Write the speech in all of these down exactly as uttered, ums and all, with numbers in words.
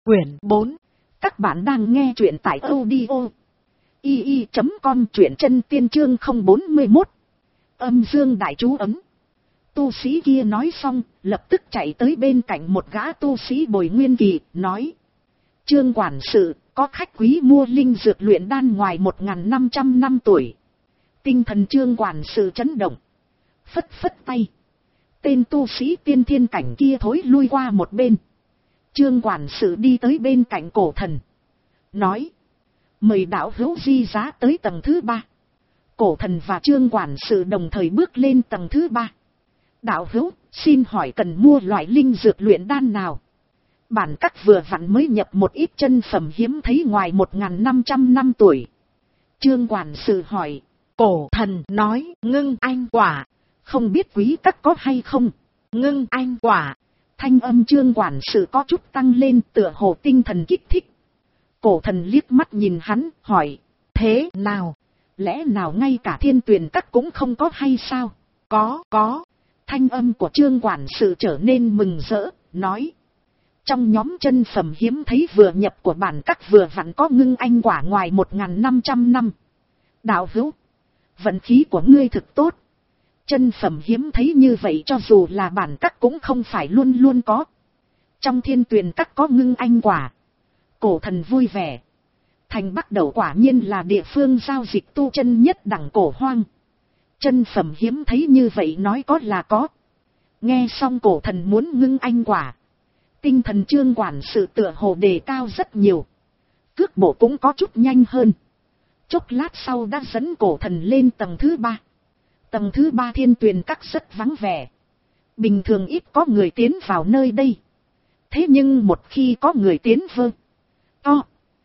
Quyển bốn. Các bạn đang nghe truyện tại audio i i chấm com, truyện chân tiên chương không bốn mốt. Âm dương đại chú ấm. Tu sĩ kia nói xong, lập tức chạy tới bên cạnh một gã tu sĩ bồi nguyên kỳ, nói: Trương quản sự, có khách quý mua linh dược luyện đan ngoài một nghìn năm trăm năm tuổi. Tinh thần Trương quản sự chấn động, phất phất tay. Tên tu sĩ tiên thiên cảnh kia thối lui qua một bên. Trương quản sự đi tới bên cạnh cổ thần, nói: Mời đạo hữu di giá tới tầng thứ ba. Cổ thần và Trương quản sự đồng thời bước lên tầng thứ ba. Đạo hữu, xin hỏi cần mua loại linh dược luyện đan nào? Bản các vừa vặn mới nhập một ít chân phẩm hiếm thấy ngoài một nghìn năm trăm năm tuổi. Trương quản sự hỏi. Cổ thần nói: Ngưng anh quả. Không biết quý các có hay không? Ngưng anh quả. Thanh âm Trương quản sự có chút tăng lên, tựa hồ tinh thần kích thích. Cổ thần liếc mắt nhìn hắn, hỏi: Thế nào? Lẽ nào ngay cả Thiên Tuyền các cũng không có hay sao? Có, có. Thanh âm của Trương quản sự trở nên mừng rỡ, nói: Trong nhóm chân phẩm hiếm thấy vừa nhập của bản các vừa vặn có ngưng anh quả ngoài một nghìn năm trăm năm. Đạo hữu, vận khí của ngươi thực tốt. Chân phẩm hiếm thấy như vậy cho dù là bản các cũng không phải luôn luôn có. Trong Thiên Tuyền các có ngưng anh quả. Cổ thần vui vẻ. Thành Bắc Đầu quả nhiên là địa phương giao dịch tu chân nhất đẳng cổ hoang. Chân phẩm hiếm thấy như vậy nói có là có. Nghe xong cổ thần muốn ngưng anh quả. Tinh thần Trương quản sự tựa hồ đề cao rất nhiều. Cước bộ cũng có chút nhanh hơn. Chốc lát sau đã dẫn cổ thần lên tầng thứ ba. Tầng thứ ba Thiên Tuyền các rất vắng vẻ. Bình thường ít có người tiến vào nơi đây. Thế nhưng một khi có người tiến vơ to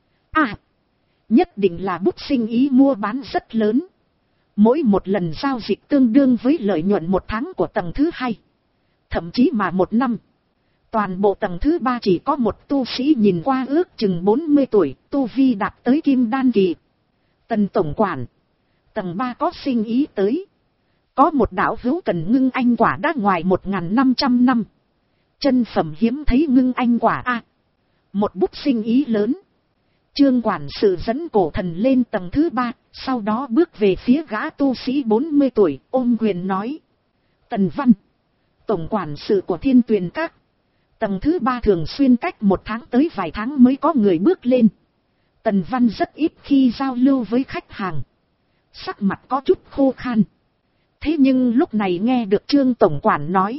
à, nhất định là bút sinh ý mua bán rất lớn. Mỗi một lần giao dịch tương đương với lợi nhuận một tháng của tầng thứ hai. Thậm chí mà một năm. Toàn bộ tầng thứ ba chỉ có một tu sĩ nhìn qua ước chừng bốn mươi tuổi, tu vi đạt tới kim đan kỳ. Tần tổng quản, tầng ba có sinh ý tới. Có một đạo hữu cần ngưng anh quả đã ngoài một nghìn năm trăm năm. Chân phẩm hiếm thấy ngưng anh quả a. À, một bút sinh ý lớn. Trương quản sự dẫn cổ thần lên tầng thứ ba, sau đó bước về phía gã tu sĩ bốn mươi tuổi, ôm quyền nói: Tần Văn, tổng quản sự của Thiên Tuyền các. Tầng thứ ba thường xuyên cách một tháng tới vài tháng mới có người bước lên. Tần Văn rất ít khi giao lưu với khách hàng. Sắc mặt có chút khô khan. Thế nhưng lúc này nghe được Trương tổng quản nói: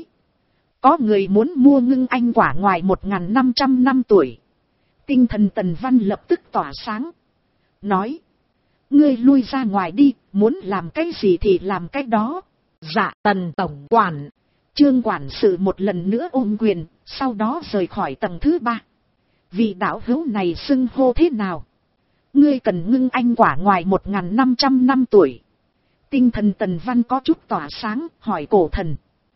Có người muốn mua ngưng anh quả ngoài một nghìn năm trăm năm tuổi. Tinh thần Tần Văn lập tức tỏa sáng. Nói: Ngươi lui ra ngoài đi, muốn làm cái gì thì làm cái đó. Dạ Tần tổng quản. Trương quản sự một lần nữa ôm quyền, sau đó rời khỏi tầng thứ ba. Vị đạo hữu này xưng hô thế nào? Ngươi cần ngưng anh quả ngoài một nghìn năm trăm năm tuổi. Tinh thần Tần Văn có chút tỏa sáng, hỏi cổ thần.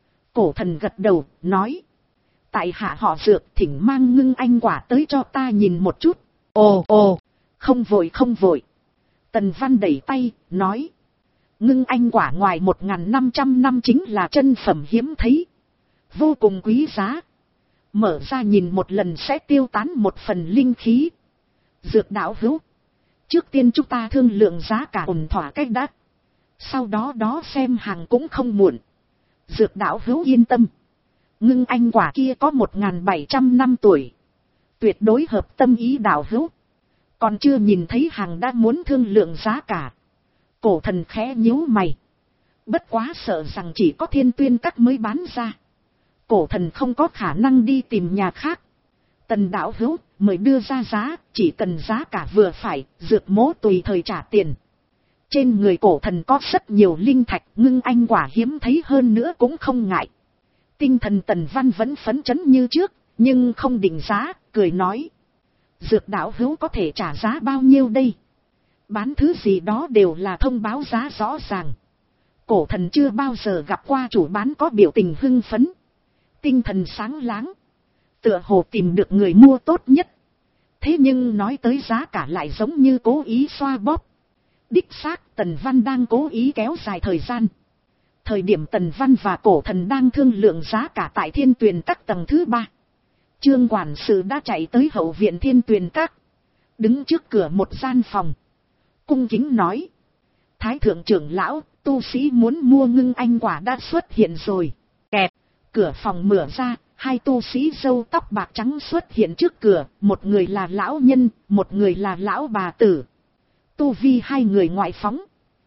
Cổ thần gật đầu, nói: Tại hạ họ Dược, thỉnh mang ngưng anh quả tới cho ta nhìn một chút. Ồ ồ, không vội không vội. Tần Văn đẩy tay, nói: Ngưng anh quả ngoài một nghìn năm trăm năm chính là chân phẩm hiếm thấy. Vô cùng quý giá. Mở ra nhìn một lần sẽ tiêu tán một phần linh khí. Dược đạo hữu, trước tiên chúng ta thương lượng giá cả ổn thỏa cách đã. Sau đó đó xem hàng cũng không muộn. Dược đạo hữu yên tâm. Ngưng anh quả kia có một nghìn bảy trăm năm tuổi. Tuyệt đối hợp tâm ý đạo hữu. Còn chưa nhìn thấy hàng đã muốn thương lượng giá cả. Cổ thần khẽ nhíu mày. Bất quá sợ rằng chỉ có Thiên Tuyên các mới bán ra. Cổ thần không có khả năng đi tìm nhà khác. Tần đạo hữu, mời đưa ra giá, chỉ cần giá cả vừa phải, dược mố tùy thời trả tiền. Trên người cổ thần có rất nhiều linh thạch, ngưng anh quả hiếm thấy hơn nữa cũng không ngại. Tinh thần Tần Văn vẫn phấn chấn như trước, nhưng không định giá, cười nói: Dược đạo hữu có thể trả giá bao nhiêu đây? Bán thứ gì đó đều là thông báo giá rõ ràng. Cổ thần chưa bao giờ gặp qua chủ bán có biểu tình hưng phấn. Tinh thần sáng láng. Tựa hồ tìm được người mua tốt nhất. Thế nhưng nói tới giá cả lại giống như cố ý xoa bóp. Đích xác Tần Văn đang cố ý kéo dài thời gian. Thời điểm Tần Văn và cổ thần đang thương lượng giá cả tại Thiên Tuyền các tầng thứ ba. Trương quản sự đã chạy tới hậu viện Thiên Tuyền Các, đứng trước cửa một gian phòng, cung kính nói: Thái thượng trưởng lão, tu sĩ muốn mua ngưng anh quả đã xuất hiện rồi. Kẹt, cửa phòng mở ra, hai tu sĩ râu tóc bạc trắng xuất hiện trước cửa, một người là lão nhân, một người là lão bà tử. Tu vi hai người ngoại phóng,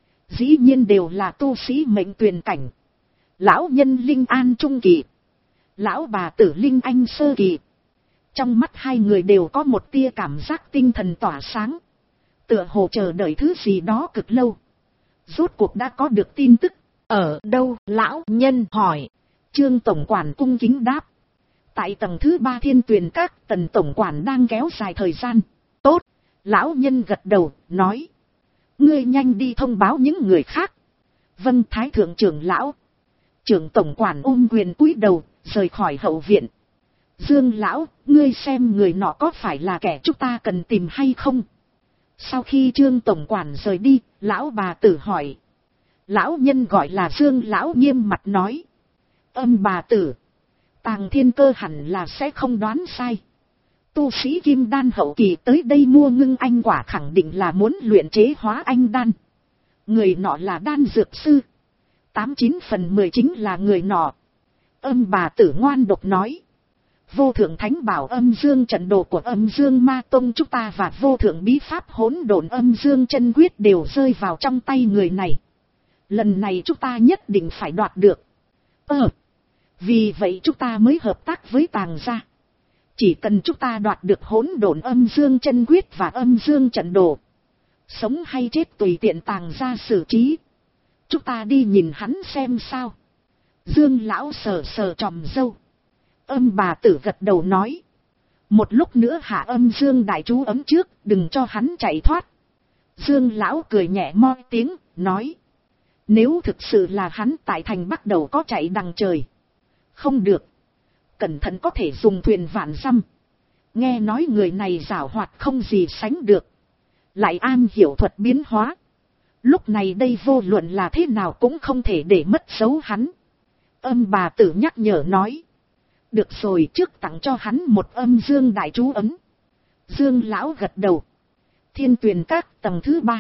dĩ nhiên đều là tu sĩ mệnh tuyền cảnh. Lão nhân linh an trung kỳ, lão bà tử linh anh sơ kỳ. Trong mắt hai người đều có một tia cảm giác tinh thần tỏa sáng, tựa hồ chờ đợi thứ gì đó cực lâu. Rốt cuộc đã có được tin tức. Ở đâu? Lão nhân hỏi. Trương tổng quản cung kính đáp: tại tầng thứ ba Thiên Tuyền Các, Tần tổng quản đang kéo dài thời gian. Tốt. Lão nhân gật đầu, nói: ngươi nhanh đi thông báo những người khác. Vâng thái thượng trưởng lão. Trưởng tổng quản ôm quyền cúi đầu, rời khỏi hậu viện. Dương lão, ngươi xem người nọ có phải là kẻ chúng ta cần tìm hay không? Sau khi Trương tổng quản rời đi, lão bà tử hỏi. Lão nhân gọi là Dương lão nghiêm mặt nói: Âm bà tử, Tàng Thiên Cơ hẳn là sẽ không đoán sai. Tu sĩ kim đan hậu kỳ tới đây mua ngưng anh quả khẳng định là muốn luyện chế hóa anh đan. Người nọ là đan dược sư, tám chín phần mười chính là người nọ. Âm bà tử ngoan độc nói: vô thượng thánh bảo âm dương trận đồ của âm dương ma tông chúng ta và vô thượng bí pháp hỗn độn âm dương chân quyết đều rơi vào trong tay người này. Lần này chúng ta nhất định phải đoạt được. Ờ, vì vậy chúng ta mới hợp tác với Tàng gia. Chỉ cần chúng ta đoạt được hỗn độn âm dương chân quyết và âm dương trận đồ, sống hay chết tùy tiện Tàng gia xử trí. Chúng ta đi nhìn hắn xem sao. Dương lão sờ sờ tròm râu. Âm bà tử gật đầu nói: một lúc nữa hạ âm dương đại chú ấm trước, đừng cho hắn chạy thoát. Dương lão cười nhẹ moi tiếng, nói: nếu thực sự là hắn tại thành bắt đầu có chạy đằng trời. Không được, cẩn thận có thể dùng thuyền vạn dăm. Nghe nói người này giảo hoạt không gì sánh được, lại am hiểu thuật biến hóa. Lúc này đây vô luận là thế nào cũng không thể để mất dấu hắn. Âm bà tử nhắc nhở nói: được rồi, trước tặng cho hắn một âm dương đại chú ấm. Dương lão gật đầu. Thiên Tuyền Các tầng thứ ba.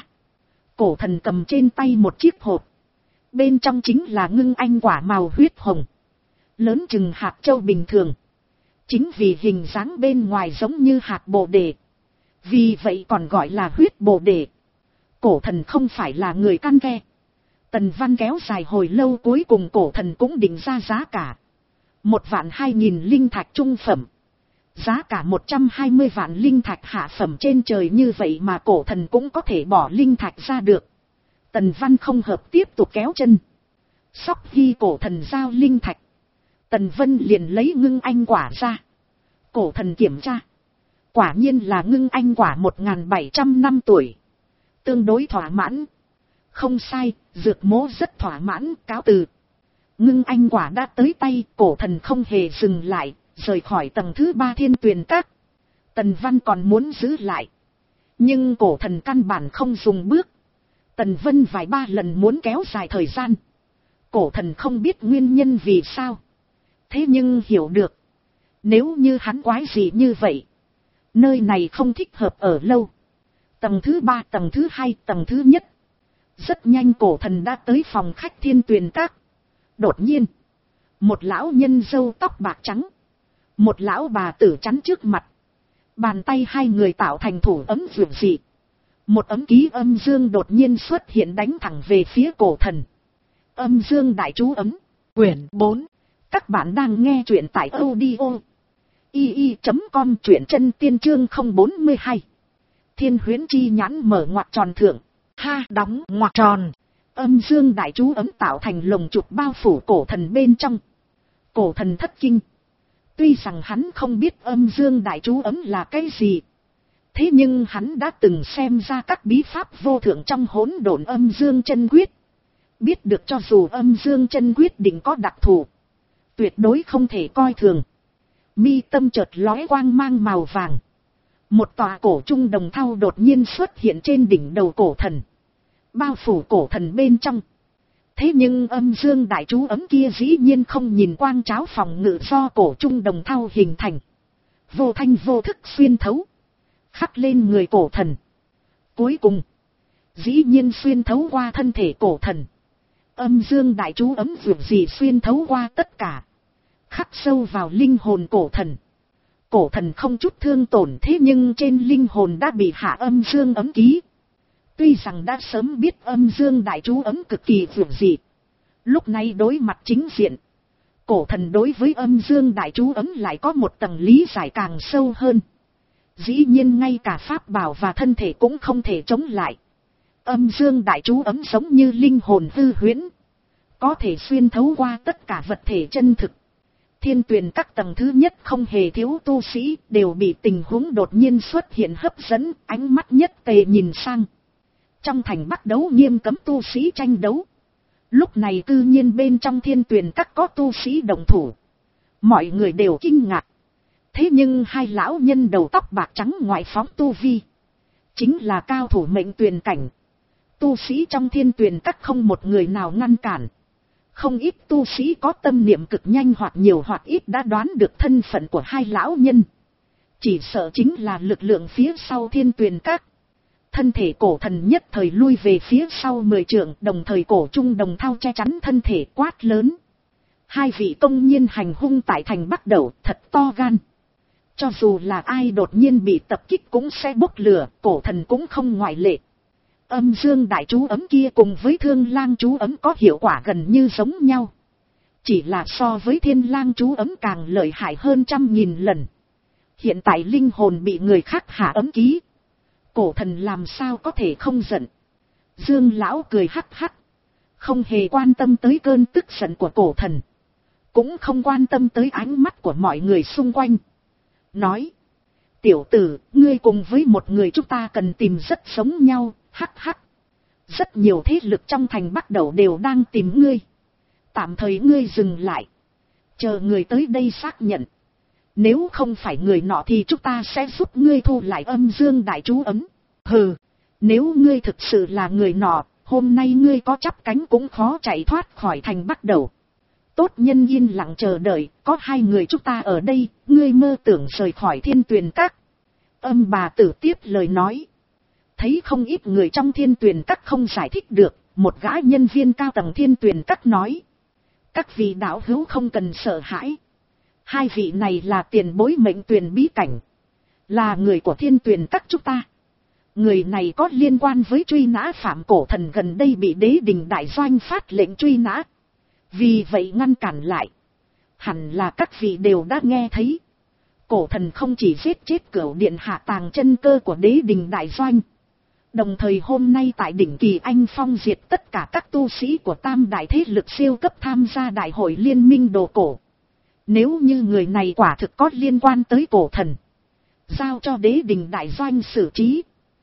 Cổ thần cầm trên tay một chiếc hộp. Bên trong chính là ngưng anh quả màu huyết hồng, lớn chừng hạt châu bình thường. Chính vì hình dáng bên ngoài giống như hạt bồ đề, vì vậy còn gọi là huyết bồ đề. Cổ thần không phải là người căn ghe. Tần Văn kéo dài hồi lâu, cuối cùng cổ thần cũng định ra giá cả. Một vạn hai nghìn linh thạch trung phẩm. Giá cả một trăm hai mươi vạn linh thạch hạ phẩm trên trời như vậy mà cổ thần cũng có thể bỏ linh thạch ra được. Tần Văn không hợp tiếp tục kéo chân. Sóc khi cổ thần giao linh thạch, Tần Vân liền lấy ngưng anh quả ra. Cổ thần kiểm tra. Quả nhiên là ngưng anh quả một nghìn bảy trăm năm tuổi. Tương đối thỏa mãn. Không sai, dược mố rất thỏa mãn, cáo từ. Ngưng anh quả đã tới tay, cổ thần không hề dừng lại, rời khỏi tầng thứ ba Thiên Tuyền Các. Tần Văn còn muốn giữ lại, nhưng cổ thần căn bản không dùng bước. Tần Vân vài ba lần muốn kéo dài thời gian. Cổ thần không biết nguyên nhân vì sao. Thế nhưng hiểu được, nếu như hắn quái gì như vậy, nơi này không thích hợp ở lâu. Tầng thứ ba, tầng thứ hai, tầng thứ nhất. Rất nhanh cổ thần đã tới phòng khách Thiên Tuyền Các. Đột nhiên, một lão nhân râu tóc bạc trắng, một lão bà tử chắn trước mặt. Bàn tay hai người tạo thành thủ ấm vượt dị. Một ấm ký âm dương đột nhiên xuất hiện đánh thẳng về phía cổ thần. Âm dương đại chú ấm, quyển bốn. Các bạn đang nghe truyện tại audio i i chấm com, truyện chân tiên chương không bốn hai. Thiên huyễn chi nhãn mở ngoặc tròn thượng. Ha, đóng ngoặc tròn. Âm dương đại chú ấm tạo thành lồng chụp bao phủ cổ thần bên trong. Cổ thần thất kinh. Tuy rằng hắn không biết âm dương đại chú ấm là cái gì, thế nhưng hắn đã từng xem ra các bí pháp vô thượng trong hỗn độn âm dương chân quyết. Biết được cho dù âm dương chân quyết định có đặc thù, tuyệt đối không thể coi thường. Mi tâm chợt lóe quang mang màu vàng. Một tòa cổ trung đồng thau đột nhiên xuất hiện trên đỉnh đầu cổ thần, bao phủ cổ thần bên trong. Thế nhưng âm dương đại chú ấm kia dĩ nhiên không nhìn quang cháo phòng ngự do cổ trung đồng thau hình thành. vô thanh vô thức xuyên thấu, khắc lên người cổ thần. Cuối cùng, dĩ nhiên xuyên thấu qua thân thể cổ thần. Âm dương đại chú ấm vượt gì xuyên thấu qua tất cả, khắc sâu vào linh hồn cổ thần. Cổ thần không chút thương tổn, thế nhưng trên linh hồn đã bị hạ âm dương ấm ký. Tuy rằng đã sớm biết âm dương đại chú ấm cực kỳ vượt dị, lúc này đối mặt chính diện, cổ thần đối với âm dương đại chú ấm lại có một tầng lý giải càng sâu hơn. Dĩ nhiên ngay cả pháp bảo và thân thể cũng không thể chống lại. Âm dương đại chú ấm giống như linh hồn hư huyễn, có thể xuyên thấu qua tất cả vật thể chân thực. Thiên Tuyền các tầng thứ nhất không hề thiếu tu sĩ, đều bị tình huống đột nhiên xuất hiện hấp dẫn, ánh mắt nhất tề nhìn sang. Trong thành bắt đấu nghiêm cấm tu sĩ tranh đấu. Lúc này cư nhiên bên trong Thiên Tuyền các có tu sĩ đồng thủ. Mọi người đều kinh ngạc. Thế nhưng hai lão nhân đầu tóc bạc trắng ngoại phóng tu vi, chính là cao thủ mệnh tuyền cảnh. Tu sĩ trong Thiên Tuyền các không một người nào ngăn cản. Không ít tu sĩ có tâm niệm cực nhanh hoặc nhiều hoặc ít đã đoán được thân phận của hai lão nhân. Chỉ sợ chính là lực lượng phía sau Thiên Tuyền các. Thân thể cổ thần nhất thời lui về phía sau mười trượng, đồng thời cổ trung đồng thao che chắn thân thể quát lớn. Hai vị công nhiên hành hung tại thành bắt đầu, thật to gan. Cho dù là ai đột nhiên bị tập kích cũng sẽ bốc lửa, cổ thần cũng không ngoại lệ. Âm dương đại chú ấm kia cùng với thương lang chú ấm có hiệu quả gần như giống nhau. Chỉ là so với thiên lang chú ấm càng lợi hại hơn trăm nghìn lần. Hiện tại linh hồn bị người khác hạ ấm ký. Cổ thần làm sao có thể không giận. Dương lão cười hắc hắc, không hề quan tâm tới cơn tức giận của cổ thần, cũng không quan tâm tới ánh mắt của mọi người xung quanh. Nói, tiểu tử, ngươi cùng với một người chúng ta cần tìm rất giống nhau, hắc hắc. Rất nhiều thế lực trong thành bắt đầu đều đang tìm ngươi. Tạm thời ngươi dừng lại, chờ người tới đây xác nhận. Nếu không phải người nọ thì chúng ta sẽ giúp ngươi thu lại âm dương đại chú ấm. Hừ, nếu ngươi thực sự là người nọ, hôm nay ngươi có chắp cánh cũng khó chạy thoát khỏi thành bắt đầu. Tốt nhân yên lặng chờ đợi, có hai người chúng ta ở đây, ngươi mơ tưởng rời khỏi Thiên Tuyền các. Âm bà tử tiếp lời nói. Thấy không ít người trong Thiên Tuyền các không giải thích được, một gã nhân viên cao tầng Thiên Tuyền các nói. Các vị đạo hữu không cần sợ hãi. Hai vị này là tiền bối mệnh tuyền bí cảnh, là người của Thiên Tuyền các chúng ta. Người này có liên quan với truy nã phạm cổ thần gần đây bị đế đình đại doanh phát lệnh truy nã. Vì vậy ngăn cản lại. Hẳn là các vị đều đã nghe thấy. Cổ thần không chỉ giết chết Cửu điện hạ tàng chân cơ của đế đình đại doanh. Đồng thời hôm nay tại đỉnh Kỳ Anh Phong diệt tất cả các tu sĩ của tam đại thế lực siêu cấp tham gia đại hội liên minh đồ cổ. Nếu như người này quả thực có liên quan tới cổ thần, giao cho đế đình đại doanh xử trí.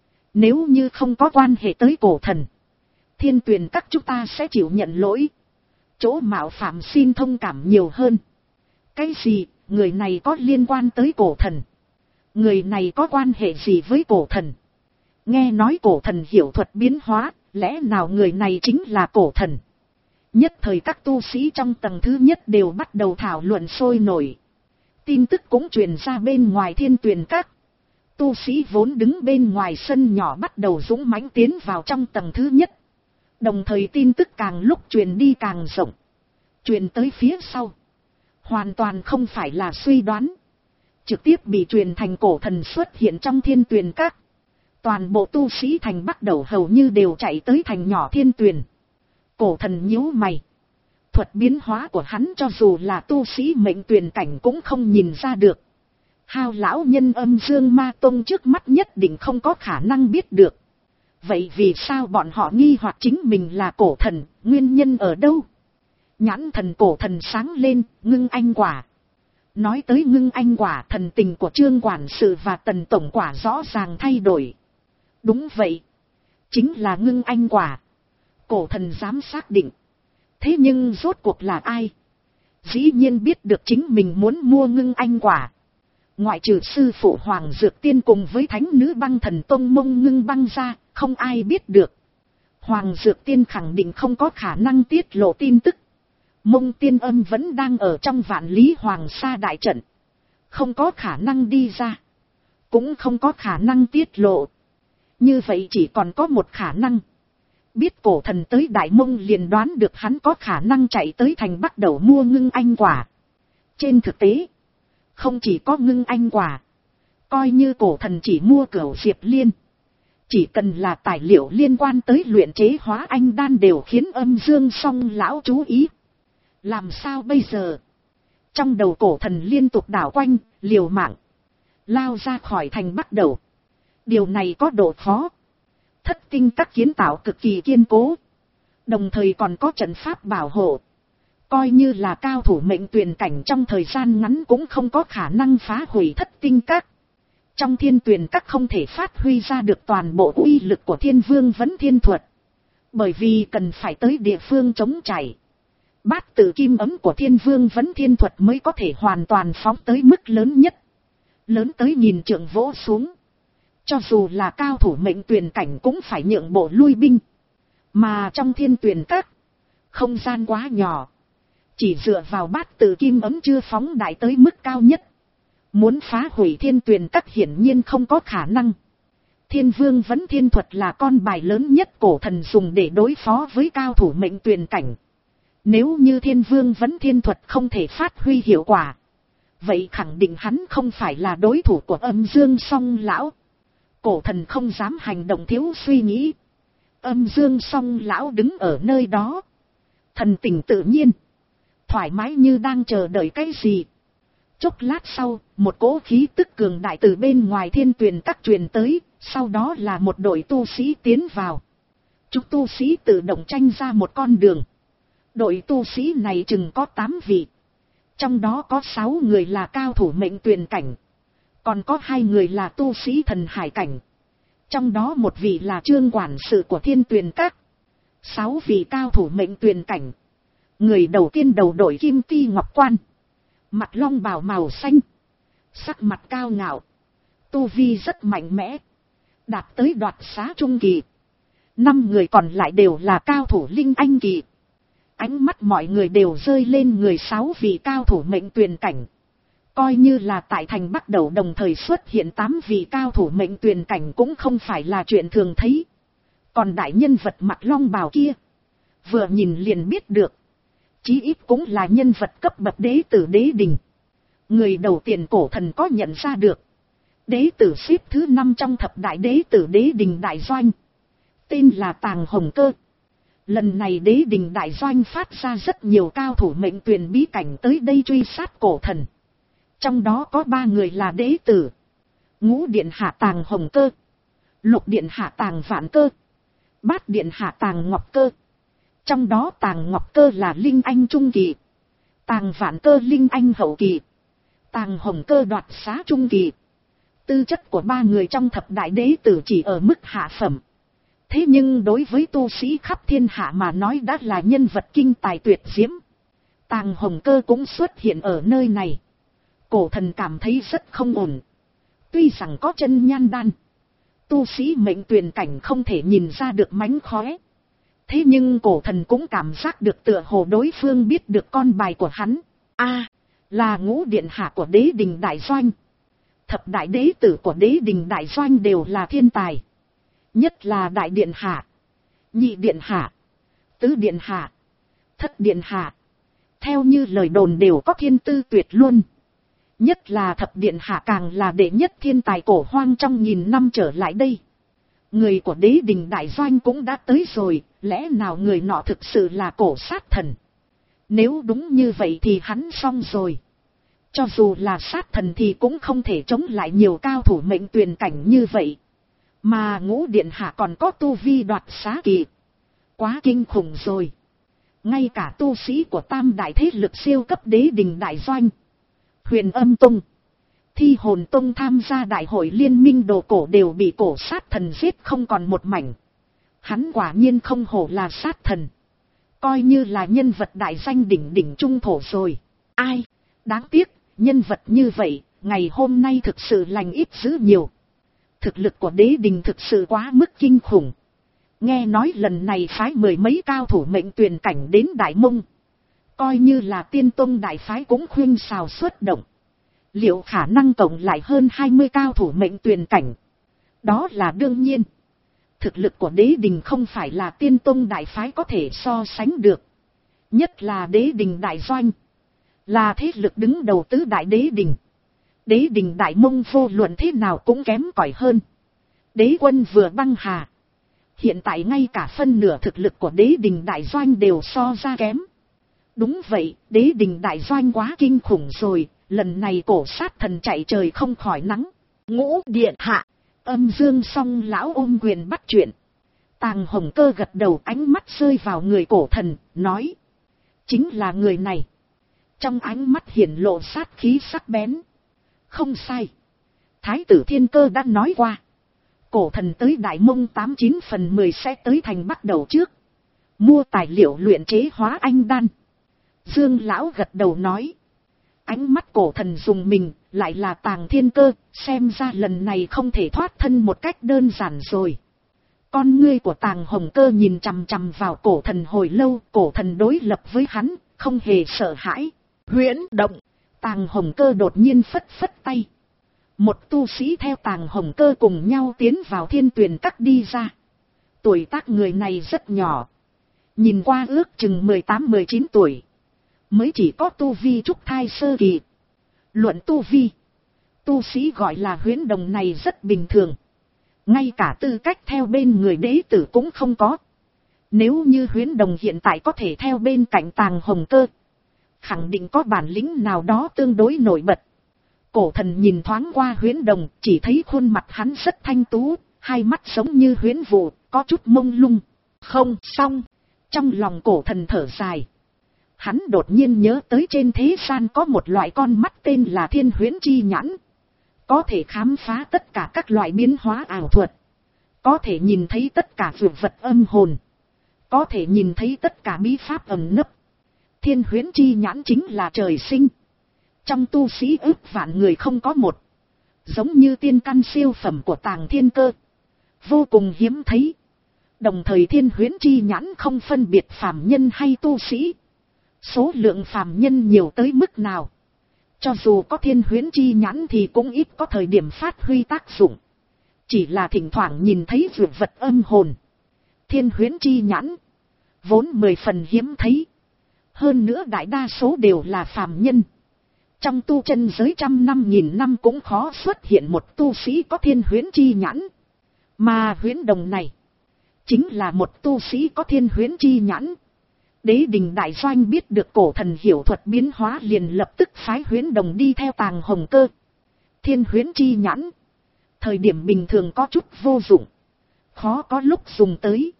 Nếu như không có quan hệ tới cổ thần, Thiên Tuyền các chúng ta sẽ chịu nhận lỗi. Chỗ mạo phạm xin thông cảm nhiều hơn. Cái gì, người này có liên quan tới cổ thần? Người này có quan hệ gì với cổ thần? Nghe nói cổ thần hiểu thuật biến hóa, lẽ nào người này chính là cổ thần? Nhất thời các tu sĩ trong tầng thứ nhất đều bắt đầu thảo luận sôi nổi. Tin tức cũng truyền ra bên ngoài Thiên Tuyền các. Tu sĩ vốn đứng bên ngoài sân nhỏ bắt đầu dũng mãnh tiến vào trong tầng thứ nhất. Đồng thời tin tức càng lúc truyền đi càng rộng. Truyền tới phía sau. Hoàn toàn không phải là suy đoán. Trực tiếp bị truyền thành cổ thần xuất hiện trong Thiên Tuyền các. Toàn bộ tu sĩ thành bắt đầu hầu như đều chạy tới thành nhỏ Thiên Tuyền. Cổ thần nhíu mày. Thuật biến hóa của hắn cho dù là tu sĩ mệnh tuyền cảnh cũng không nhìn ra được. Hao lão nhân âm dương ma tông trước mắt nhất định không có khả năng biết được. Vậy vì sao bọn họ nghi hoặc chính mình là cổ thần, nguyên nhân ở đâu? Nhãn thần cổ thần sáng lên, ngưng anh quả. Nói tới ngưng anh quả, thần tình của Trương quản sự và Tần tổng quả rõ ràng thay đổi. Đúng vậy, chính là ngưng anh quả. Cổ thần dám xác định. Thế nhưng rốt cuộc là ai? Dĩ nhiên biết được chính mình muốn mua ngưng anh quả. Ngoại trừ sư phụ Hoàng Dược Tiên cùng với thánh nữ băng thần tông Mông Ngưng Băng ra, không ai biết được. Hoàng Dược Tiên khẳng định không có khả năng tiết lộ tin tức. Mông Tiên Âm vẫn đang ở trong Vạn Lý Hoàng Sa đại trận. không có khả năng đi ra, cũng không có khả năng tiết lộ. Như vậy chỉ còn có một khả năng. Biết cổ thần tới Đại Mông liền đoán được hắn có khả năng chạy tới thành bắt đầu mua ngưng anh quả. Trên thực tế, không chỉ có ngưng anh quả, coi như cổ thần chỉ mua cửu diệp liên, chỉ cần là tài liệu liên quan tới luyện chế hóa anh đan đều khiến Âm Dương Song lão chú ý. Làm sao bây giờ? Trong đầu cổ thần liên tục đảo quanh, liều mạng lao ra khỏi thành bắt đầu. Điều này có độ khó. Thất tinh các kiến tạo cực kỳ kiên cố, đồng thời còn có trận pháp bảo hộ. Coi như là cao thủ mệnh tuyển cảnh trong thời gian ngắn cũng không có khả năng phá hủy thất tinh các. Trong thiên tuyển các không thể phát huy ra được toàn bộ uy lực của thiên vương vấn thiên thuật, bởi vì cần phải tới địa phương chống chảy. Bát tự kim ấm của thiên vương vấn thiên thuật mới có thể hoàn toàn phóng tới mức lớn nhất, lớn tới nhìn trượng vỗ xuống. Cho dù là cao thủ mệnh tuyển cảnh cũng phải nhượng bộ lui binh. Mà trong thiên tuyển các, không gian quá nhỏ, chỉ dựa vào bát tự kim ấm chưa phóng đại tới mức cao nhất, muốn phá hủy thiên tuyển các hiển nhiên không có khả năng. Thiên vương vấn thiên thuật là con bài lớn nhất cổ thần dùng để đối phó với cao thủ mệnh tuyển cảnh. Nếu như thiên vương vấn thiên thuật không thể phát huy hiệu quả, vậy khẳng định hắn không phải là đối thủ của Âm Dương Song lão. Cổ thần không dám hành động thiếu suy nghĩ. Âm Dương Song lão đứng ở nơi đó, thần tình tự nhiên, thoải mái như đang chờ đợi cái gì. Chốc lát sau, một cỗ khí tức cường đại từ bên ngoài thiên tuyển các truyền tới, sau đó là một đội tu sĩ tiến vào. Chúng tu sĩ tự động tranh ra một con đường. Đội tu sĩ này chừng có tám vị, trong đó có sáu người là cao thủ mệnh tuyển cảnh, còn có hai người là tu sĩ thần hải cảnh, trong đó một vị là trương quản sự của thiên tuyển các. Sáu vị cao thủ mệnh tuyển cảnh. Người đầu tiên đầu đội kim ti ngọc quan, mặt long bào màu xanh, sắc mặt cao ngạo, tu vi rất mạnh mẽ, đạt tới đoạt xá trung kỳ. Năm người còn lại đều là cao thủ linh anh kỳ. Ánh mắt mọi người đều rơi lên người sáu vị cao thủ mệnh tuyển cảnh. Coi như là tại thành bắt đầu đồng thời xuất hiện tám vị cao thủ mệnh tuyển cảnh cũng không phải là chuyện thường thấy. Còn đại nhân vật mặt long bào kia, vừa nhìn liền biết được, chí ít cũng là nhân vật cấp bậc đế tử đế đình. Người đầu tiên cổ thần có nhận ra được, đế tử xếp thứ năm trong thập đại đế tử đế đình đại doanh, tên là Tàng Hồng Cơ. Lần này đế đình đại doanh phát ra rất nhiều cao thủ mệnh tuyển bí cảnh tới đây truy sát cổ thần. Trong đó có ba người là đế tử: Ngũ điện hạ Tàng Hồng Cơ, Lục điện hạ Tàng Vạn Cơ, Bát điện hạ Tàng Ngọc Cơ. Trong đó Tàng Ngọc Cơ là linh anh trung kỳ, Tàng Vạn Cơ linh anh hậu kỳ, Tàng Hồng Cơ đoạt xá trung kỳ. Tư chất của ba người trong thập đại đế tử chỉ ở mức hạ phẩm. Thế nhưng đối với tu sĩ khắp thiên hạ mà nói đã là nhân vật kinh tài tuyệt diễm. Tàng Hồng Cơ cũng xuất hiện ở nơi này. Cổ thần cảm thấy rất không ổn. Tuy rằng có chân nhan đan, tu sĩ mệnh tuyển cảnh không thể nhìn ra được mánh khóe. Thế nhưng cổ thần cũng cảm giác được tựa hồ đối phương biết được con bài của hắn. a à, là Ngũ điện hạ của đế đình đại doanh. Thập đại đế tử của đế đình đại doanh đều là thiên tài. Nhất là đại điện hạ, nhị điện hạ, tứ điện hạ, thất điện hạ. Theo như lời đồn đều có thiên tư tuyệt luôn. Nhất là thập điện hạ càng là đệ nhất thiên tài cổ hoang trong nghìn năm trở lại đây. Người của đế đình đại doanh cũng đã tới rồi, lẽ nào người nọ thực sự là cổ sát thần? Nếu đúng như vậy thì hắn xong rồi. Cho dù là sát thần thì cũng không thể chống lại nhiều cao thủ mệnh tuyển cảnh như vậy. Mà Ngũ điện hạ còn có tu vi đoạt xá kỳ. Quá kinh khủng rồi. Ngay cả tu sĩ của tam đại thế lực siêu cấp đế đình đại doanh, Huyền Âm Tông, Thi Hồn Tông tham gia đại hội liên minh đồ cổ đều bị cổ sát thần giết không còn một mảnh. Hắn quả nhiên không hổ là sát thần. Coi như là nhân vật đại danh đỉnh đỉnh trung thổ rồi. Ai? Đáng tiếc, nhân vật như vậy, ngày hôm nay thực sự lành ít dữ nhiều. Thực lực của đế đình thực sự quá mức kinh khủng. Nghe nói lần này phái mười mấy cao thủ mệnh tuyển cảnh đến Đại Mông. Coi như là Tiên Tông đại phái cũng khuyên xào xuất động. Liệu khả năng cộng lại hơn hai mươi cao thủ mệnh tuyển cảnh? Đó là đương nhiên. Thực lực của đế đình không phải là tiên tông đại phái có thể so sánh được. Nhất là đế đình đại doanh. Là thế lực đứng đầu tứ đại đế đình. Đế đình đại mông vô luận thế nào cũng kém cỏi hơn. Đế quân vừa băng hà. Hiện tại ngay cả phân nửa thực lực của đế đình đại doanh đều so ra kém. Đúng vậy, đế đình đại doanh quá kinh khủng rồi. Lần này cổ sát thần chạy trời không khỏi nắng. Ngũ điện hạ. Âm dương song lão ôm quyền bắt chuyện. Tàng Hồng Cơ gật đầu, ánh mắt rơi vào người cổ thần, nói. Chính là người này. Trong ánh mắt hiển lộ sát khí sắc bén. Không sai. Thái tử Thiên Cơ đã nói qua. Cổ thần tới Đại Mông tám chín phần mười sẽ tới thành bắt đầu trước. Mua tài liệu luyện chế hóa anh đan. Dương lão gật đầu nói. Ánh mắt cổ thần dùng mình, lại là Tàng Thiên Cơ, xem ra lần này không thể thoát thân một cách đơn giản rồi. Con ngươi của Tàng Hồng Cơ nhìn chằm chằm vào cổ thần hồi lâu, cổ thần đối lập với hắn, không hề sợ hãi. Huyễn động, Tàng Hồng Cơ đột nhiên phất phất tay. Một tu sĩ theo Tàng Hồng Cơ cùng nhau tiến vào Thiên Tuyền Các đi ra. Tuổi tác người này rất nhỏ. Nhìn qua ước chừng mười tám mười chín tuổi. Mới chỉ có tu vi trúc thai sơ kỳ. Luận tu vi. Tu sĩ gọi là Huyễn Đồng này rất bình thường. Ngay cả tư cách theo bên người đế tử cũng không có. Nếu như Huyễn Đồng hiện tại có thể theo bên cạnh Tàng Hồng Cơ. Khẳng định có bản lĩnh nào đó tương đối nổi bật. Cổ thần nhìn thoáng qua Huyễn Đồng, chỉ thấy khuôn mặt hắn rất thanh tú, hai mắt giống như huyễn vụ, có chút mông lung. Không xong, trong lòng cổ thần thở dài. Hắn đột nhiên nhớ tới trên thế gian có một loại con mắt tên là Thiên Huyễn Chi Nhãn. Có thể khám phá tất cả các loại biến hóa ảo thuật. Có thể nhìn thấy tất cả vượt vật âm hồn. Có thể nhìn thấy tất cả bí pháp ẩn nấp. Thiên Huyễn Chi Nhãn chính là trời sinh. Trong tu sĩ ước vạn người không có một. Giống như tiên căn siêu phẩm của Tàng Thiên Cơ. Vô cùng hiếm thấy. Đồng thời Thiên Huyễn Chi Nhãn không phân biệt phàm nhân hay tu sĩ. Số lượng phàm nhân nhiều tới mức nào. Cho dù có Thiên Huyễn Chi Nhãn thì cũng ít có thời điểm phát huy tác dụng. Chỉ là thỉnh thoảng nhìn thấy vượt vật âm hồn. Thiên Huyễn Chi Nhãn vốn mười phần hiếm thấy. Hơn nữa đại đa số đều là phàm nhân. Trong tu chân giới trăm năm nghìn năm cũng khó xuất hiện một tu sĩ có Thiên Huyễn Chi Nhãn. Mà Huyễn Đồng này chính là một tu sĩ có Thiên Huyễn Chi Nhãn. Đế đình đại doanh biết được cổ thần hiểu thuật biến hóa liền lập tức phái Huyễn Đồng đi theo Tàng Hồng Cơ. Thiên Huyễn Chi Nhãn thời điểm bình thường có chút vô dụng, khó có lúc dùng tới.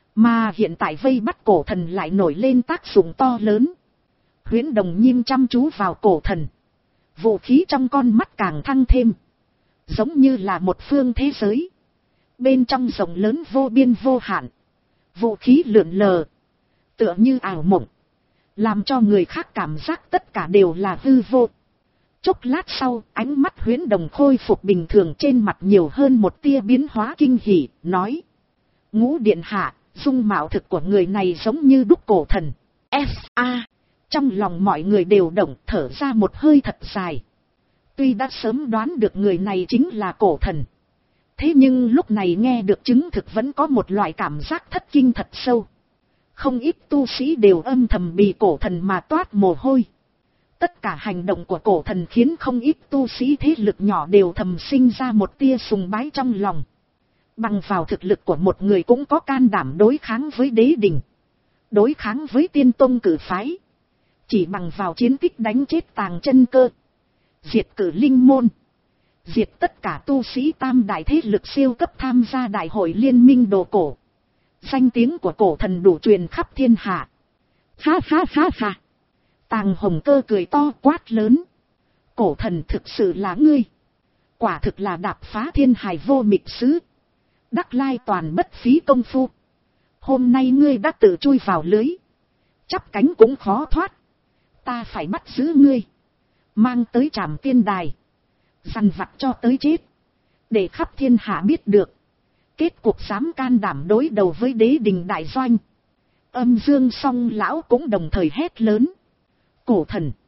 Mà hiện tại vây bắt cổ thần lại nổi lên tác dụng to lớn. Huyễn Đồng nhìn chăm chú vào cổ thần. Vũ khí trong con mắt càng thăng thêm. Giống như là một phương thế giới. Bên trong rộng lớn vô biên vô hạn. Vũ khí lượn lờ. Tựa như ảo mộng. Làm cho người khác cảm giác tất cả đều là hư vô. Chốc lát sau, ánh mắt Huyễn Đồng khôi phục bình thường, trên mặt nhiều hơn một tia biến hóa kinh hỉ, nói. Ngũ điện hạ, dung mạo thực của người này giống như đúc cổ thần. F A. Trong lòng mọi người đều động, thở ra một hơi thật dài. Tuy đã sớm đoán được người này chính là cổ thần. Thế nhưng lúc này nghe được chứng thực vẫn có một loại cảm giác thất kinh thật sâu. Không ít tu sĩ đều âm thầm bị cổ thần mà toát mồ hôi. Tất cả hành động của cổ thần khiến không ít tu sĩ thế lực nhỏ đều thầm sinh ra một tia sùng bái trong lòng. Bằng vào thực lực của một người cũng có can đảm đối kháng với đế đình. Đối kháng với tiên tông cử phái. Chỉ bằng vào chiến tích đánh chết Tàng Chân Cơ. Diệt cử linh môn. Diệt tất cả tu sĩ tam đại thế lực siêu cấp tham gia đại hội liên minh đồ cổ. Danh tiếng của cổ thần đủ truyền khắp thiên hạ. Ha ha ha ha. Tàng Hồng Cơ cười to quát lớn. Cổ thần thực sự là ngươi. Quả thực là đạp phá thiên hải vô mịch sứ. Đắc lai toàn bất phí công phu. Hôm nay ngươi đã tự chui vào lưới. Chắp cánh cũng khó thoát. Ta phải bắt giữ ngươi. Mang tới trảm tiên đài. Dằn vặt cho tới chết. Để khắp thiên hạ biết được. Kết cuộc dám can đảm đối đầu với đế đình đại doanh. Âm dương song lão cũng đồng thời hét lớn. Cổ thần.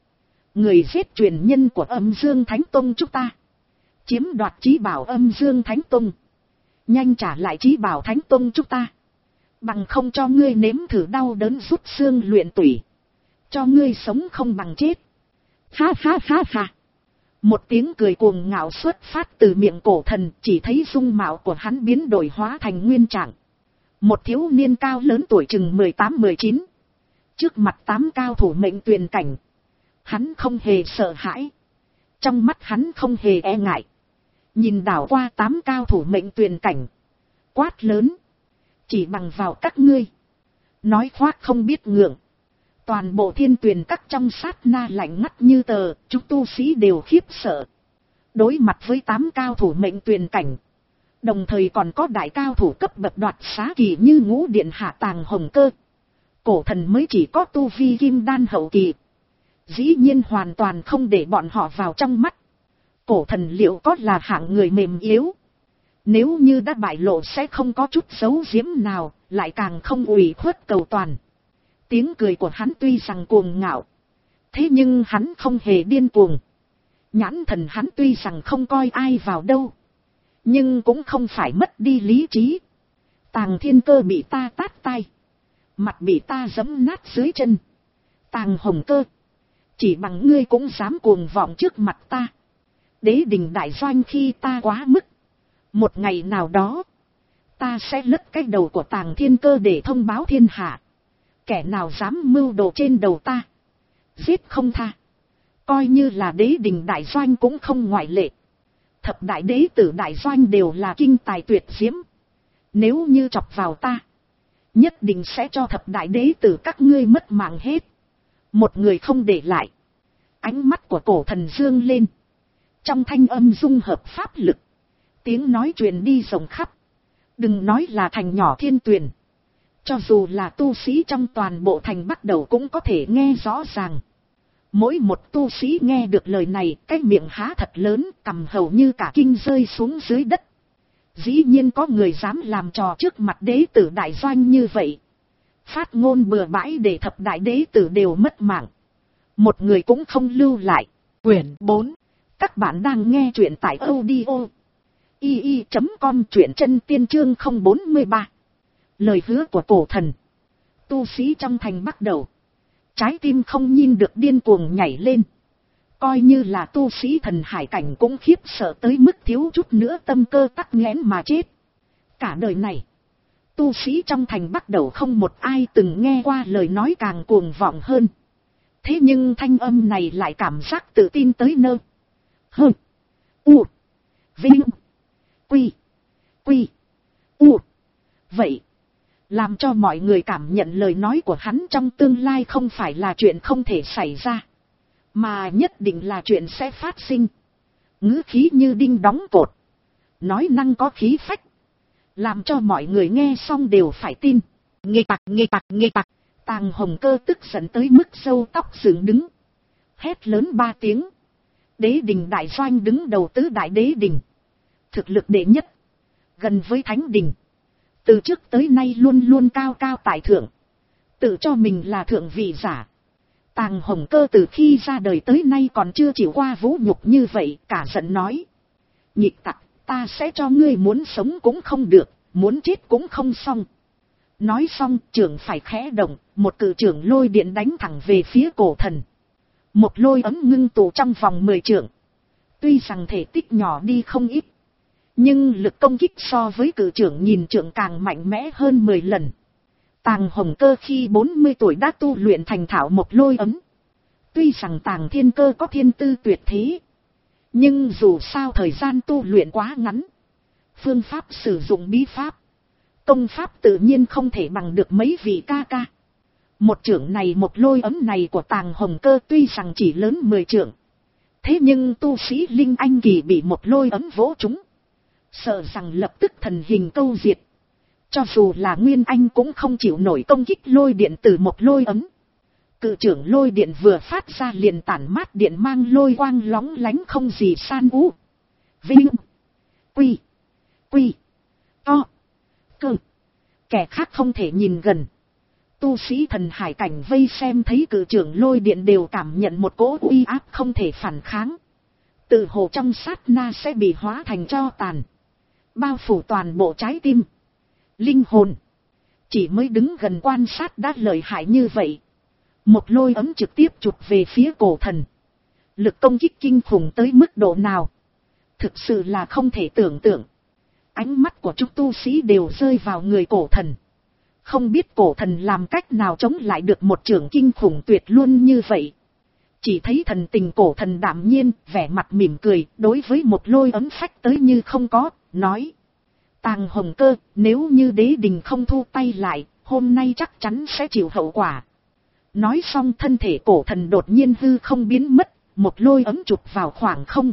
Người giết truyền nhân của Âm Dương Thánh Tông chúng ta. Chiếm đoạt chí bảo Âm Dương Thánh Tông. Nhanh trả lại chí bảo Thánh Tông chúng ta. Bằng không cho ngươi nếm thử đau đớn rút xương luyện tủy. Cho ngươi sống không bằng chết. Ha ha ha ha. Một tiếng cười cuồng ngạo xuất phát từ miệng Cổ Thần, chỉ thấy dung mạo của hắn biến đổi hóa thành nguyên trạng. Một thiếu niên cao lớn tuổi chừng mười tám mười chín. Trước mặt tám cao thủ mệnh tuyền cảnh. Hắn không hề sợ hãi. Trong mắt hắn không hề e ngại. Nhìn đảo qua tám cao thủ mệnh tuyền cảnh. Quát lớn. Chỉ bằng vào các ngươi. Nói khoác không biết ngượng. Toàn bộ thiên tuyền các trong sát na lạnh ngắt như tờ, chúng tu sĩ đều khiếp sợ. Đối mặt với tám cao thủ mệnh tuyền cảnh. Đồng thời còn có đại cao thủ cấp bậc đoạt xá kỳ như Ngũ Điện Hạ Tàng Hồng Cơ. Cổ Thần mới chỉ có tu vi kim đan hậu kỳ. Dĩ nhiên hoàn toàn không để bọn họ vào trong mắt. Cổ Thần liệu có là hạng người mềm yếu. Nếu như đã bại lộ sẽ không có chút giấu giếm nào, lại càng không ủy khuất cầu toàn. Tiếng cười của hắn tuy rằng cuồng ngạo. Thế nhưng hắn không hề điên cuồng. Nhãn thần hắn tuy rằng không coi ai vào đâu. Nhưng cũng không phải mất đi lý trí. Tàng Thiên Cơ bị ta tát tai. Mặt bị ta giẫm nát dưới chân. Tàng Hồng Cơ. Chỉ bằng ngươi cũng dám cuồng vọng trước mặt ta. Đế đình đại doanh khi ta quá mức. Một ngày nào đó. Ta sẽ lất cái đầu của Tàng Thiên Cơ để thông báo thiên hạ. Kẻ nào dám mưu đồ trên đầu ta. Giết không tha. Coi như là đế đình đại doanh cũng không ngoại lệ. Thập đại đế tử đại doanh đều là kinh tài tuyệt diễm. Nếu như chọc vào ta. Nhất định sẽ cho thập đại đế tử các ngươi mất mạng hết. Một người không để lại. Ánh mắt của Cổ Thần dương lên. Trong thanh âm dung hợp pháp lực. Tiếng nói truyền đi rộng khắp. Đừng nói là thành nhỏ thiên tuyền. Cho dù là tu sĩ trong toàn bộ thành bắt đầu cũng có thể nghe rõ ràng. Mỗi một tu sĩ nghe được lời này, cái miệng há thật lớn, cằm hầu như cả kinh rơi xuống dưới đất. Dĩ nhiên có người dám làm trò trước mặt đế tử đại doanh như vậy. Phát ngôn bừa bãi để thập đại đế tử đều mất mạng. Một người cũng không lưu lại. Quyển bốn. Các bạn đang nghe truyện tại audio i i chấm com, truyện chân tiên chương không bốn ba. Lời hứa của Cổ Thần. Tu sĩ trong thành bắt đầu. Trái tim không nhìn được điên cuồng nhảy lên. Coi như là tu sĩ thần hải cảnh cũng khiếp sợ tới mức thiếu chút nữa tâm cơ tắc nghẽn mà chết. Cả đời này, tu sĩ trong thành bắt đầu không một ai từng nghe qua lời nói càng cuồng vọng hơn. Thế nhưng thanh âm này lại cảm giác tự tin tới nơ. Hơ. U. Vinh. Quy. Quy. U. Vậy. Làm cho mọi người cảm nhận lời nói của hắn trong tương lai không phải là chuyện không thể xảy ra. Mà nhất định là chuyện sẽ phát sinh. Ngữ khí như đinh đóng cột. Nói năng có khí phách. Làm cho mọi người nghe xong đều phải tin. Nghịch tặc, nghịch tặc, nghịch tặc. Tàng Hồng Cơ tức giận tới mức râu tóc dựng đứng. Hét lớn ba tiếng. Đế đình đại doanh đứng đầu tứ đại đế đình. Thực lực đệ nhất. Gần với thánh đình. Từ trước tới nay luôn luôn cao cao tại thượng. Tự cho mình là thượng vị giả. Tàng Hồng Cơ từ khi ra đời tới nay còn chưa chịu qua vũ nhục như vậy, cả giận nói. Nhịp tặc, ta sẽ cho ngươi muốn sống cũng không được, muốn chết cũng không xong. Nói xong, trưởng phải khẽ động, một cự trưởng lôi điện đánh thẳng về phía Cổ Thần. Một lôi ấm ngưng tụ trong vòng mười trượng. Tuy rằng thể tích nhỏ đi không ít. Nhưng lực công kích so với cự trưởng nhìn trượng càng mạnh mẽ hơn mười lần. Tàng Hồng Cơ khi bốn mươi tuổi đã tu luyện thành thảo một lôi ấm. Tuy rằng Tàng Thiên Cơ có thiên tư tuyệt thế. Nhưng dù sao thời gian tu luyện quá ngắn. Phương pháp sử dụng bí pháp. Công pháp tự nhiên không thể bằng được mấy vị ca ca. Một trưởng này một lôi ấm này của Tàng Hồng Cơ tuy rằng chỉ lớn mười trượng. Thế nhưng tu sĩ Linh Anh Kỳ bị một lôi ấm vỗ trúng. Sợ rằng lập tức thần hình câu diệt. Cho dù là Nguyên Anh cũng không chịu nổi công kích lôi điện từ một lôi ấm. Cự trưởng lôi điện vừa phát ra liền tản mát điện mang lôi quang lóng lánh không gì san ú. Vinh. Quy. Quy. To. Cơ. Kẻ khác không thể nhìn gần. Tu sĩ thần hải cảnh vây xem thấy cử trưởng lôi điện đều cảm nhận một cỗ uy áp không thể phản kháng. Tự hồ trong sát na sẽ bị hóa thành tro tàn. Bao phủ toàn bộ trái tim. Linh hồn. Chỉ mới đứng gần quan sát đã lợi hại như vậy. Một lôi ấm trực tiếp chụp về phía cổ thần. Lực công kích kinh khủng tới mức độ nào. Thực sự là không thể tưởng tượng. Ánh mắt của chúng tu sĩ đều rơi vào người cổ thần. Không biết cổ thần làm cách nào chống lại được một trưởng kinh khủng tuyệt luôn như vậy. Chỉ thấy thần tình cổ thần đảm nhiên, vẻ mặt mỉm cười, đối với một lôi ấm phách tới như không có, nói. Tàng Hồng Cơ, nếu như đế đình không thu tay lại, hôm nay chắc chắn sẽ chịu hậu quả. Nói xong thân thể cổ thần đột nhiên hư không biến mất, một lôi ấm chụp vào khoảng không.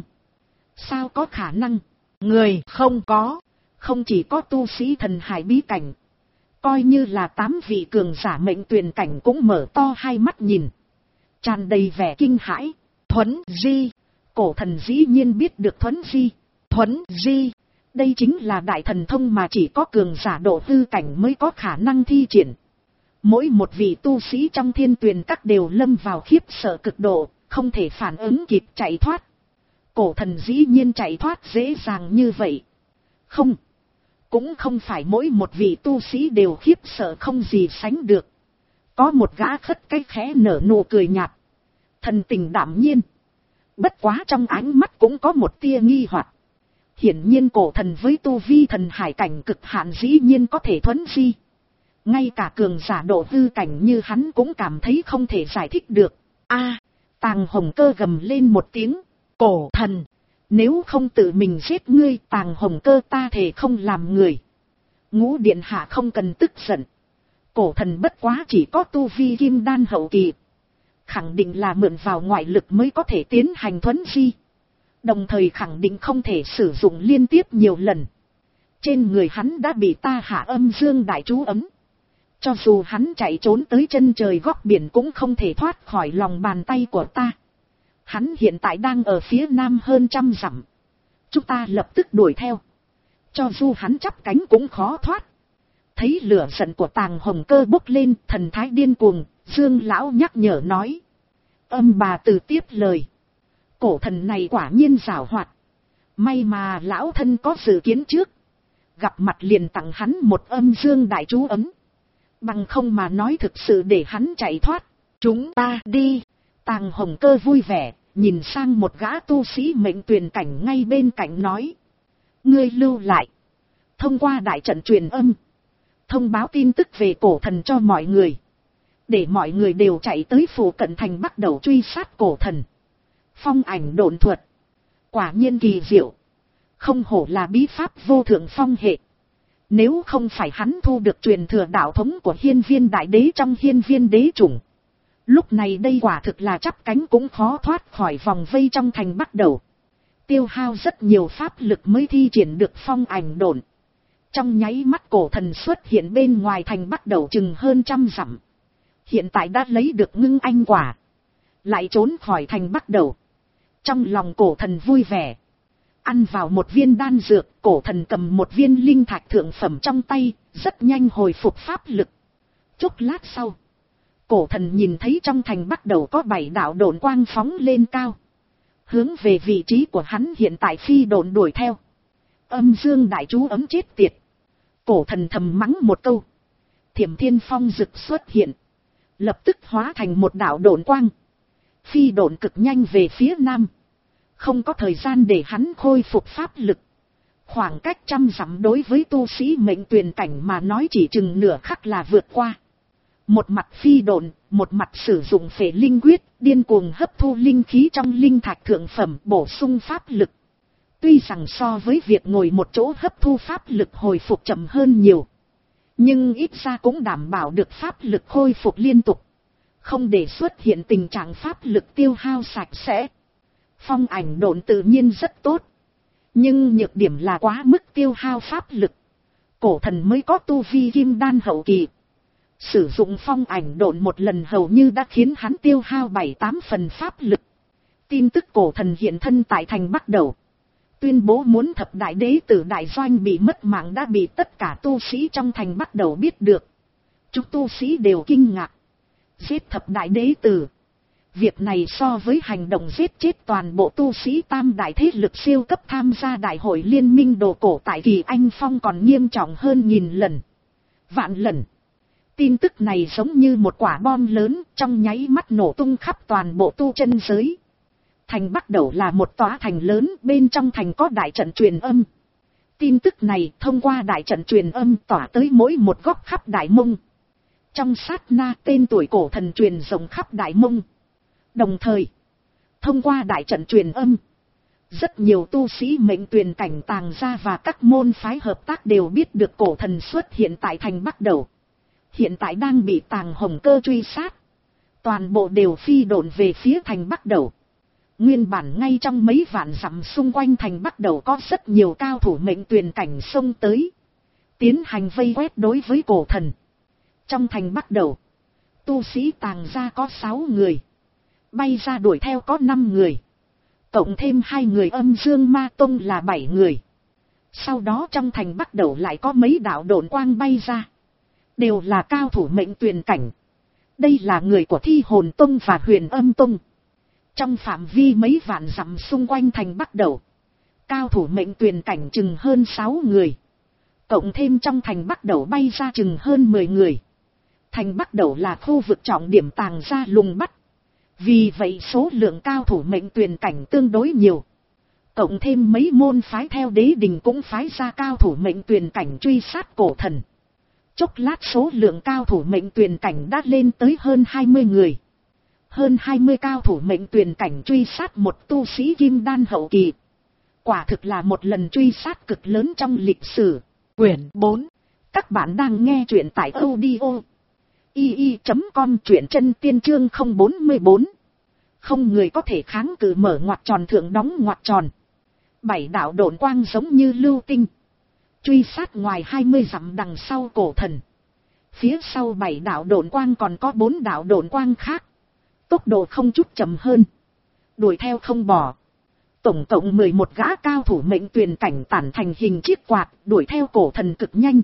Sao có khả năng? Người không có, không chỉ có tu sĩ thần hải bí cảnh. Coi như là tám vị cường giả mệnh tuyển cảnh cũng mở to hai mắt nhìn. Tràn đầy vẻ kinh hãi. Thuấn di. Cổ thần dĩ nhiên biết được thuấn di. Thuấn di. Đây chính là đại thần thông mà chỉ có cường giả độ hư cảnh mới có khả năng thi triển. Mỗi một vị tu sĩ trong thiên tuyền các đều lâm vào khiếp sợ cực độ, không thể phản ứng kịp chạy thoát. Cổ thần dĩ nhiên chạy thoát dễ dàng như vậy. Không. Cũng không phải mỗi một vị tu sĩ đều khiếp sợ không gì sánh được. Có một gã khất cái khẽ nở nụ cười nhạt. Thần tình đảm nhiên. Bất quá trong ánh mắt cũng có một tia nghi hoặc. Hiển nhiên cổ thần với tu vi thần hải cảnh cực hạn dĩ nhiên có thể thuấn di. Ngay cả cường giả độ hư cảnh như hắn cũng cảm thấy không thể giải thích được. A, Tàng Hồng Cơ gầm lên một tiếng. Cổ thần, nếu không tự mình giết ngươi, Tàng Hồng Cơ ta thề không làm người. Ngũ điện hạ không cần tức giận. Cổ thần bất quá chỉ có tu vi kim đan hậu kỳ. Khẳng định là mượn vào ngoại lực mới có thể tiến hành thuấn di. Đồng thời khẳng định không thể sử dụng liên tiếp nhiều lần. Trên người hắn đã bị ta hạ âm dương đại chú ấm. Cho dù hắn chạy trốn tới chân trời góc biển cũng không thể thoát khỏi lòng bàn tay của ta. Hắn hiện tại đang ở phía nam hơn trăm dặm. Chúng ta lập tức đuổi theo. Cho dù hắn chắp cánh cũng khó thoát. Thấy lửa giận của Tàng Hồng Cơ bốc lên, thần thái điên cuồng, Dương lão nhắc nhở nói. Âm bà từ tiếp lời. Cổ thần này quả nhiên giảo hoạt. May mà lão thân có dự kiến trước. Gặp mặt liền tặng hắn một âm dương đại chú ấm. Bằng không mà nói thực sự để hắn chạy thoát. Chúng ta đi. Tàng Hồng Cơ vui vẻ, nhìn sang một gã tu sĩ mệnh tuyển cảnh ngay bên cạnh nói. Ngươi lưu lại. Thông qua đại trận truyền âm. Thông báo tin tức về cổ thần cho mọi người. Để mọi người đều chạy tới phủ cận thành bắt đầu truy sát cổ thần. Phong ảnh độn thuật. Quả nhiên kỳ diệu. Không hổ là bí pháp vô thượng phong hệ. Nếu không phải hắn thu được truyền thừa đạo thống của hiên viên đại đế trong hiên viên đế chủng. Lúc này đây quả thực là chắp cánh cũng khó thoát khỏi vòng vây trong thành bắt đầu. Tiêu hao rất nhiều pháp lực mới thi triển được phong ảnh độn. Trong nháy mắt cổ thần xuất hiện bên ngoài thành bắt đầu chừng hơn trăm dặm. Hiện tại đã lấy được ngưng anh quả. Lại trốn khỏi thành bắt đầu. Trong lòng cổ thần vui vẻ. Ăn vào một viên đan dược, cổ thần cầm một viên linh thạch thượng phẩm trong tay, rất nhanh hồi phục pháp lực. Chốc lát sau, cổ thần nhìn thấy trong thành bắt đầu có bảy đạo độn quang phóng lên cao. Hướng về vị trí của hắn hiện tại phi độn đuổi theo. Âm dương đại chú ấm chết tiệt. Cổ thần thầm mắng một câu. Thiểm thiên phong rực xuất hiện. Lập tức hóa thành một đạo độn quang. Phi độn cực nhanh về phía nam. Không có thời gian để hắn khôi phục pháp lực. Khoảng cách trăm dặm đối với tu sĩ mệnh tuyển cảnh mà nói chỉ chừng nửa khắc là vượt qua. Một mặt phi độn, một mặt sử dụng phệ linh quyết, điên cuồng hấp thu linh khí trong linh thạch thượng phẩm bổ sung pháp lực. Tuy rằng so với việc ngồi một chỗ hấp thu pháp lực hồi phục chậm hơn nhiều. Nhưng ít ra cũng đảm bảo được pháp lực khôi phục liên tục. Không để xuất hiện tình trạng pháp lực tiêu hao sạch sẽ. Phong ảnh độn tự nhiên rất tốt. Nhưng nhược điểm là quá mức tiêu hao pháp lực. Cổ thần mới có tu vi kim đan hậu kỳ. Sử dụng phong ảnh độn một lần hầu như đã khiến hắn tiêu hao bảy tám phần pháp lực. Tin tức cổ thần hiện thân tại thành bắt đầu. Tuyên bố muốn thập đại đế tử đại doanh bị mất mạng đã bị tất cả tu sĩ trong thành bắt đầu biết được. Chúng tu sĩ đều kinh ngạc. Giết thập đại đế tử. Việc này so với hành động giết chết toàn bộ tu sĩ tam đại thế lực siêu cấp tham gia đại hội liên minh đồ cổ tại Kỳ Anh Phong còn nghiêm trọng hơn nghìn lần. Vạn lần. Tin tức này giống như một quả bom lớn trong nháy mắt nổ tung khắp toàn bộ tu chân giới. Thành bắt đầu là một tòa thành lớn, bên trong thành có đại trận truyền âm. Tin tức này thông qua đại trận truyền âm tỏa tới mỗi một góc khắp Đại Mông. Trong sát na tên tuổi cổ thần truyền rộng khắp Đại Mông. Đồng thời, thông qua đại trận truyền âm, rất nhiều tu sĩ mệnh tuyền cảnh tàng gia và các môn phái hợp tác đều biết được cổ thần xuất hiện tại thành Bắc Đầu. Hiện tại đang bị Tàng Hồng Cơ truy sát. Toàn bộ đều phi độn về phía thành Bắc Đầu. Nguyên bản ngay trong mấy vạn dặm xung quanh thành Bắc Đầu có rất nhiều cao thủ mệnh tuyền cảnh xông tới. Tiến hành vây quét đối với cổ thần. Trong thành Bắc Đầu, tu sĩ tàng gia có sáu người. Bay ra đuổi theo có năm người. Cộng thêm hai người Âm Dương Ma Tông là bảy người. Sau đó trong thành Bắc Đầu lại có mấy đạo độn quang bay ra. Đều là cao thủ mệnh tuyền cảnh. Đây là người của Thi Hồn Tông và Huyền Âm Tông. Trong phạm vi mấy vạn dặm xung quanh thành Bắc Đầu, cao thủ mệnh tuyền cảnh chừng hơn sáu người. Cộng thêm trong thành Bắc Đầu bay ra chừng hơn mười người. Thành Bắc Đầu là khu vực trọng điểm tàng gia lùng bắt. Vì vậy số lượng cao thủ mệnh tuyền cảnh tương đối nhiều. Cộng thêm mấy môn phái theo đế đình cũng phái ra cao thủ mệnh tuyền cảnh truy sát cổ thần. Chốc lát số lượng cao thủ mệnh tuyền cảnh đã lên tới hơn hai mươi người. Hơn hai mươi cao thủ mệnh tuyền cảnh truy sát một tu sĩ kim đan hậu kỳ. Quả thực là một lần truy sát cực lớn trong lịch sử. Quyển bốn. Các bạn đang nghe truyện tại audio i i chấm com, truyện chân tiên chương không bốn bốn. Không người có thể kháng cự mở ngoặc tròn thượng đóng ngoặc tròn. Bảy đạo độn quang giống như lưu tinh. Truy sát ngoài hai mươi dặm đằng sau cổ thần. Phía sau bảy đạo độn quang còn có bốn đạo độn quang khác. Tốc độ không chút chậm hơn. Đuổi theo không bỏ. Tổng cộng mười một gã cao thủ mệnh tuyền cảnh tản thành hình chiếc quạt đuổi theo cổ thần cực nhanh.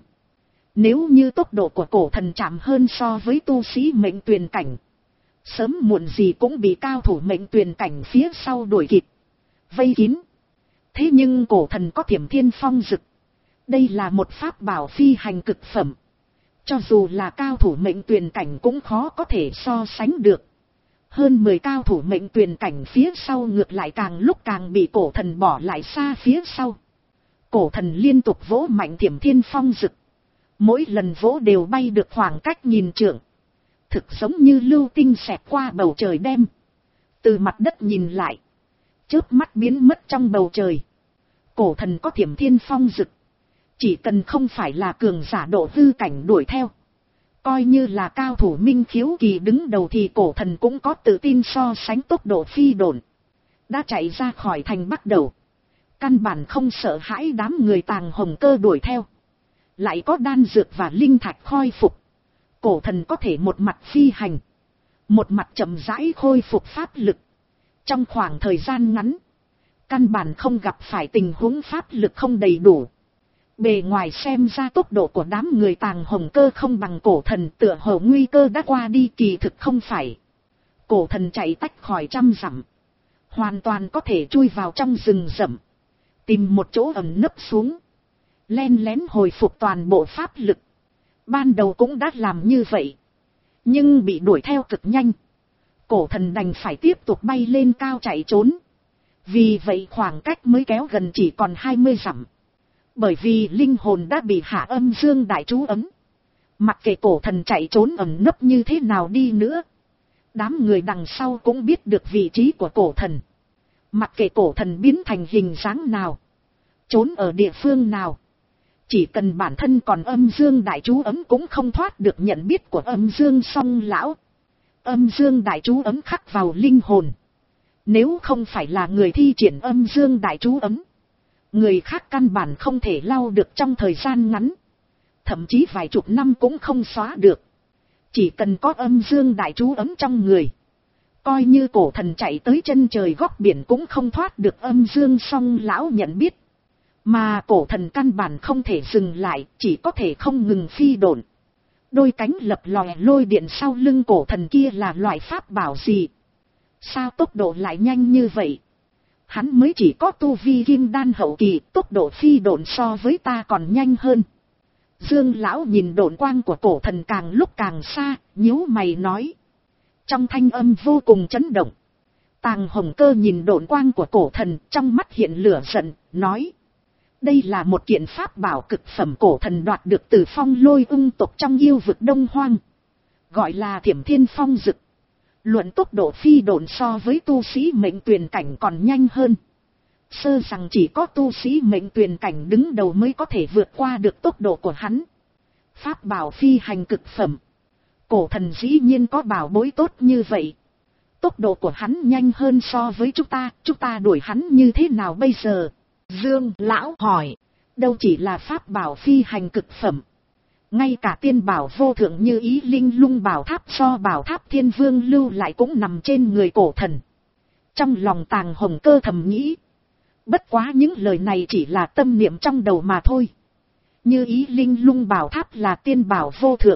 Nếu như tốc độ của cổ thần chậm hơn so với tu sĩ mệnh tuyền cảnh, sớm muộn gì cũng bị cao thủ mệnh tuyền cảnh phía sau đuổi kịp, vây kín. Thế nhưng cổ thần có Thiểm Thiên Phong Dực. Đây là một pháp bảo phi hành cực phẩm. Cho dù là cao thủ mệnh tuyền cảnh cũng khó có thể so sánh được. Hơn mười cao thủ mệnh tuyền cảnh phía sau ngược lại càng lúc càng bị cổ thần bỏ lại xa phía sau. Cổ thần liên tục vỗ mạnh Thiểm Thiên Phong Dực. Mỗi lần vỗ đều bay được khoảng cách nghìn trượng. Thực giống như lưu tinh xẹt qua bầu trời đêm. Từ mặt đất nhìn lại, chớp mắt biến mất trong bầu trời. Cổ thần có Thiểm Thiên Phong Dực. Chỉ cần không phải là cường giả độ hư cảnh đuổi theo, coi như là cao thủ minh khiếu kỳ đứng đầu thì cổ thần cũng có tự tin so sánh tốc độ phi độn. Đã chạy ra khỏi thành Bắc Đầu, căn bản không sợ hãi đám người Tàng Hồng Cơ đuổi theo. Lại có đan dược và linh thạch khôi phục. Cổ thần có thể một mặt phi hành, một mặt chậm rãi khôi phục pháp lực. Trong khoảng thời gian ngắn, căn bản không gặp phải tình huống pháp lực không đầy đủ. Bề ngoài xem ra tốc độ của đám người Tàng Hồng Cơ không bằng cổ thần, tựa hồ nguy cơ đã qua đi, kỳ thực không phải. Cổ thần chạy tách khỏi trăm dặm, hoàn toàn có thể chui vào trong rừng rậm, tìm một chỗ ẩn nấp xuống, len lén hồi phục toàn bộ pháp lực. Ban đầu cũng đã làm như vậy, nhưng bị đuổi theo cực nhanh. Cổ thần đành phải tiếp tục bay lên cao chạy trốn. Vì vậy khoảng cách mới kéo gần chỉ còn hai mươi dặm. Bởi vì linh hồn đã bị hạ âm dương đại chú ấm. Mặc kệ cổ thần chạy trốn ẩn nấp như thế nào đi nữa, đám người đằng sau cũng biết được vị trí của cổ thần. Mặc kệ cổ thần biến thành hình dáng nào, trốn ở địa phương nào, chỉ cần bản thân còn âm dương đại chú ấm cũng không thoát được nhận biết của âm dương song lão. Âm dương đại chú ấm khắc vào linh hồn. Nếu không phải là người thi triển âm dương đại chú ấm, người khác căn bản không thể lau được trong thời gian ngắn. Thậm chí vài chục năm cũng không xóa được. Chỉ cần có âm dương đại chú ấm trong người, coi như cổ thần chạy tới chân trời góc biển cũng không thoát được âm dương song lão nhận biết. Mà cổ thần căn bản không thể dừng lại, chỉ có thể không ngừng phi độn. Đôi cánh lập lòe lôi điện sau lưng cổ thần kia là loại pháp bảo gì? Sao tốc độ lại nhanh như vậy? Hắn mới chỉ có tu vi kim đan hậu kỳ, tốc độ phi độn so với ta còn nhanh hơn. Dương lão nhìn độn quang của cổ thần càng lúc càng xa, nhíu mày nói. Trong thanh âm vô cùng chấn động. Tàng Hồng Cơ nhìn độn quang của cổ thần, trong mắt hiện lửa giận, nói. Đây là một kiện pháp bảo cực phẩm cổ thần đoạt được từ phong lôi ung tộc trong yêu vực Đông Hoang. Gọi là Thiểm Thiên Phong Dực. Luận tốc độ phi độn so với tu sĩ mệnh tuyền cảnh còn nhanh hơn. Sơ rằng chỉ có tu sĩ mệnh tuyền cảnh đứng đầu mới có thể vượt qua được tốc độ của hắn. Pháp bảo phi hành cực phẩm. Cổ thần dĩ nhiên có bảo bối tốt như vậy. Tốc độ của hắn nhanh hơn so với chúng ta, chúng ta đuổi hắn như thế nào bây giờ? Dương lão hỏi, đâu chỉ là pháp bảo phi hành cực phẩm. Ngay cả tiên bảo vô thượng như Ý Linh Lung bảo tháp so bảo tháp Thiên Vương lưu lại cũng nằm trên người cổ thần. Trong lòng Tàng Hồng Cơ thầm nghĩ. Bất quá những lời này chỉ là tâm niệm trong đầu mà thôi. Như Ý Linh Lung bảo tháp là tiên bảo vô thượng.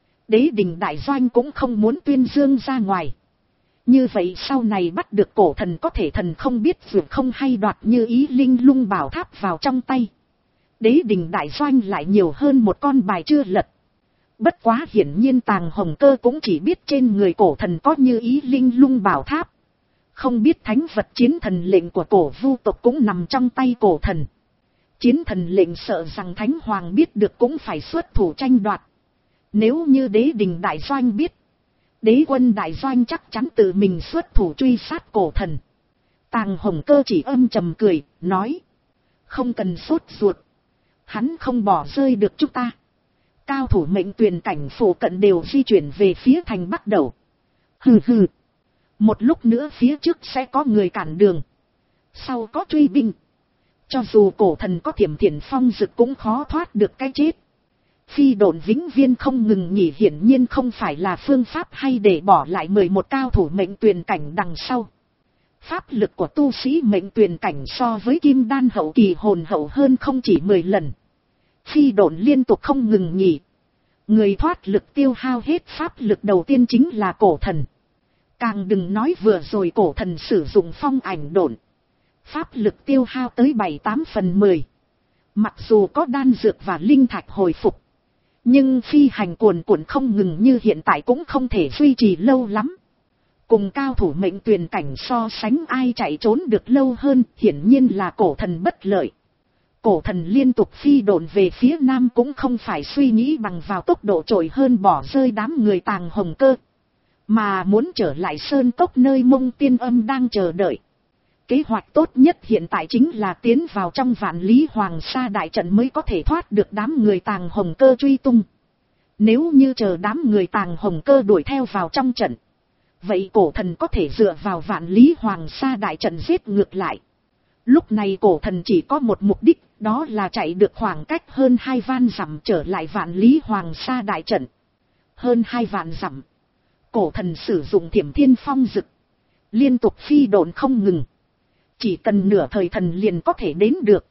Đế đình đại doanh cũng không muốn tuyên dương ra ngoài. Như vậy sau này bắt được cổ thần có thể thần không biết vượt không hay đoạt Như Ý Linh Lung bảo tháp vào trong tay. Đế đình đại doanh lại nhiều hơn một con bài chưa lật. Bất quá hiển nhiên Tàng Hồng Cơ cũng chỉ biết trên người cổ thần có Như Ý Linh Lung bảo tháp. Không biết thánh vật chiến thần lệnh của cổ vu tộc cũng nằm trong tay cổ thần. Chiến thần lệnh sợ rằng thánh hoàng biết được cũng phải xuất thủ tranh đoạt. Nếu như đế đình đại doanh biết, đế quân đại doanh chắc chắn tự mình xuất thủ truy sát cổ thần. Tàng Hồng Cơ chỉ âm trầm cười, nói. Không cần sốt ruột. Hắn không bỏ rơi được chúng ta. Cao thủ mệnh tuyền cảnh phụ cận đều di chuyển về phía thành Bắc Đầu. Hừ hừ. Một lúc nữa phía trước sẽ có người cản đường. Sau có truy binh. Cho dù cổ thần có Thiểm Thiên Phong Dực cũng khó thoát được cái chết. Phi độn vĩnh viên không ngừng nghỉ hiển nhiên không phải là phương pháp hay để bỏ lại mười một cao thủ mệnh tuyền cảnh đằng sau. Pháp lực của tu sĩ mệnh tuyền cảnh so với kim đan hậu kỳ hồn hậu hơn không chỉ mười lần. Phi độn liên tục không ngừng nghỉ. Người thoát lực tiêu hao hết pháp lực đầu tiên chính là cổ thần. Càng đừng nói vừa rồi cổ thần sử dụng phong ảnh độn. Pháp lực tiêu hao tới bảy tám phần mười. Mặc dù có đan dược và linh thạch hồi phục. Nhưng phi hành cuồn cuộn không ngừng như hiện tại cũng không thể duy trì lâu lắm. Cùng cao thủ mệnh tuyền cảnh so sánh ai chạy trốn được lâu hơn hiển nhiên là cổ thần bất lợi. Cổ thần liên tục phi độn về phía nam cũng không phải suy nghĩ bằng vào tốc độ trội hơn bỏ rơi đám người Tàng Hồng Cơ. Mà muốn trở lại sơn cốc nơi Mông Tiên Âm đang chờ đợi. Kế hoạch tốt nhất hiện tại chính là tiến vào trong Vạn Lý Hoàng Sa đại trận mới có thể thoát được đám người Tàng Hồng Cơ truy tung. Nếu như chờ đám người Tàng Hồng Cơ đuổi theo vào trong trận. Vậy cổ thần có thể dựa vào Vạn Lý Hoàng Sa đại trận giết ngược lại. Lúc này cổ thần chỉ có một mục đích, đó là chạy được khoảng cách hơn hai vạn dặm trở lại Vạn Lý Hoàng Sa đại trận. Hơn hai vạn dặm. Cổ thần sử dụng Thiểm Thiên Phong Dực. Liên tục phi độn không ngừng. Chỉ cần nửa thời thần liền có thể đến được.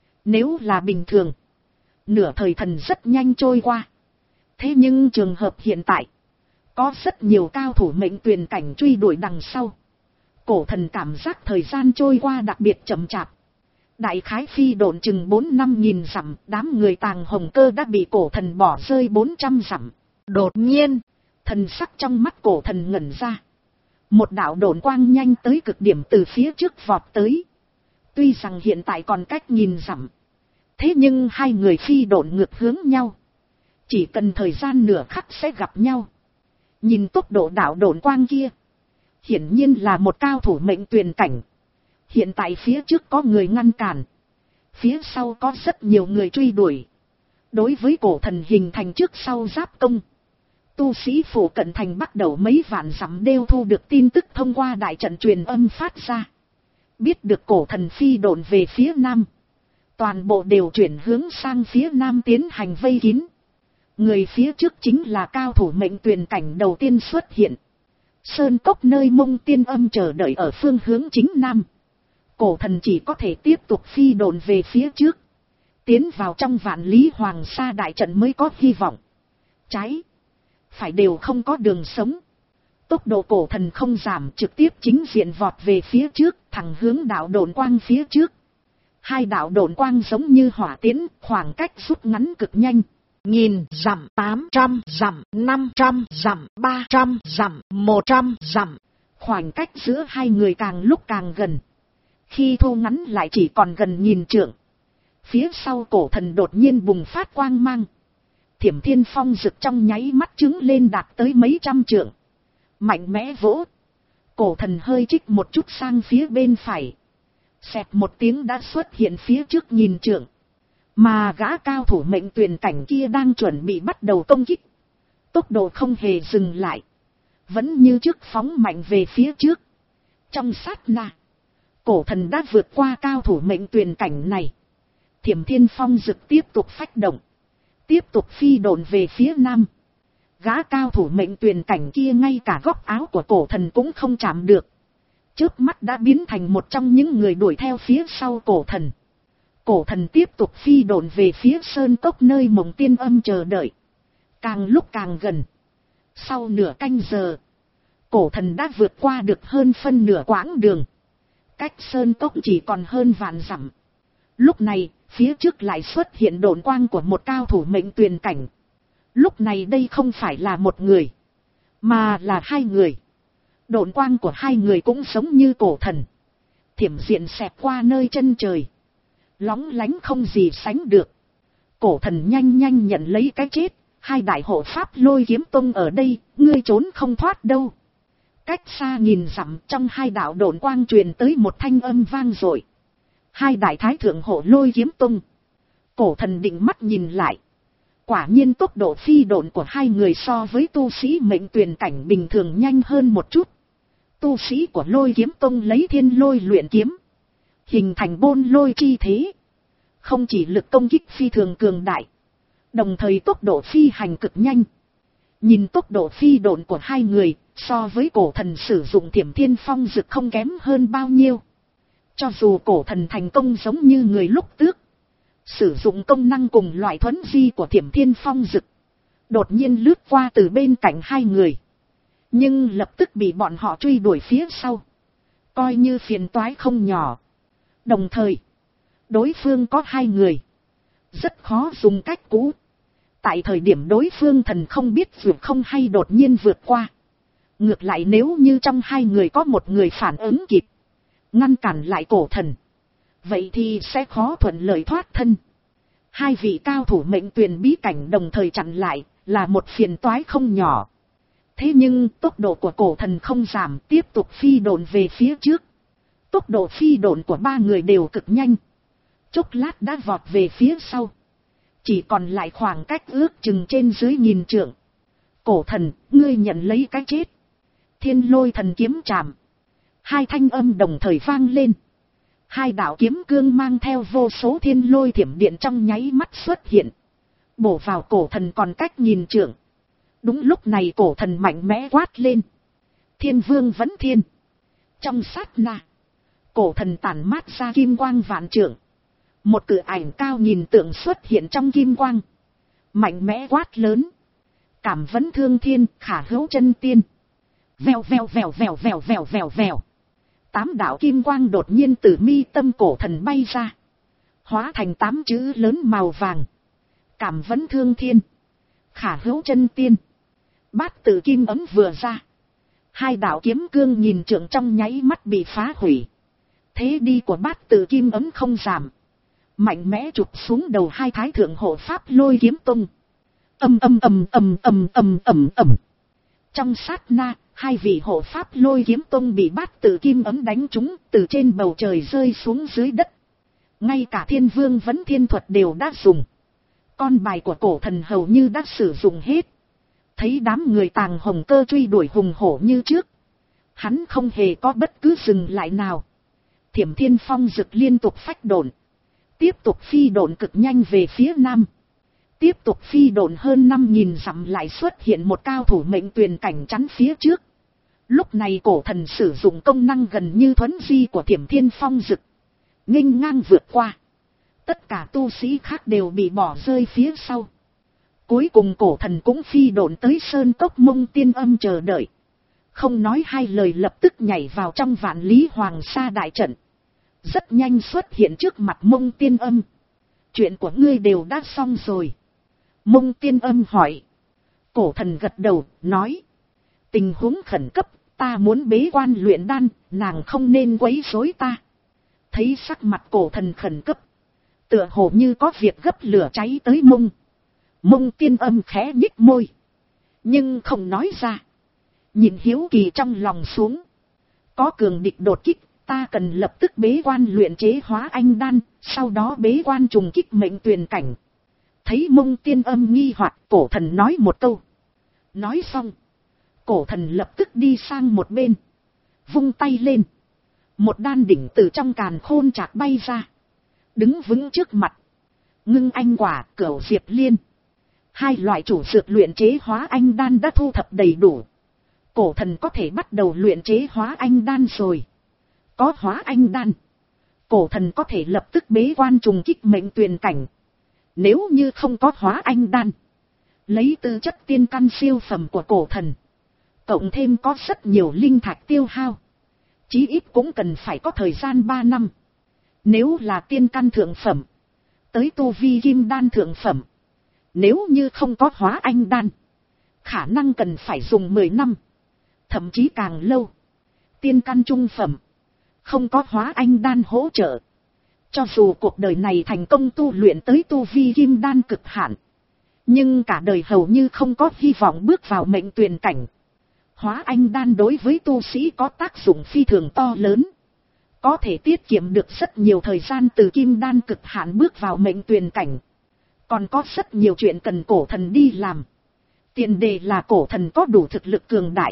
Nếu là bình thường, nửa thời thần rất nhanh trôi qua. Thế nhưng trường hợp hiện tại, có rất nhiều cao thủ mệnh tuyền cảnh truy đuổi đằng sau. Cổ thần cảm giác thời gian trôi qua đặc biệt chậm chạp. Đại khái phi độn chừng bốn năm nghìn dặm, đám người Tàng Hồng Cơ đã bị cổ thần bỏ rơi bốn trăm dặm. Đột nhiên, thần sắc trong mắt cổ thần ngẩn ra. Một đạo độn quang nhanh tới cực điểm từ phía trước vọt tới. Tuy rằng hiện tại còn cách nghìn dặm. Thế nhưng hai người phi độn ngược hướng nhau. Chỉ cần thời gian nửa khắc sẽ gặp nhau. Nhìn tốc độ đạo độn quang kia. Hiển nhiên là một cao thủ mệnh tuyền cảnh. Hiện tại phía trước có người ngăn cản. Phía sau có rất nhiều người truy đuổi. Đối với cổ thần hình thành trước sau giáp công. Tu sĩ phủ cận thành bắt đầu mấy vạn dặm đều thu được tin tức thông qua đại trận truyền âm phát ra. Biết được cổ thần phi độn về phía nam. Toàn bộ đều chuyển hướng sang phía nam tiến hành vây kín. Người phía trước chính là cao thủ mệnh tuyền cảnh đầu tiên xuất hiện. Sơn cốc nơi Mông Tiên Âm chờ đợi ở phương hướng chính nam. Cổ thần chỉ có thể tiếp tục phi độn về phía trước. Tiến vào trong Vạn Lý Hoàng Sa đại trận mới có hy vọng. Trái. phải đều không có đường sống. Tốc độ cổ thần không giảm, trực tiếp chính diện vọt về phía trước, thẳng hướng đạo độn quang phía trước. Hai đạo độn quang giống như hỏa tiễn, khoảng cách rút ngắn cực nhanh. Nghìn dặm, tám trăm dặm, năm trăm dặm, ba trăm dặm, một trăm dặm. Khoảng cách giữa hai người càng lúc càng gần. Khi thu ngắn lại chỉ còn gần nghìn trượng. Phía sau cổ thần đột nhiên bùng phát quang mang. Thiểm thiên phong rực trong nháy mắt trứng lên đạt tới mấy trăm trượng. Mạnh mẽ vỗ. Cổ thần hơi trích một chút sang phía bên phải. Xẹt một tiếng đã xuất hiện phía trước nghìn trượng. Mà gã cao thủ mệnh tuyển cảnh kia đang chuẩn bị bắt đầu công kích. Tốc độ không hề dừng lại. Vẫn như trước phóng mạnh về phía trước. Trong sát na, cổ thần đã vượt qua cao thủ mệnh tuyển cảnh này. Thiểm thiên phong rực tiếp tục phách động. Tiếp tục phi độn về phía nam. Gã cao thủ mệnh tuyển cảnh kia ngay cả góc áo của cổ thần cũng không chạm được. Chớp mắt đã biến thành một trong những người đuổi theo phía sau cổ thần. Cổ thần tiếp tục phi độn về phía sơn cốc nơi Mộng Tiên Âm chờ đợi. Càng lúc càng gần. Sau nửa canh giờ, cổ thần đã vượt qua được hơn phân nửa quãng đường. Cách sơn cốc chỉ còn hơn vạn dặm. Lúc này, phía trước lại xuất hiện độn quang của một cao thủ mệnh tuyển cảnh. Lúc này đây không phải là một người, mà là hai người. Độn quang của hai người cũng giống như cổ thần. Thiểm diện xẹt qua nơi chân trời. Lóng lánh không gì sánh được. Cổ thần nhanh nhanh nhận lấy cái chết. Hai đại hộ pháp Lôi Kiếm Tông ở đây, ngươi trốn không thoát đâu. Cách xa nhìn dặm, trong hai đạo độn quang truyền tới một thanh âm vang dội. Hai đại thái thượng hộ Lôi Kiếm Tông. Cổ thần định mắt nhìn lại. Quả nhiên tốc độ phi độn của hai người so với tu sĩ mệnh tuyển cảnh bình thường nhanh hơn một chút. Tu sĩ của Lôi Kiếm Tông lấy thiên lôi luyện kiếm, hình thành bôn lôi chi thế. Không chỉ lực công kích phi thường cường đại, đồng thời tốc độ phi hành cực nhanh. Nhìn tốc độ phi độn của hai người, so với cổ thần sử dụng Thiểm Thiên Phong Dực không kém hơn bao nhiêu. Cho dù cổ thần thành công giống như người lúc trước, sử dụng công năng cùng loại thuấn di của Thiểm Thiên Phong Dực, đột nhiên lướt qua từ bên cạnh hai người, nhưng lập tức bị bọn họ truy đuổi phía sau, coi như phiền toái không nhỏ. Đồng thời, đối phương có hai người, rất khó dùng cách cũ. Tại thời điểm đối phương thần không biết vượt không hay đột nhiên vượt qua. Ngược lại nếu như trong hai người có một người phản ứng kịp, ngăn cản lại cổ thần, vậy thì sẽ khó thuận lợi thoát thân. Hai vị cao thủ mệnh tuyển bí cảnh đồng thời chặn lại, là một phiền toái không nhỏ. Thế nhưng tốc độ của cổ thần không giảm, tiếp tục phi độn về phía trước. Tốc độ phi độn của ba người đều cực nhanh. Chốc lát đã vọt về phía sau. Chỉ còn lại khoảng cách ước chừng trên dưới nghìn trượng. Cổ thần, ngươi nhận lấy cái chết. Thiên lôi thần kiếm chạm. Hai thanh âm đồng thời vang lên. Hai đạo kiếm cương mang theo vô số thiên lôi thiểm điện trong nháy mắt xuất hiện. Bổ vào cổ thần còn cách nghìn trượng. Đúng lúc này cổ thần mạnh mẽ quát lên. Thiên vương vẫn thiên. Trong sát na, cổ thần tản mát ra kim quang vạn trượng. Một cự ảnh cao nhìn tượng xuất hiện trong kim quang. Mạnh mẽ quát lớn. Cảm vấn thương thiên, khả hữu chân tiên. Vèo vèo vèo vèo vèo vèo vèo vèo. Tám đạo kim quang đột nhiên từ mi tâm cổ thần bay ra. Hóa thành tám chữ lớn màu vàng. Cảm vấn thương thiên, khả hữu chân tiên. Bát tự kim ấm vừa ra. Hai đạo kiếm cương nhìn trượng trong nháy mắt bị phá hủy. Thế đi của bát tự kim ấm không giảm. Mạnh mẽ chụp xuống đầu hai thái thượng hộ pháp Lôi Kiếm Tông. Âm âm âm âm âm âm âm âm. Trong sát na, hai vị hộ pháp Lôi Kiếm Tông bị bát tự kim ấm đánh trúng, từ trên bầu trời rơi xuống dưới đất. Ngay cả thiên vương vấn thiên thuật đều đã dùng. Con bài của cổ thần hầu như đã sử dụng hết. Thấy đám người Tàng Hồng Cơ truy đuổi hùng hổ như trước, hắn không hề có bất cứ dừng lại nào. Thiểm Thiên Phong Dực liên tục phách độn, tiếp tục phi độn cực nhanh về phía nam. Tiếp tục phi độn hơn năm nghìn dặm lại xuất hiện một cao thủ mệnh tuyền cảnh chắn phía trước. Lúc này cổ thần sử dụng công năng gần như thuấn di của Thiểm Thiên Phong Dực, nghênh ngang vượt qua. Tất cả tu sĩ khác đều bị bỏ rơi phía sau. Cuối cùng cổ thần cũng phi độn tới sơn cốc Mông Tiên Âm chờ đợi. Không nói hai lời lập tức nhảy vào trong Vạn Lý Hoàng Sa đại trận. Rất nhanh xuất hiện trước mặt Mông Tiên Âm. Chuyện của ngươi đều đã xong rồi. Mông Tiên Âm hỏi. Cổ thần gật đầu, nói. Tình huống khẩn cấp, ta muốn bế quan luyện đan, nàng không nên quấy rối ta. Thấy sắc mặt cổ thần khẩn cấp. Tựa hồ như có việc gấp lửa cháy tới mông. Mông Tiên Âm khẽ nhích môi. Nhưng không nói ra. Nhìn hiếu kỳ trong lòng xuống. Có cường địch đột kích, ta cần lập tức bế quan luyện chế hóa anh đan, sau đó bế quan trùng kích mệnh tuyền cảnh. Thấy Mông Tiên Âm nghi hoặc, cổ thần nói một câu. Nói xong. Cổ thần lập tức đi sang một bên. Vung tay lên. Một đan đỉnh từ trong càn khôn chạc bay ra. Đứng vững trước mặt. Ngưng anh quả, cửu diệp liên. Hai loại chủ dược luyện chế hóa anh đan đã thu thập đầy đủ. Cổ thần có thể bắt đầu luyện chế hóa anh đan rồi. Có hóa anh đan. Cổ thần có thể lập tức bế quan trùng kích mệnh tuyền cảnh. Nếu như không có hóa anh đan. Lấy tư chất tiên căn siêu phẩm của cổ thần. Cộng thêm có rất nhiều linh thạch tiêu hao. Chí ít cũng cần phải có thời gian ba năm. Nếu là tiên căn thượng phẩm. Tới tu vi kim đan thượng phẩm. Nếu như không có hóa anh đan. Khả năng cần phải dùng mười năm. Thậm chí càng lâu. Tiên căn trung phẩm. Không có hóa anh đan hỗ trợ. Cho dù cuộc đời này thành công tu luyện tới tu vi kim đan cực hạn. Nhưng cả đời hầu như không có hy vọng bước vào mệnh tuyền cảnh. Hóa anh đan đối với tu sĩ có tác dụng phi thường to lớn. Có thể tiết kiệm được rất nhiều thời gian từ kim đan cực hạn bước vào mệnh tuyền cảnh. Còn có rất nhiều chuyện cần cổ thần đi làm. Tiền đề là cổ thần có đủ thực lực cường đại.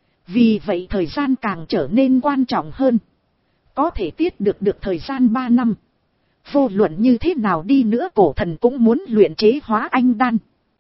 Vì vậy thời gian càng trở nên quan trọng hơn. Có thể tiết được được thời gian ba năm. Vô luận như thế nào đi nữa cổ thần cũng muốn luyện chế hóa anh đan.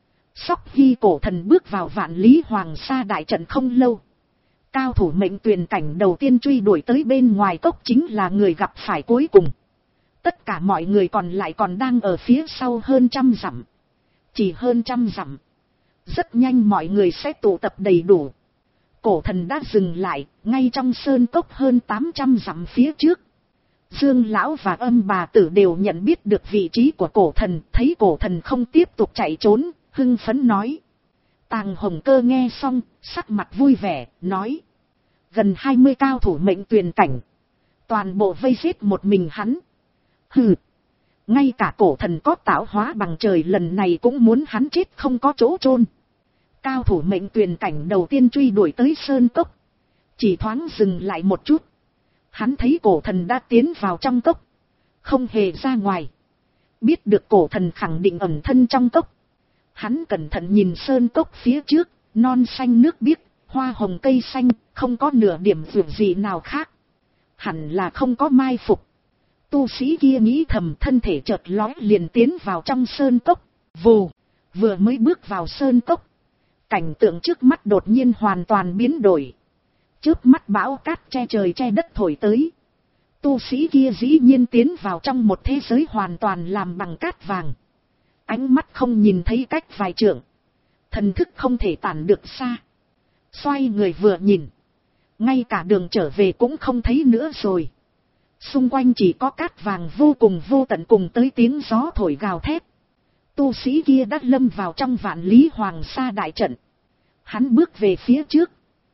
Sóc Hy cổ thần bước vào Vạn Lý Hoàng Sa đại trận không lâu. Cao thủ mệnh tuyền cảnh đầu tiên truy đuổi tới bên ngoài cốc chính là người gặp phải cuối cùng. Tất cả mọi người còn lại còn đang ở phía sau hơn trăm dặm. Chỉ hơn trăm dặm. Rất nhanh mọi người sẽ tụ tập đầy đủ. Cổ thần đã dừng lại, ngay trong sơn cốc hơn tám trăm dặm phía trước. Dương Lão và Âm Bà Tử đều nhận biết được vị trí của cổ thần, thấy cổ thần không tiếp tục chạy trốn, hưng phấn nói. Tàng Hồng Cơ nghe xong, sắc mặt vui vẻ, nói. Gần hai mươi cao thủ mệnh tuyền cảnh. Toàn bộ vây giết một mình hắn. Hừ. Ngay cả cổ thần có tạo hóa bằng trời lần này cũng muốn hắn chết không có chỗ chôn. Cao thủ mệnh tuyền cảnh đầu tiên truy đuổi tới sơn cốc. Chỉ thoáng dừng lại một chút. Hắn thấy cổ thần đã tiến vào trong cốc. Không hề ra ngoài. Biết được cổ thần khẳng định ẩn thân trong cốc. Hắn cẩn thận nhìn sơn cốc phía trước. Non xanh nước biếc, hoa hồng cây xanh, không có nửa điểm vượt gì nào khác. Hẳn là không có mai phục. Tu sĩ kia nghĩ thầm, thân thể chợt lói liền tiến vào trong sơn cốc. Vù, vừa mới bước vào sơn cốc. Cảnh tượng trước mắt đột nhiên hoàn toàn biến đổi. Chớp mắt bão cát che trời che đất thổi tới. Tu sĩ kia dĩ nhiên tiến vào trong một thế giới hoàn toàn làm bằng cát vàng. Ánh mắt không nhìn thấy cách vài trượng. Thần thức không thể tản được xa. Xoay người vừa nhìn. Ngay cả đường trở về cũng không thấy nữa rồi. Xung quanh chỉ có cát vàng vô cùng vô tận cùng tới tiếng gió thổi gào thét. Tu sĩ kia đã lâm vào trong Vạn Lý Hoàng Sa đại trận. Hắn bước về phía trước.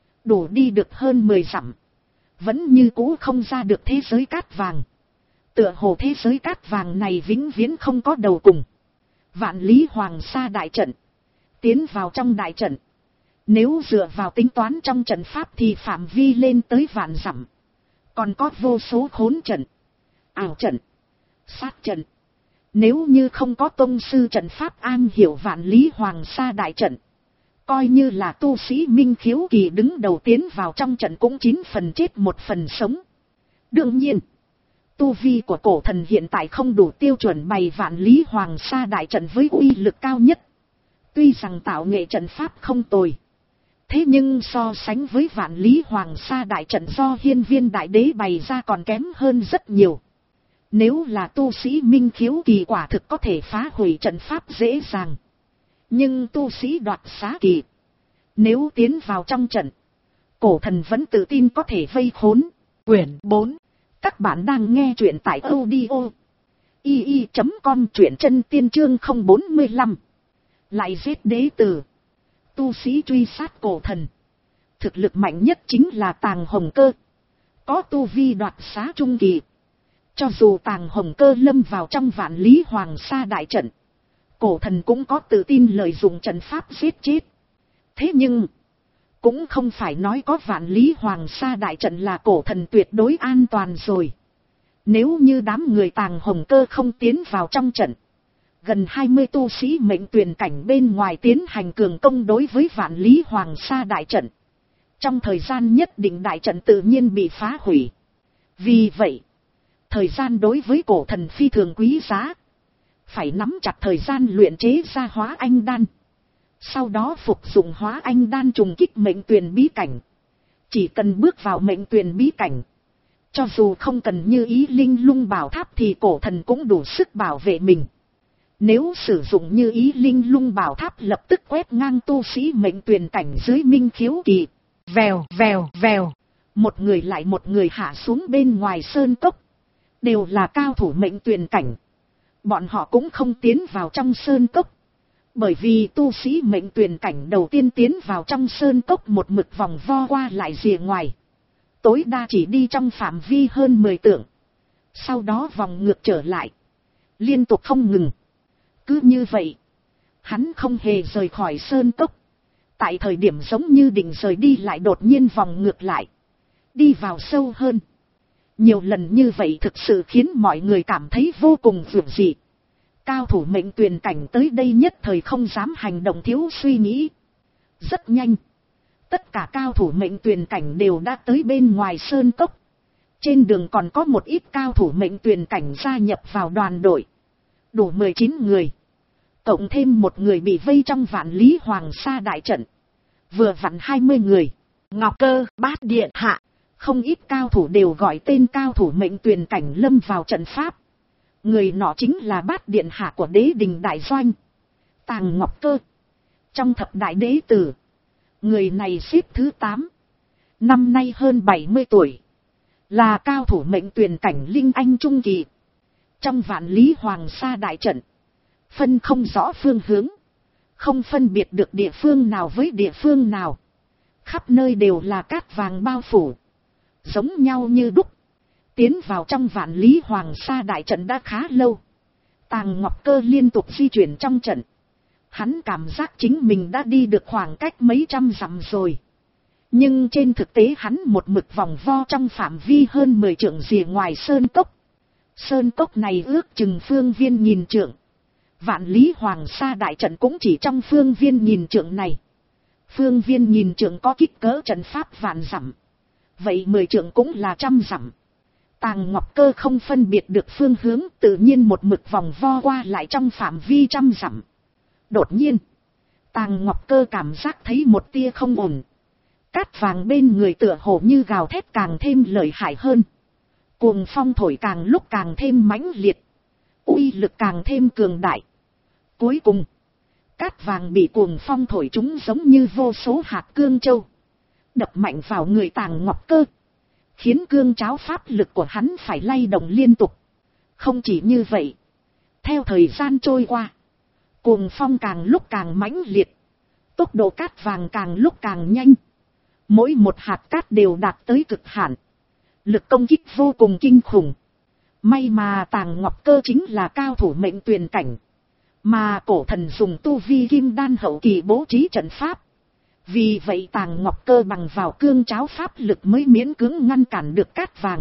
Đủ đi được hơn mười dặm. Vẫn như cũ không ra được thế giới cát vàng. Tựa hồ thế giới cát vàng này vĩnh viễn không có đầu cùng. Vạn Lý Hoàng Sa đại trận. Tiến vào trong đại trận. Nếu dựa vào tính toán trong trận pháp thì phạm vi lên tới vạn dặm. Còn có vô số khốn trận, ảo trận, sát trận. Nếu như không có tông sư trận pháp an hiểu Vạn Lý Hoàng Sa đại trận. Coi như là tu sĩ Minh Khiếu Kỳ đứng đầu tiến vào trong trận cũng chín phần chết một phần sống. Đương nhiên, tu vi của cổ thần hiện tại không đủ tiêu chuẩn bày Vạn Lý Hoàng Sa đại trận với uy lực cao nhất. Tuy rằng tạo nghệ trận pháp không tồi. Thế nhưng so sánh với Vạn Lý Hoàng Sa đại trận do Hiên Viên Đại Đế bày ra còn kém hơn rất nhiều. Nếu là tu sĩ Minh Khiếu Kỳ quả thực có thể phá hủy trận pháp dễ dàng. Nhưng tu sĩ đoạt xá kỳ, nếu tiến vào trong trận, cổ thần vẫn tự tin có thể vây khốn. Quyển bốn. Các bạn đang nghe truyện tại audio i i chấm com, truyện chân tiên chương không bốn lăm. Lại giết đế tử. Tu sĩ truy sát cổ thần. Thực lực mạnh nhất chính là Tàng Hồng Cơ. Có tu vi đoạt xá trung kỳ. Cho dù Tàng Hồng Cơ lâm vào trong Vạn Lý Hoàng Sa đại trận, cổ thần cũng có tự tin lợi dụng trận pháp giết chết. Thế nhưng, cũng không phải nói có Vạn Lý Hoàng Sa đại trận là cổ thần tuyệt đối an toàn rồi. Nếu như đám người Tàng Hồng Cơ không tiến vào trong trận, gần hai mươi tu sĩ mệnh tuyển cảnh bên ngoài tiến hành cường công đối với Vạn Lý Hoàng Sa đại trận. Trong thời gian nhất định đại trận tự nhiên bị phá hủy. Vì vậy, thời gian đối với cổ thần phi thường quý giá. Phải nắm chặt thời gian luyện chế ra hóa anh đan. Sau đó phục dụng hóa anh đan trùng kích mệnh tuyển bí cảnh. Chỉ cần bước vào mệnh tuyển bí cảnh, cho dù không cần như ý linh lung bảo tháp thì cổ thần cũng đủ sức bảo vệ mình. Nếu sử dụng như ý linh lung bảo tháp lập tức quét ngang tu sĩ mệnh tuyển cảnh dưới minh khiếu kỳ. Vèo vèo vèo, một người lại một người hạ xuống bên ngoài sơn cốc. Đều là cao thủ mệnh tuyển cảnh. Bọn họ cũng không tiến vào trong sơn cốc. Bởi vì tu sĩ mệnh tuyển cảnh đầu tiên tiến vào trong sơn cốc một mực vòng vo qua lại rìa ngoài. Tối đa chỉ đi trong phạm vi hơn mười trượng. Sau đó vòng ngược trở lại. Liên tục không ngừng. Cứ như vậy, hắn không hề rời khỏi sơn cốc. Tại thời điểm giống như định rời đi lại đột nhiên vòng ngược lại. Đi vào sâu hơn. Nhiều lần như vậy thực sự khiến mọi người cảm thấy vô cùng vượt dị. Cao thủ mệnh tuyển cảnh tới đây nhất thời không dám hành động thiếu suy nghĩ. Rất nhanh. Tất cả cao thủ mệnh tuyển cảnh đều đã tới bên ngoài sơn cốc. Trên đường còn có một ít cao thủ mệnh tuyển cảnh gia nhập vào đoàn đội. Đủ mười chín người. Cộng thêm một người bị vây trong Vạn Lý Hoàng Sa đại trận. Vừa vặn hai mươi người. Ngọc Cơ, Bát Điện Hạ. Không ít cao thủ đều gọi tên cao thủ mệnh tuyển cảnh lâm vào trận pháp. Người nọ chính là Bát Điện Hạ của Đế Đình Đại Doanh, Tàng Ngọc Cơ. Trong thập đại đế tử, người này xếp thứ tám. Năm nay hơn bảy mươi tuổi. Là cao thủ mệnh tuyển cảnh linh anh trung kỳ. Trong Vạn Lý Hoàng Sa đại trận, phân không rõ phương hướng. Không phân biệt được địa phương nào với địa phương nào. Khắp nơi đều là cát vàng bao phủ. Giống nhau như đúc. Tiến vào trong Vạn Lý Hoàng Sa đại trận đã khá lâu. Tàng Ngọc Cơ liên tục di chuyển trong trận. Hắn cảm giác chính mình đã đi được khoảng cách mấy trăm dặm rồi. Nhưng trên thực tế hắn một mực vòng vo trong phạm vi hơn mười trượng rìa ngoài sơn cốc. Sơn cốc này ước chừng phương viên nghìn trượng. Vạn Lý Hoàng Sa đại trận cũng chỉ trong phương viên nghìn trượng này. Phương viên nghìn trượng có kích cỡ trận pháp vạn dặm. Vậy mười trượng cũng là trăm dặm. Tàng Ngọc Cơ không phân biệt được phương hướng, tự nhiên một mực vòng vo qua lại trong phạm vi trăm dặm. Đột nhiên, Tàng Ngọc Cơ cảm giác thấy một tia không ổn. Cát vàng bên người tựa hồ như gào thét càng thêm lợi hại hơn. Cuồng phong thổi càng lúc càng thêm mãnh liệt. Uy lực càng thêm cường đại. Cuối cùng, cát vàng bị cuồng phong thổi chúng giống như vô số hạt cương châu. Đập mạnh vào người Tàng Ngọc Cơ. Khiến cương cháo pháp lực của hắn phải lay động liên tục. Không chỉ như vậy. Theo thời gian trôi qua, cuồng phong càng lúc càng mãnh liệt. Tốc độ cát vàng càng lúc càng nhanh. Mỗi một hạt cát đều đạt tới cực hạn. Lực công kích vô cùng kinh khủng. May mà Tàng Ngọc Cơ chính là cao thủ mệnh tuyển cảnh. Mà cổ thần dùng tu vi kim đan hậu kỳ bố trí trận pháp. Vì vậy Tàng Ngọc Cơ bằng vào cương cháo pháp lực mới miễn cưỡng ngăn cản được cát vàng.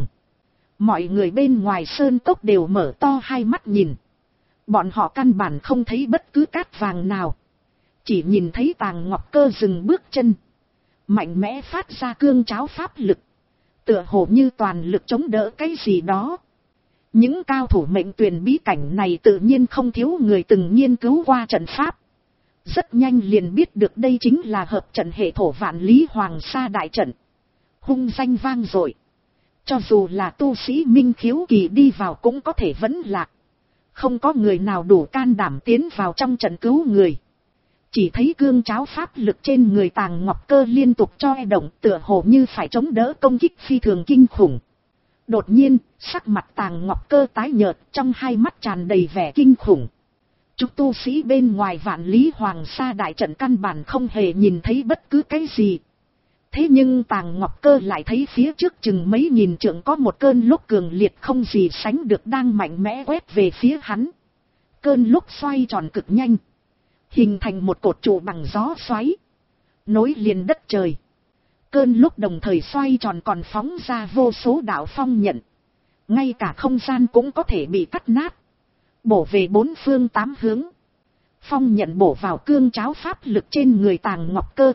Mọi người bên ngoài sơn cốc đều mở to hai mắt nhìn. Bọn họ căn bản không thấy bất cứ cát vàng nào. Chỉ nhìn thấy Tàng Ngọc Cơ dừng bước chân. Mạnh mẽ phát ra cương cháo pháp lực. Tựa hồ như toàn lực chống đỡ cái gì đó. Những cao thủ mệnh tuyển bí cảnh này tự nhiên không thiếu người từng nghiên cứu qua trận pháp. Rất nhanh liền biết được đây chính là hợp trận hệ thổ Vạn Lý Hoàng Sa đại trận. Hung danh vang dội. Cho dù là tu sĩ minh khiếu kỳ đi vào cũng có thể vẫn lạc. Không có người nào đủ can đảm tiến vào trong trận cứu người. Chỉ thấy cương cháo pháp lực trên người Tàng Ngọc Cơ liên tục choi động, tựa hồ như phải chống đỡ công kích phi thường kinh khủng. Đột nhiên, sắc mặt Tàng Ngọc Cơ tái nhợt, trong hai mắt tràn đầy vẻ kinh khủng. Chúng tu sĩ bên ngoài Vạn Lý Hoàng Sa đại trận căn bản không hề nhìn thấy bất cứ cái gì. Thế nhưng Tàng Ngọc Cơ lại thấy phía trước chừng mấy nghìn trượng có một cơn lốc cường liệt không gì sánh được đang mạnh mẽ quét về phía hắn. Cơn lốc xoay tròn cực nhanh, hình thành một cột trụ bằng gió xoáy, nối liền đất trời. Cơn lốc đồng thời xoay tròn còn phóng ra vô số đạo phong nhận, ngay cả không gian cũng có thể bị cắt nát, bổ về bốn phương tám hướng. Phong nhận bổ vào cương cháo pháp lực trên người Tàng Ngọc Cơ,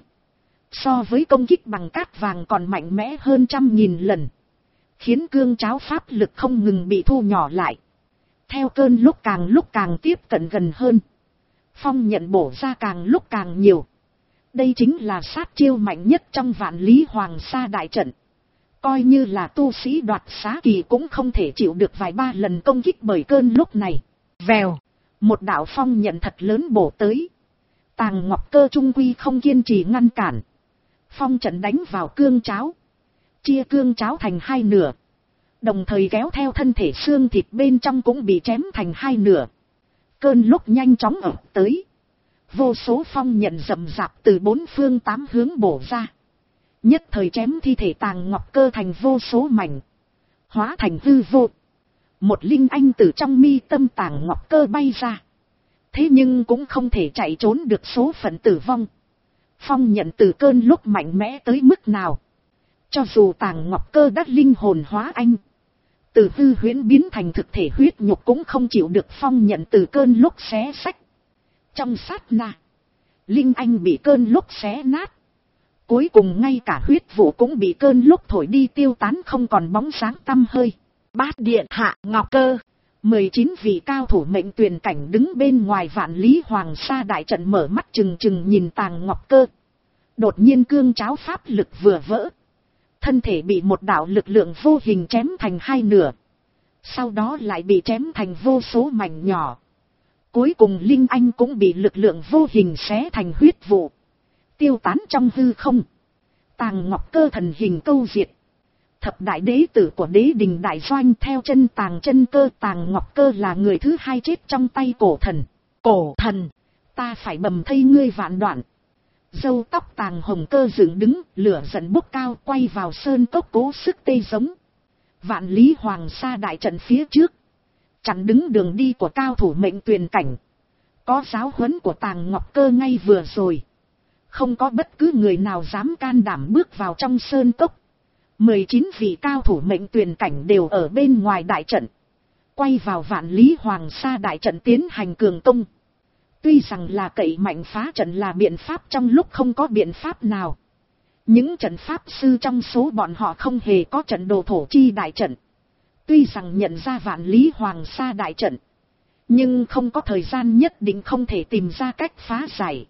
so với công kích bằng cát vàng còn mạnh mẽ hơn trăm nghìn lần, khiến cương cháo pháp lực không ngừng bị thu nhỏ lại. Theo cơn lốc càng lúc càng tiếp cận gần hơn, phong nhận bổ ra càng lúc càng nhiều. Đây chính là sát chiêu mạnh nhất trong Vạn Lý Hoàng Sa đại trận. Coi như là tu sĩ đoạt xá kỳ cũng không thể chịu được vài ba lần công kích bởi cơn lốc này. Vèo, một đạo phong nhận thật lớn bổ tới. Tàng Ngọc Cơ trung quy không kiên trì ngăn cản. Phong trận đánh vào cương cháo, chia cương cháo thành hai nửa, đồng thời kéo theo thân thể xương thịt bên trong cũng bị chém thành hai nửa. Cơn lốc nhanh chóng ập tới, vô số phong nhận rầm rạp từ bốn phương tám hướng bổ ra, nhất thời chém thi thể Tàng Ngọc Cơ thành vô số mảnh, hóa thành hư vô. Một linh anh từ trong mi tâm Tàng Ngọc Cơ bay ra, thế nhưng cũng không thể chạy trốn được số phận tử vong. Phong nhận từ cơn lốc mạnh mẽ tới mức nào, cho dù Tàng Ngọc Cơ đắc linh hồn hóa anh, từ hư huyễn biến thành thực thể huyết nhục cũng không chịu được phong nhận từ cơn lốc xé xách. Trong sát na, linh anh bị cơn lốc xé nát, cuối cùng ngay cả huyết vụ cũng bị cơn lốc thổi đi tiêu tán không còn bóng sáng tăm hơi. Bát điện hạ Ngọc Cơ, mười chín vị cao thủ mệnh tuyền cảnh đứng bên ngoài Vạn Lý Hoàng Sa đại trận mở mắt trừng trừng nhìn Tàng Ngọc Cơ. Đột nhiên cương cháo pháp lực vừa vỡ, thân thể bị một đạo lực lượng vô hình chém thành hai nửa, sau đó lại bị chém thành vô số mảnh nhỏ. Cuối cùng linh anh cũng bị lực lượng vô hình xé thành huyết vụ, tiêu tán trong hư không. Tàng Ngọc Cơ thần hình câu diệt. Thập đại đế tử của đế đình đại doanh theo chân Tàng Chân Cơ. Tàng Ngọc Cơ là người thứ hai chết trong tay cổ thần. Cổ thần, ta phải bầm thây ngươi vạn đoạn. Râu tóc Tàng Hồng Cơ dựng đứng, lửa giận bốc cao, quay vào sơn cốc cố sức tê giống. Vạn Lý Hoàng Sa đại trận phía trước, chặn đứng đường đi của cao thủ mệnh tuyền cảnh. Có giáo huấn của Tàng Ngọc Cơ ngay vừa rồi, không có bất cứ người nào dám can đảm bước vào trong sơn cốc. mười chín vị cao thủ mệnh tuyền cảnh đều ở bên ngoài đại trận, quay vào Vạn Lý Hoàng Sa đại trận tiến hành cường công. Tuy rằng là cậy mạnh phá trận là biện pháp trong lúc không có biện pháp nào. Những trận pháp sư trong số bọn họ không hề có trận đồ thổ chi đại trận. Tuy rằng nhận ra Vạn Lý Hoàng Sa đại trận, nhưng không có thời gian nhất định không thể tìm ra cách phá giải.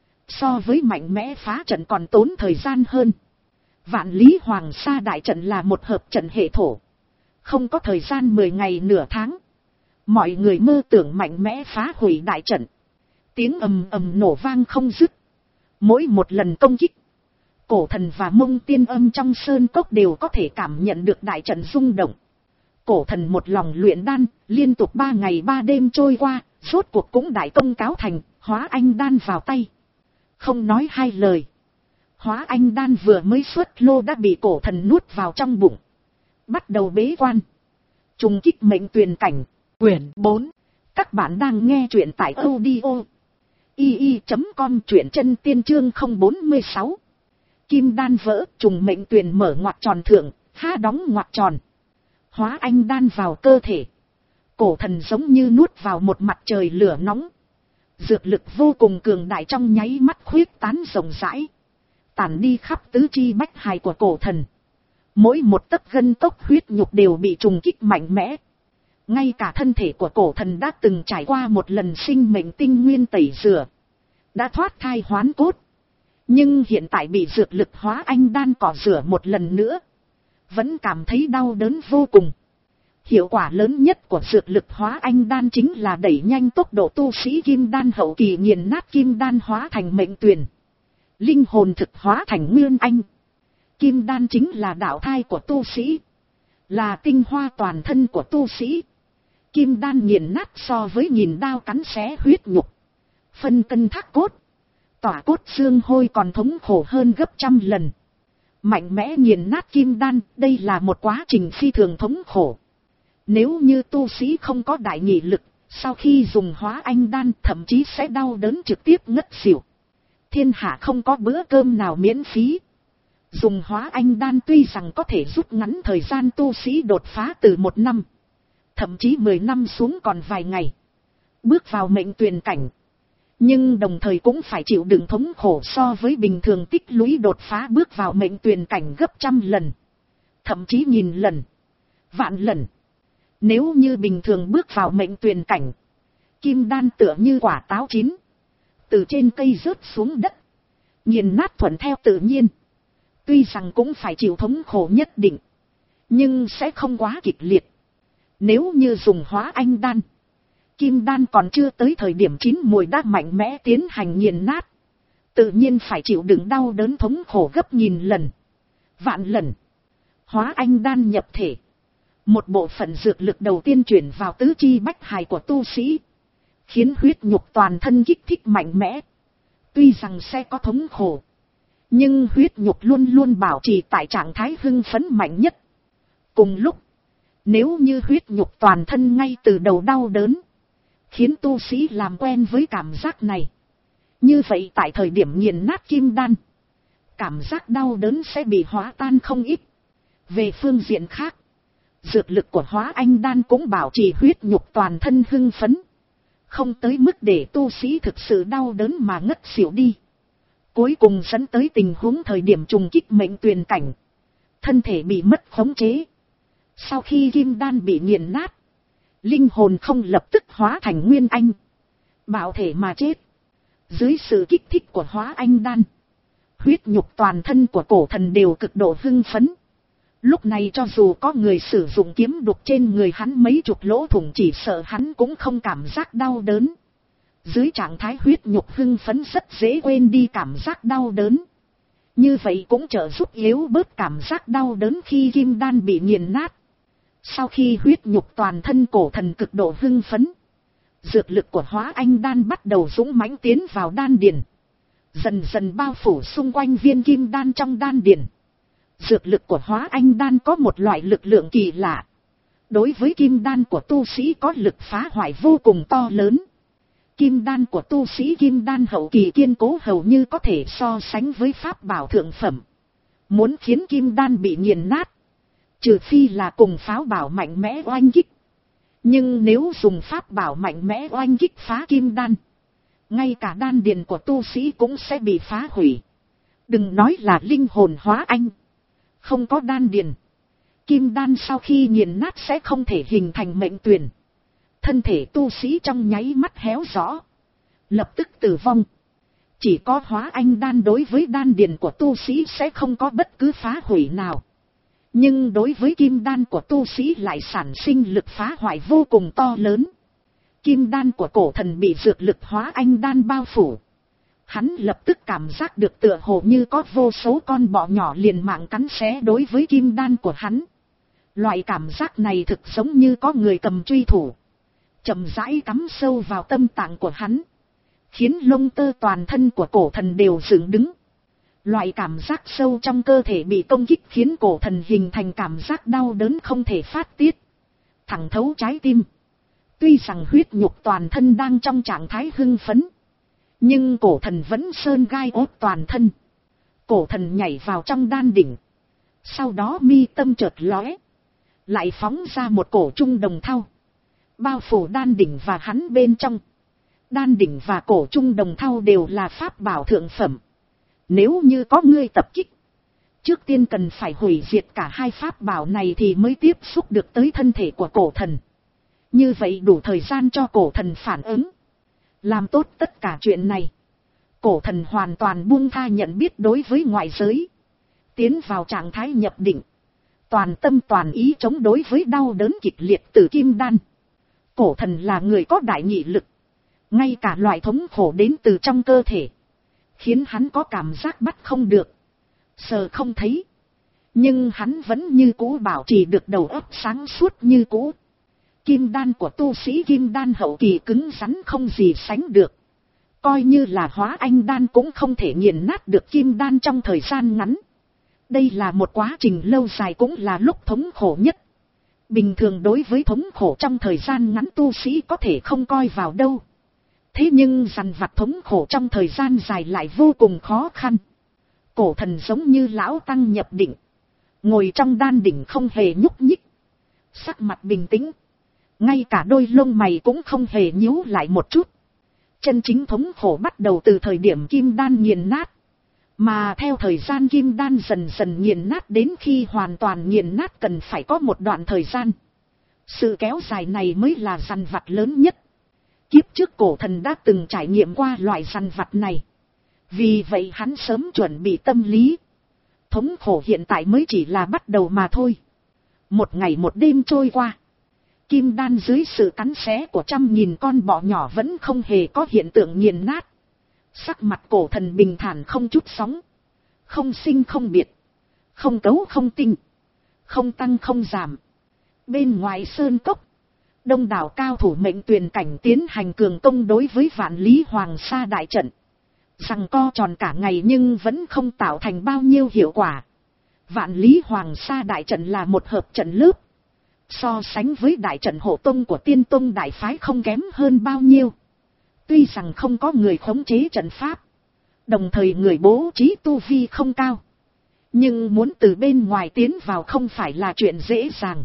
So với mạnh mẽ phá trận còn tốn thời gian hơn. Vạn Lý Hoàng Sa đại trận là một hợp trận hệ thổ, không có thời gian mười ngày nửa tháng. Mọi người mơ tưởng mạnh mẽ phá hủy đại trận. Tiếng ầm ầm nổ vang không dứt. Mỗi một lần công kích, cổ thần và mông tiên âm trong sơn cốc đều có thể cảm nhận được đại trận rung động. Cổ thần một lòng luyện đan, liên tục ba ngày ba đêm trôi qua, rốt cuộc cũng đại công cáo thành, hóa anh đan vào tay. Không nói hai lời, hóa anh đan vừa mới xuất lô đã bị cổ thần nuốt vào trong bụng, bắt đầu bế quan, trùng kích mệnh tuyền cảnh. Quyển bốn. Các bạn đang nghe truyện tại audio i i chấm com, truyện chân tiên chương không bốn sáu. Kim đan vỡ, trùng mệnh tuyền mở ngoặc tròn thượng, há đóng ngoặc tròn. Hóa anh đan vào cơ thể, cổ thần giống như nuốt vào một mặt trời lửa nóng. Dược lực vô cùng cường đại trong nháy mắt khuyết tán rộng rãi, tản đi khắp tứ chi bách hài của cổ thần. Mỗi một tấc gân cốt huyết nhục đều bị trùng kích mạnh mẽ. Ngay cả thân thể của cổ thần đã từng trải qua một lần sinh mệnh tinh nguyên tẩy rửa, đã thoát thai hoán cốt. Nhưng hiện tại bị dược lực hóa anh đan cỏ rửa một lần nữa, vẫn cảm thấy đau đớn vô cùng. Hiệu quả lớn nhất của dược lực hóa anh đan chính là đẩy nhanh tốc độ tu sĩ kim đan hậu kỳ nghiền nát kim đan hóa thành mệnh tuyền. Linh hồn thực hóa thành nguyên anh. Kim đan chính là đạo thai của tu sĩ. Là tinh hoa toàn thân của tu sĩ. Kim đan nghiền nát so với nghìn đao cắn xé huyết nhục. Phân cân thác cốt. Tỏa cốt xương hôi còn thống khổ hơn gấp trăm lần. Mạnh mẽ nghiền nát kim đan, đây là một quá trình phi thường thống khổ. Nếu như tu sĩ không có đại nghị lực, sau khi dùng hóa anh đan thậm chí sẽ đau đớn trực tiếp ngất xỉu. Thiên hạ không có bữa cơm nào miễn phí. Dùng hóa anh đan tuy rằng có thể rút ngắn thời gian tu sĩ đột phá từ một năm, thậm chí mười năm xuống còn vài ngày, bước vào mệnh tuyền cảnh. Nhưng đồng thời cũng phải chịu đựng thống khổ so với bình thường tích lũy đột phá bước vào mệnh tuyền cảnh gấp trăm lần, thậm chí nghìn lần, vạn lần. Nếu như bình thường bước vào mệnh tuyền cảnh, kim đan tựa như quả táo chín, từ trên cây rớt xuống đất, nghiền nát thuận theo tự nhiên. Tuy rằng cũng phải chịu thống khổ nhất định, nhưng sẽ không quá kịch liệt. Nếu như dùng hóa anh đan, kim đan còn chưa tới thời điểm chín mùi đã mạnh mẽ tiến hành nghiền nát, tự nhiên phải chịu đựng đau đớn thống khổ gấp nghìn lần, vạn lần. Hóa anh đan nhập thể, một bộ phận dược lực đầu tiên chuyển vào tứ chi bách hài của tu sĩ, khiến huyết nhục toàn thân kích thích mạnh mẽ. Tuy rằng sẽ có thống khổ, nhưng huyết nhục luôn luôn bảo trì tại trạng thái hưng phấn mạnh nhất. Cùng lúc, nếu như huyết nhục toàn thân ngay từ đầu đau đớn, khiến tu sĩ làm quen với cảm giác này, như vậy tại thời điểm nghiền nát kim đan, cảm giác đau đớn sẽ bị hóa tan không ít. Về phương diện khác, dược lực của hóa anh đan cũng bảo trì huyết nhục toàn thân hưng phấn, không tới mức để tu sĩ thực sự đau đớn mà ngất xỉu đi. Cuối cùng dẫn tới tình huống thời điểm trùng kích mệnh tuyền cảnh, thân thể bị mất khống chế. Sau khi kim đan bị nghiền nát, linh hồn không lập tức hóa thành nguyên anh, bạo thể mà chết. Dưới sự kích thích của hóa anh đan, huyết nhục toàn thân của cổ thần đều cực độ hưng phấn. Lúc này cho dù có người sử dụng kiếm đục trên người hắn mấy chục lỗ thủng, chỉ sợ hắn cũng không cảm giác đau đớn. Dưới trạng thái huyết nhục hưng phấn rất dễ quên đi cảm giác đau đớn. Như vậy cũng trợ giúp yếu bớt cảm giác đau đớn khi kim đan bị nghiền nát. Sau khi huyết nhục toàn thân cổ thần cực độ hưng phấn, dược lực của hóa anh đan bắt đầu dũng mãnh tiến vào đan điền, dần dần bao phủ xung quanh viên kim đan trong đan điền. Dược lực của hóa anh đan có một loại lực lượng kỳ lạ. Đối với kim đan của tu sĩ có lực phá hoại vô cùng to lớn. Kim đan của tu sĩ kim đan hậu kỳ kiên cố hầu như có thể so sánh với pháp bảo thượng phẩm. Muốn khiến kim đan bị nghiền nát, trừ phi là cùng pháo bảo mạnh mẽ oanh kích. Nhưng nếu dùng pháp bảo mạnh mẽ oanh kích phá kim đan, ngay cả đan điền của tu sĩ cũng sẽ bị phá hủy. Đừng nói là linh hồn hóa anh, không có đan điền, kim đan sau khi nghiền nát sẽ không thể hình thành mệnh tuyền. Thân thể tu sĩ trong nháy mắt héo rõ, lập tức tử vong. Chỉ có hóa anh đan đối với đan điền của tu sĩ sẽ không có bất cứ phá hủy nào. Nhưng đối với kim đan của tu sĩ lại sản sinh lực phá hoại vô cùng to lớn. Kim đan của cổ thần bị dược lực hóa anh đan bao phủ. Hắn lập tức cảm giác được tựa hồ như có vô số con bọ nhỏ liền mạng cắn xé đối với kim đan của hắn. Loại cảm giác này thực giống như có người cầm truy thủ, chậm rãi cắm sâu vào tâm tạng của hắn, khiến lông tơ toàn thân của cổ thần đều dựng đứng. Loại cảm giác sâu trong cơ thể bị công kích khiến cổ thần hình thành cảm giác đau đớn không thể phát tiết, thẳng thấu trái tim. Tuy rằng huyết nhục toàn thân đang trong trạng thái hưng phấn, nhưng cổ thần vẫn sơn gai ốt toàn thân. Cổ thần nhảy vào trong đan đỉnh, sau đó mi tâm chợt lóe, lại phóng ra một cổ trung đồng thau, bao phủ đan đỉnh và hắn bên trong. Đan đỉnh và cổ trung đồng thau đều là pháp bảo thượng phẩm. Nếu như có ngươi tập kích, trước tiên cần phải hủy diệt cả hai pháp bảo này thì mới tiếp xúc được tới thân thể của cổ thần. Như vậy đủ thời gian cho cổ thần phản ứng. Làm tốt tất cả chuyện này, cổ thần hoàn toàn buông tha nhận biết đối với ngoại giới, tiến vào trạng thái nhập định, toàn tâm toàn ý chống đối với đau đớn kịch liệt từ kim đan. Cổ thần là người có đại nghị lực, ngay cả loại thống khổ đến từ trong cơ thể, khiến hắn có cảm giác bắt không được, sờ không thấy. Nhưng hắn vẫn như cũ bảo trì được đầu óc sáng suốt như cũ. Kim đan của tu sĩ kim đan hậu kỳ cứng rắn không gì sánh được. Coi như là hóa anh đan cũng không thể nghiền nát được kim đan trong thời gian ngắn. Đây là một quá trình lâu dài, cũng là lúc thống khổ nhất. Bình thường đối với thống khổ trong thời gian ngắn tu sĩ có thể không coi vào đâu. Thế nhưng dằn vặt thống khổ trong thời gian dài lại vô cùng khó khăn. Cổ thần giống như lão tăng nhập định, ngồi trong đan đỉnh không hề nhúc nhích, sắc mặt bình tĩnh, ngay cả đôi lông mày cũng không hề nhíu lại một chút. Chân chính thống khổ bắt đầu từ thời điểm kim đan nghiền nát, mà theo thời gian kim đan dần dần nghiền nát đến khi hoàn toàn nghiền nát cần phải có một đoạn thời gian. Sự kéo dài này mới là dằn vặt lớn nhất. Kiếp trước cổ thần đã từng trải nghiệm qua loại dằn vặt này, vì vậy hắn sớm chuẩn bị tâm lý. Thống khổ hiện tại mới chỉ là bắt đầu mà thôi. Một ngày một đêm trôi qua, kim đan dưới sự cắn xé của trăm nghìn con bọ nhỏ vẫn không hề có hiện tượng nghiền nát. Sắc mặt cổ thần bình thản không chút sóng, không sinh không biệt, không cấu không tinh, không tăng không giảm. Bên ngoài sơn cốc, đông đảo cao thủ mệnh tuyền cảnh tiến hành cường công đối với Vạn Lý Hoàng Sa đại trận. Rằng co tròn cả ngày nhưng vẫn không tạo thành bao nhiêu hiệu quả. Vạn Lý Hoàng Sa đại trận là một hợp trận lớp, so sánh với đại trận hộ tông của Tiên Tông đại phái không kém hơn bao nhiêu. Tuy rằng không có người khống chế trận pháp, đồng thời người bố trí tu vi không cao, nhưng muốn từ bên ngoài tiến vào không phải là chuyện dễ dàng.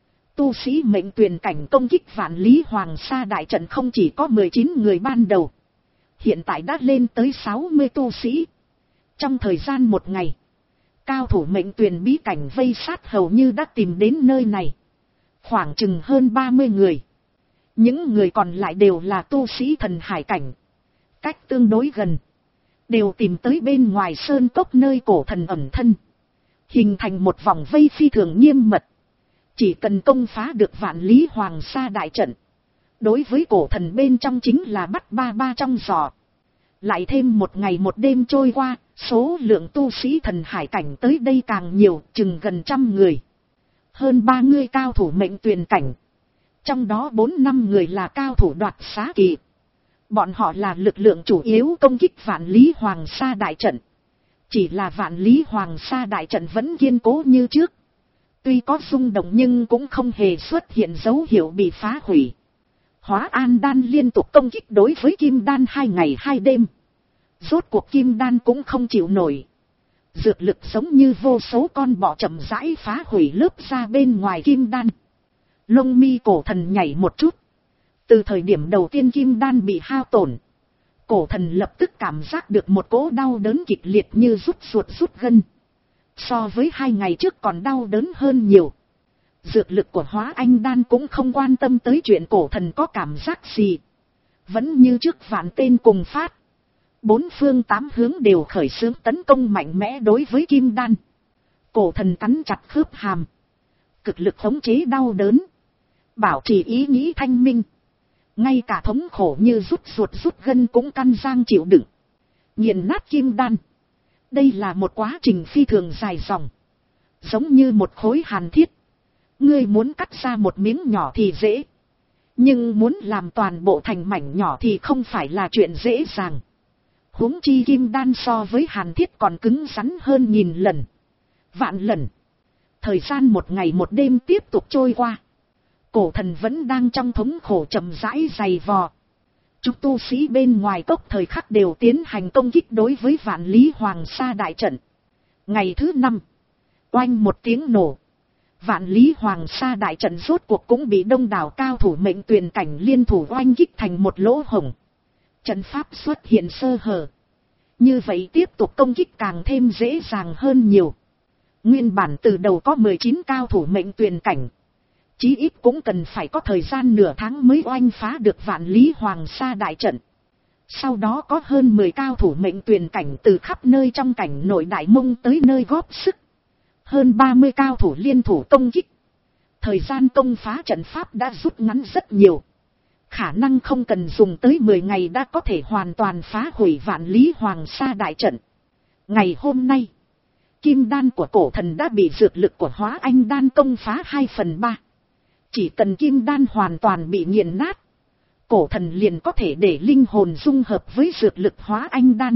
Tu sĩ mệnh tuyền cảnh công kích Vạn Lý Hoàng Sa đại trận không chỉ có mười chín người ban đầu, hiện tại đã lên tới sáu mươi tu sĩ. Trong thời gian một ngày, cao thủ mệnh tuyền bí cảnh vây sát hầu như đã tìm đến nơi này, khoảng chừng hơn ba mươi người. Những người còn lại đều là tu sĩ thần hải cảnh, cách tương đối gần, đều tìm tới bên ngoài sơn cốc nơi cổ thần ẩn thân, hình thành một vòng vây phi thường nghiêm mật. Chỉ cần công phá được Vạn Lý Hoàng Sa đại trận, đối với cổ thần bên trong chính là bắt ba ba trong giò. Lại thêm một ngày một đêm trôi qua, số lượng tu sĩ thần hải cảnh tới đây càng nhiều, chừng gần trăm người. Hơn ba mươi cao thủ mệnh tuyền cảnh, trong đó bốn năm người là cao thủ đoạt xá kỳ. Bọn họ là lực lượng chủ yếu công kích Vạn Lý Hoàng Sa đại trận. Chỉ là Vạn Lý Hoàng Sa đại trận vẫn kiên cố như trước, tuy có rung động nhưng cũng không hề xuất hiện dấu hiệu bị phá hủy. Hóa An đan liên tục công kích đối với kim đan hai ngày hai đêm. Rốt cuộc kim đan cũng không chịu nổi. Dược lực giống như vô số con bọ chậm rãi phá hủy lớp da bên ngoài kim đan. Lông mi cổ thần nhảy một chút. Từ thời điểm đầu tiên kim đan bị hao tổn, cổ thần lập tức cảm giác được một cỗ đau đớn kịch liệt như rút ruột rút gân. So với hai ngày trước còn đau đớn hơn nhiều. Dược lực của Hóa Anh đan cũng không quan tâm tới chuyện cổ thần có cảm giác gì. Vẫn như trước vạn tên cùng phát. Bốn phương tám hướng đều khởi xướng tấn công mạnh mẽ đối với kim đan. Cổ thần cắn chặt khớp hàm, cực lực khống chế đau đớn, bảo trì ý nghĩ thanh minh. Ngay cả thống khổ như rút ruột rút gân cũng căn giang chịu đựng. Nghiền nát kim đan, đây là một quá trình phi thường dài dòng, giống như một khối hàn thiết. Ngươi muốn cắt ra một miếng nhỏ thì dễ, nhưng muốn làm toàn bộ thành mảnh nhỏ thì không phải là chuyện dễ dàng. Huống chi kim đan so với hàn thiết còn cứng rắn hơn nghìn lần, vạn lần. Thời gian một ngày một đêm tiếp tục trôi qua, cổ thần vẫn đang trong thống khổ chậm rãi dày vò. Chúng tu sĩ bên ngoài cốc thời khắc đều tiến hành công kích đối với Vạn Lý Hoàng Sa đại trận. Ngày thứ năm, oanh một tiếng nổ, Vạn Lý Hoàng Sa đại trận rốt cuộc cũng bị đông đảo cao thủ mệnh tuyền cảnh liên thủ oanh kích thành một lỗ hổng. Trận pháp xuất hiện sơ hở. Như vậy tiếp tục công kích càng thêm dễ dàng hơn nhiều. Nguyên bản từ đầu có mười chín cao thủ mệnh tuyền cảnh, chí ít cũng cần phải có thời gian nửa tháng mới oanh phá được Vạn Lý Hoàng Sa đại trận. Sau đó có hơn mười cao thủ mệnh tuyền cảnh từ khắp nơi trong cảnh nội Đại Mông tới nơi góp sức. Hơn ba mươi cao thủ liên thủ công kích. Thời gian công phá trận pháp đã rút ngắn rất nhiều. Khả năng không cần dùng tới mười ngày đã có thể hoàn toàn phá hủy Vạn Lý Hoàng Sa đại trận. Ngày hôm nay, kim đan của cổ thần đã bị dược lực của Hóa Anh đan công phá hai phần ba. Chỉ cần kim đan hoàn toàn bị nghiền nát, cổ thần liền có thể để linh hồn dung hợp với dược lực Hóa Anh đan.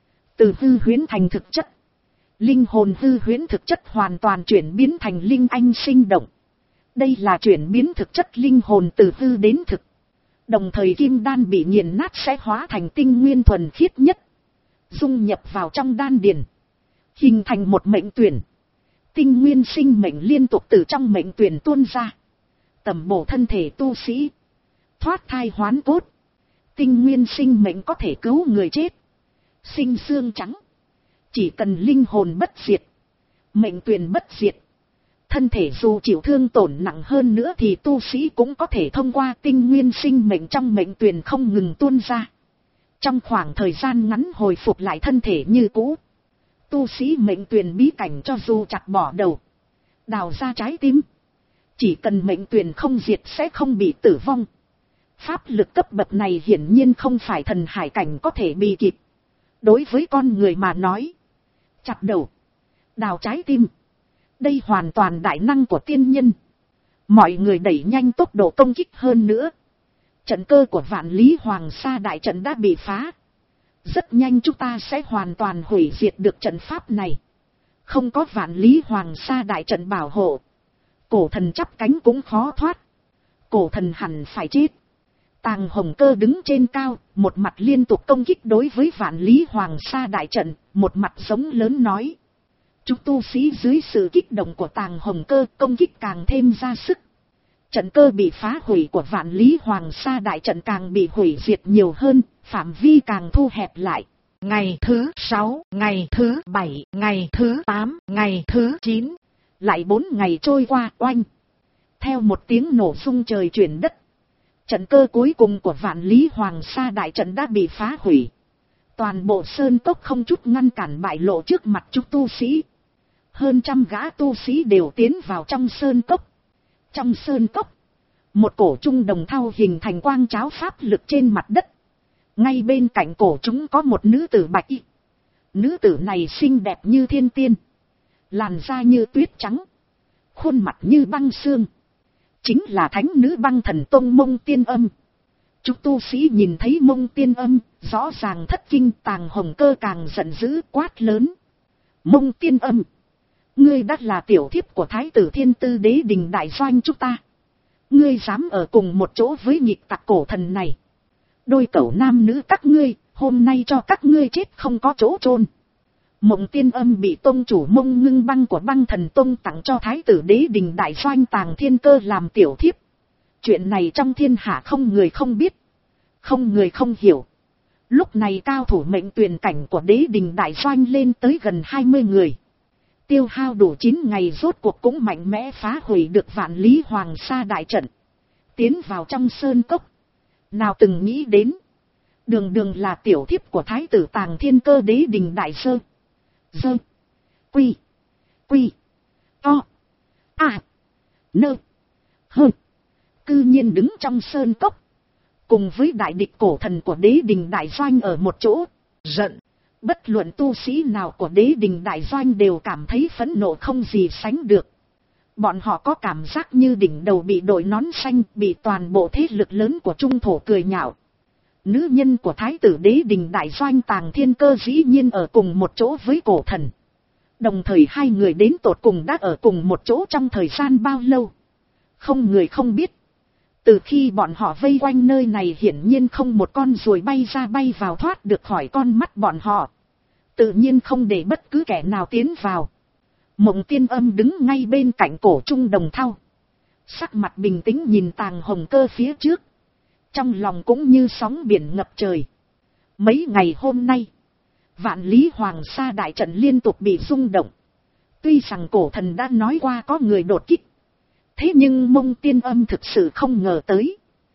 Từ hư huyễn thành thực chất. Linh hồn hư huyễn thực chất hoàn toàn chuyển biến thành linh anh sinh động. Đây là chuyển biến thực chất linh hồn từ hư đến thực. Đồng thời kim đan bị nghiền nát sẽ hóa thành tinh nguyên thuần khiết nhất. Dung nhập vào trong đan điền. Hình thành một mệnh tuyển. Tinh nguyên sinh mệnh liên tục từ trong mệnh tuyển tuôn ra. Tầm bổ thân thể tu sĩ. Thoát thai hoán cốt. Tinh nguyên sinh mệnh có thể cứu người chết. Sinh xương trắng. Chỉ cần linh hồn bất diệt. Mệnh tuyển bất diệt. Thân thể dù chịu thương tổn nặng hơn nữa thì tu sĩ cũng có thể thông qua tinh nguyên sinh mệnh trong mệnh tuyển không ngừng tuôn ra. Trong khoảng thời gian ngắn hồi phục lại thân thể như cũ. Tu sĩ mệnh tuyển bí cảnh cho dù chặt bỏ đầu. Đào ra trái tim. Chỉ cần mệnh tuyển không diệt sẽ không bị tử vong. Pháp lực cấp bậc này hiển nhiên không phải thần hải cảnh có thể bị kịp. Đối với con người mà nói. Chặt đầu. Đào trái tim. Đây hoàn toàn đại năng của tiên nhân. Mọi người đẩy nhanh tốc độ công kích hơn nữa. Trận cơ của Vạn Lý Hoàng Sa đại trận đã bị phá. Rất nhanh chúng ta sẽ hoàn toàn hủy diệt được trận pháp này. Không có Vạn Lý Hoàng Sa đại trận bảo hộ. Cổ thần chắp cánh cũng khó thoát. Cổ thần hẳn phải chết. Tàng Hồng Cơ đứng trên cao, một mặt liên tục công kích đối với Vạn Lý Hoàng Sa đại trận, một mặt giống lớn nói. Chúng tu sĩ dưới sự kích động của Tàng Hồng Cơ công kích càng thêm ra sức. Trận cơ bị phá hủy của Vạn Lý Hoàng Sa đại trận càng bị hủy diệt nhiều hơn, phạm vi càng thu hẹp lại. Ngày thứ sáu, ngày thứ bảy, ngày thứ tám, ngày thứ chín. Lại bốn ngày trôi qua oanh. Theo một tiếng nổ rung trời chuyển đất. Trận cơ cuối cùng của Vạn Lý Hoàng Sa đại trận đã bị phá hủy. Toàn bộ sơn cốc không chút ngăn cản bại lộ trước mặt chúng tu sĩ. Hơn trăm gã tu sĩ đều tiến vào trong sơn cốc. Trong sơn cốc, một cổ trung đồng thau hình thành quang cháo pháp lực trên mặt đất. Ngay bên cạnh cổ chúng có một nữ tử bạch y. Nữ tử này xinh đẹp như thiên tiên. Làn da như tuyết trắng. Khuôn mặt như băng xương. Chính là thánh nữ Băng Thần Tông Mông Tiên Âm. Chúng tu sĩ nhìn thấy Mông Tiên Âm, rõ ràng thất kinh. Tàng Hồng Cơ càng giận dữ quát lớn. Mông Tiên Âm, ngươi đã là tiểu thiếp của Thái tử Thiên Tư Đế Đình đại doanh chúng ta. Ngươi dám ở cùng một chỗ với nghịch tặc cổ thần này. Đôi cẩu nam nữ các ngươi, hôm nay cho các ngươi chết không có chỗ chôn. Mộng Tiên Âm bị tông chủ Mông Ngưng Băng của Băng Thần Tông tặng cho Thái tử Đế Đình đại doanh Tàng Thiên Cơ làm tiểu thiếp. Chuyện này trong thiên hạ không người không biết, không người không hiểu. Lúc này cao thủ mệnh tuyển cảnh của Đế Đình đại doanh lên tới gần hai mươi người. Tiêu hao đủ chín ngày rốt cuộc cũng mạnh mẽ phá hủy được Vạn Lý Hoàng Sa đại trận. Tiến vào trong sơn cốc. Nào từng nghĩ đến. Đường đường là tiểu thiếp của Thái tử Tàng Thiên Cơ Đế Đình đại sơ. Dơ. Quy. Quy. To. À. Nơ. Hơ. Cư nhiên đứng trong sơn cốc. Cùng với đại địch cổ thần của Đế Đình đại doanh ở một chỗ. Giận. Bất luận tu sĩ nào của Đế Đình đại doanh đều cảm thấy phẫn nộ không gì sánh được. Bọn họ có cảm giác như đỉnh đầu bị đội nón xanh, bị toàn bộ thế lực lớn của Trung Thổ cười nhạo. Nữ nhân của Thái tử Đế Đình đại doanh Tàng Thiên Cơ dĩ nhiên ở cùng một chỗ với cổ thần. Đồng thời hai người đến tột cùng đã ở cùng một chỗ trong thời gian bao lâu. Không người không biết. Từ khi bọn họ vây quanh nơi này hiển nhiên không một con ruồi bay ra bay vào thoát được khỏi con mắt bọn họ. Tự nhiên không để bất cứ kẻ nào tiến vào. Mộng Tiên Âm đứng ngay bên cạnh cổ trung đồng thau. Sắc mặt bình tĩnh nhìn Tàng Hồng Cơ phía trước. Trong lòng cũng như sóng biển ngập trời. Mấy ngày hôm nay, Vạn Lý Hoàng Sa đại trận liên tục bị rung động. Tuy rằng cổ thần đã nói qua có người đột kích. Thế nhưng Mông Tiên Âm thực sự không ngờ tới.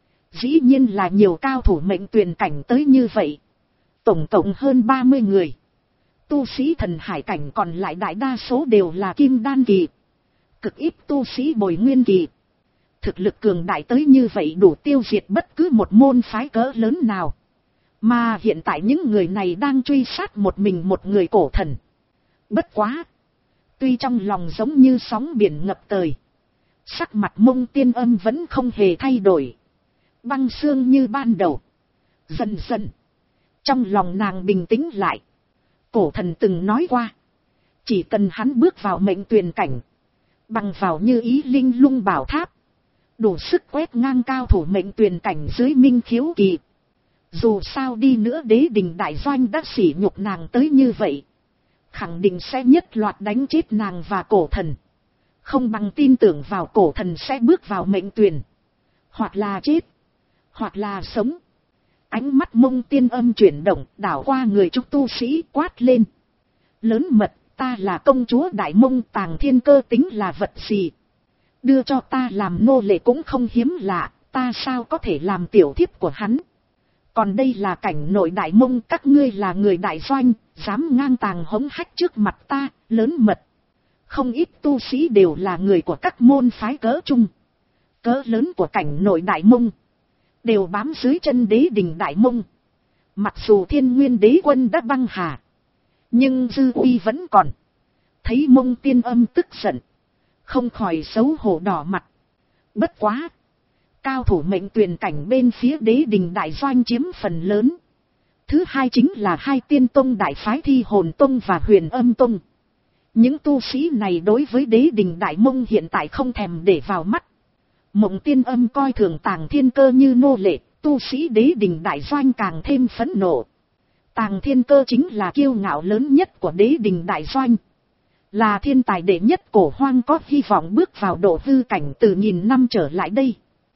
Dĩ nhiên là nhiều cao thủ mệnh tuyển cảnh tới như vậy. Tổng cộng hơn ba mươi người. Tu sĩ thần hải cảnh còn lại đại đa số đều là kim đan kỳ. Cực ít tu sĩ bồi nguyên kỳ. Thực lực cường đại tới như vậy đủ tiêu diệt bất cứ một môn phái cỡ lớn nào. Mà hiện tại những người này đang truy sát một mình một người cổ thần. Bất quá. Tuy trong lòng giống như sóng biển ngập trời. Sắc mặt Mông Tiên Âm vẫn không hề thay đổi. Băng xương như ban đầu. Dần dần. Trong lòng nàng bình tĩnh lại. Cổ thần từng nói qua. Chỉ cần hắn bước vào mệnh tuyền cảnh. Bằng vào như ý linh lung bảo tháp. Đủ sức quét ngang cao thủ mệnh tuyền cảnh dưới minh khiếu kỳ. Dù sao đi nữa đế đình đại doanh đã sỉ nhục nàng tới như vậy. Khẳng định sẽ nhất loạt đánh chết nàng và cổ thần. Không bằng tin tưởng vào cổ thần sẽ bước vào mệnh tuyền. Hoặc là chết. Hoặc là sống. Ánh mắt Mông Tiên Âm chuyển động đảo qua người trúc tu sĩ quát lên. Lớn mật, ta là công chúa Đại Mông, Tàng Thiên Cơ tính là vật gì? Đưa cho ta làm nô lệ cũng không hiếm lạ, ta sao có thể làm tiểu thiếp của hắn? Còn đây là cảnh nội Đại Mông, các ngươi là người đại doanh, dám ngang tàng hống hách trước mặt ta, lớn mật. Không ít tu sĩ đều là người của các môn phái cỡ chung. Cỡ lớn của cảnh nội Đại Mông đều bám dưới chân đế đình Đại Mông. Mặc dù Thiên Nguyên đế quân đã băng hà, nhưng dư uy vẫn còn. Thấy Mông Tiên Âm tức giận, không khỏi xấu hổ đỏ mặt. Bất quá, cao thủ mệnh tuyền cảnh bên phía đế đình đại doanh chiếm phần lớn. Thứ hai chính là hai tiên tông đại phái Thi Hồn Tông và Huyền Âm Tông. Những tu sĩ này đối với đế đình Đại Mông hiện tại không thèm để vào mắt. Mộng Tiên Âm coi thường Tàng Thiên Cơ như nô lệ, tu sĩ đế đình đại doanh càng thêm phẫn nộ. Tàng Thiên Cơ chính là kiêu ngạo lớn nhất của đế đình đại doanh. Là thiên tài đệ nhất cổ hoang có hy vọng bước vào độ hư cảnh từ nghìn năm trở lại đây.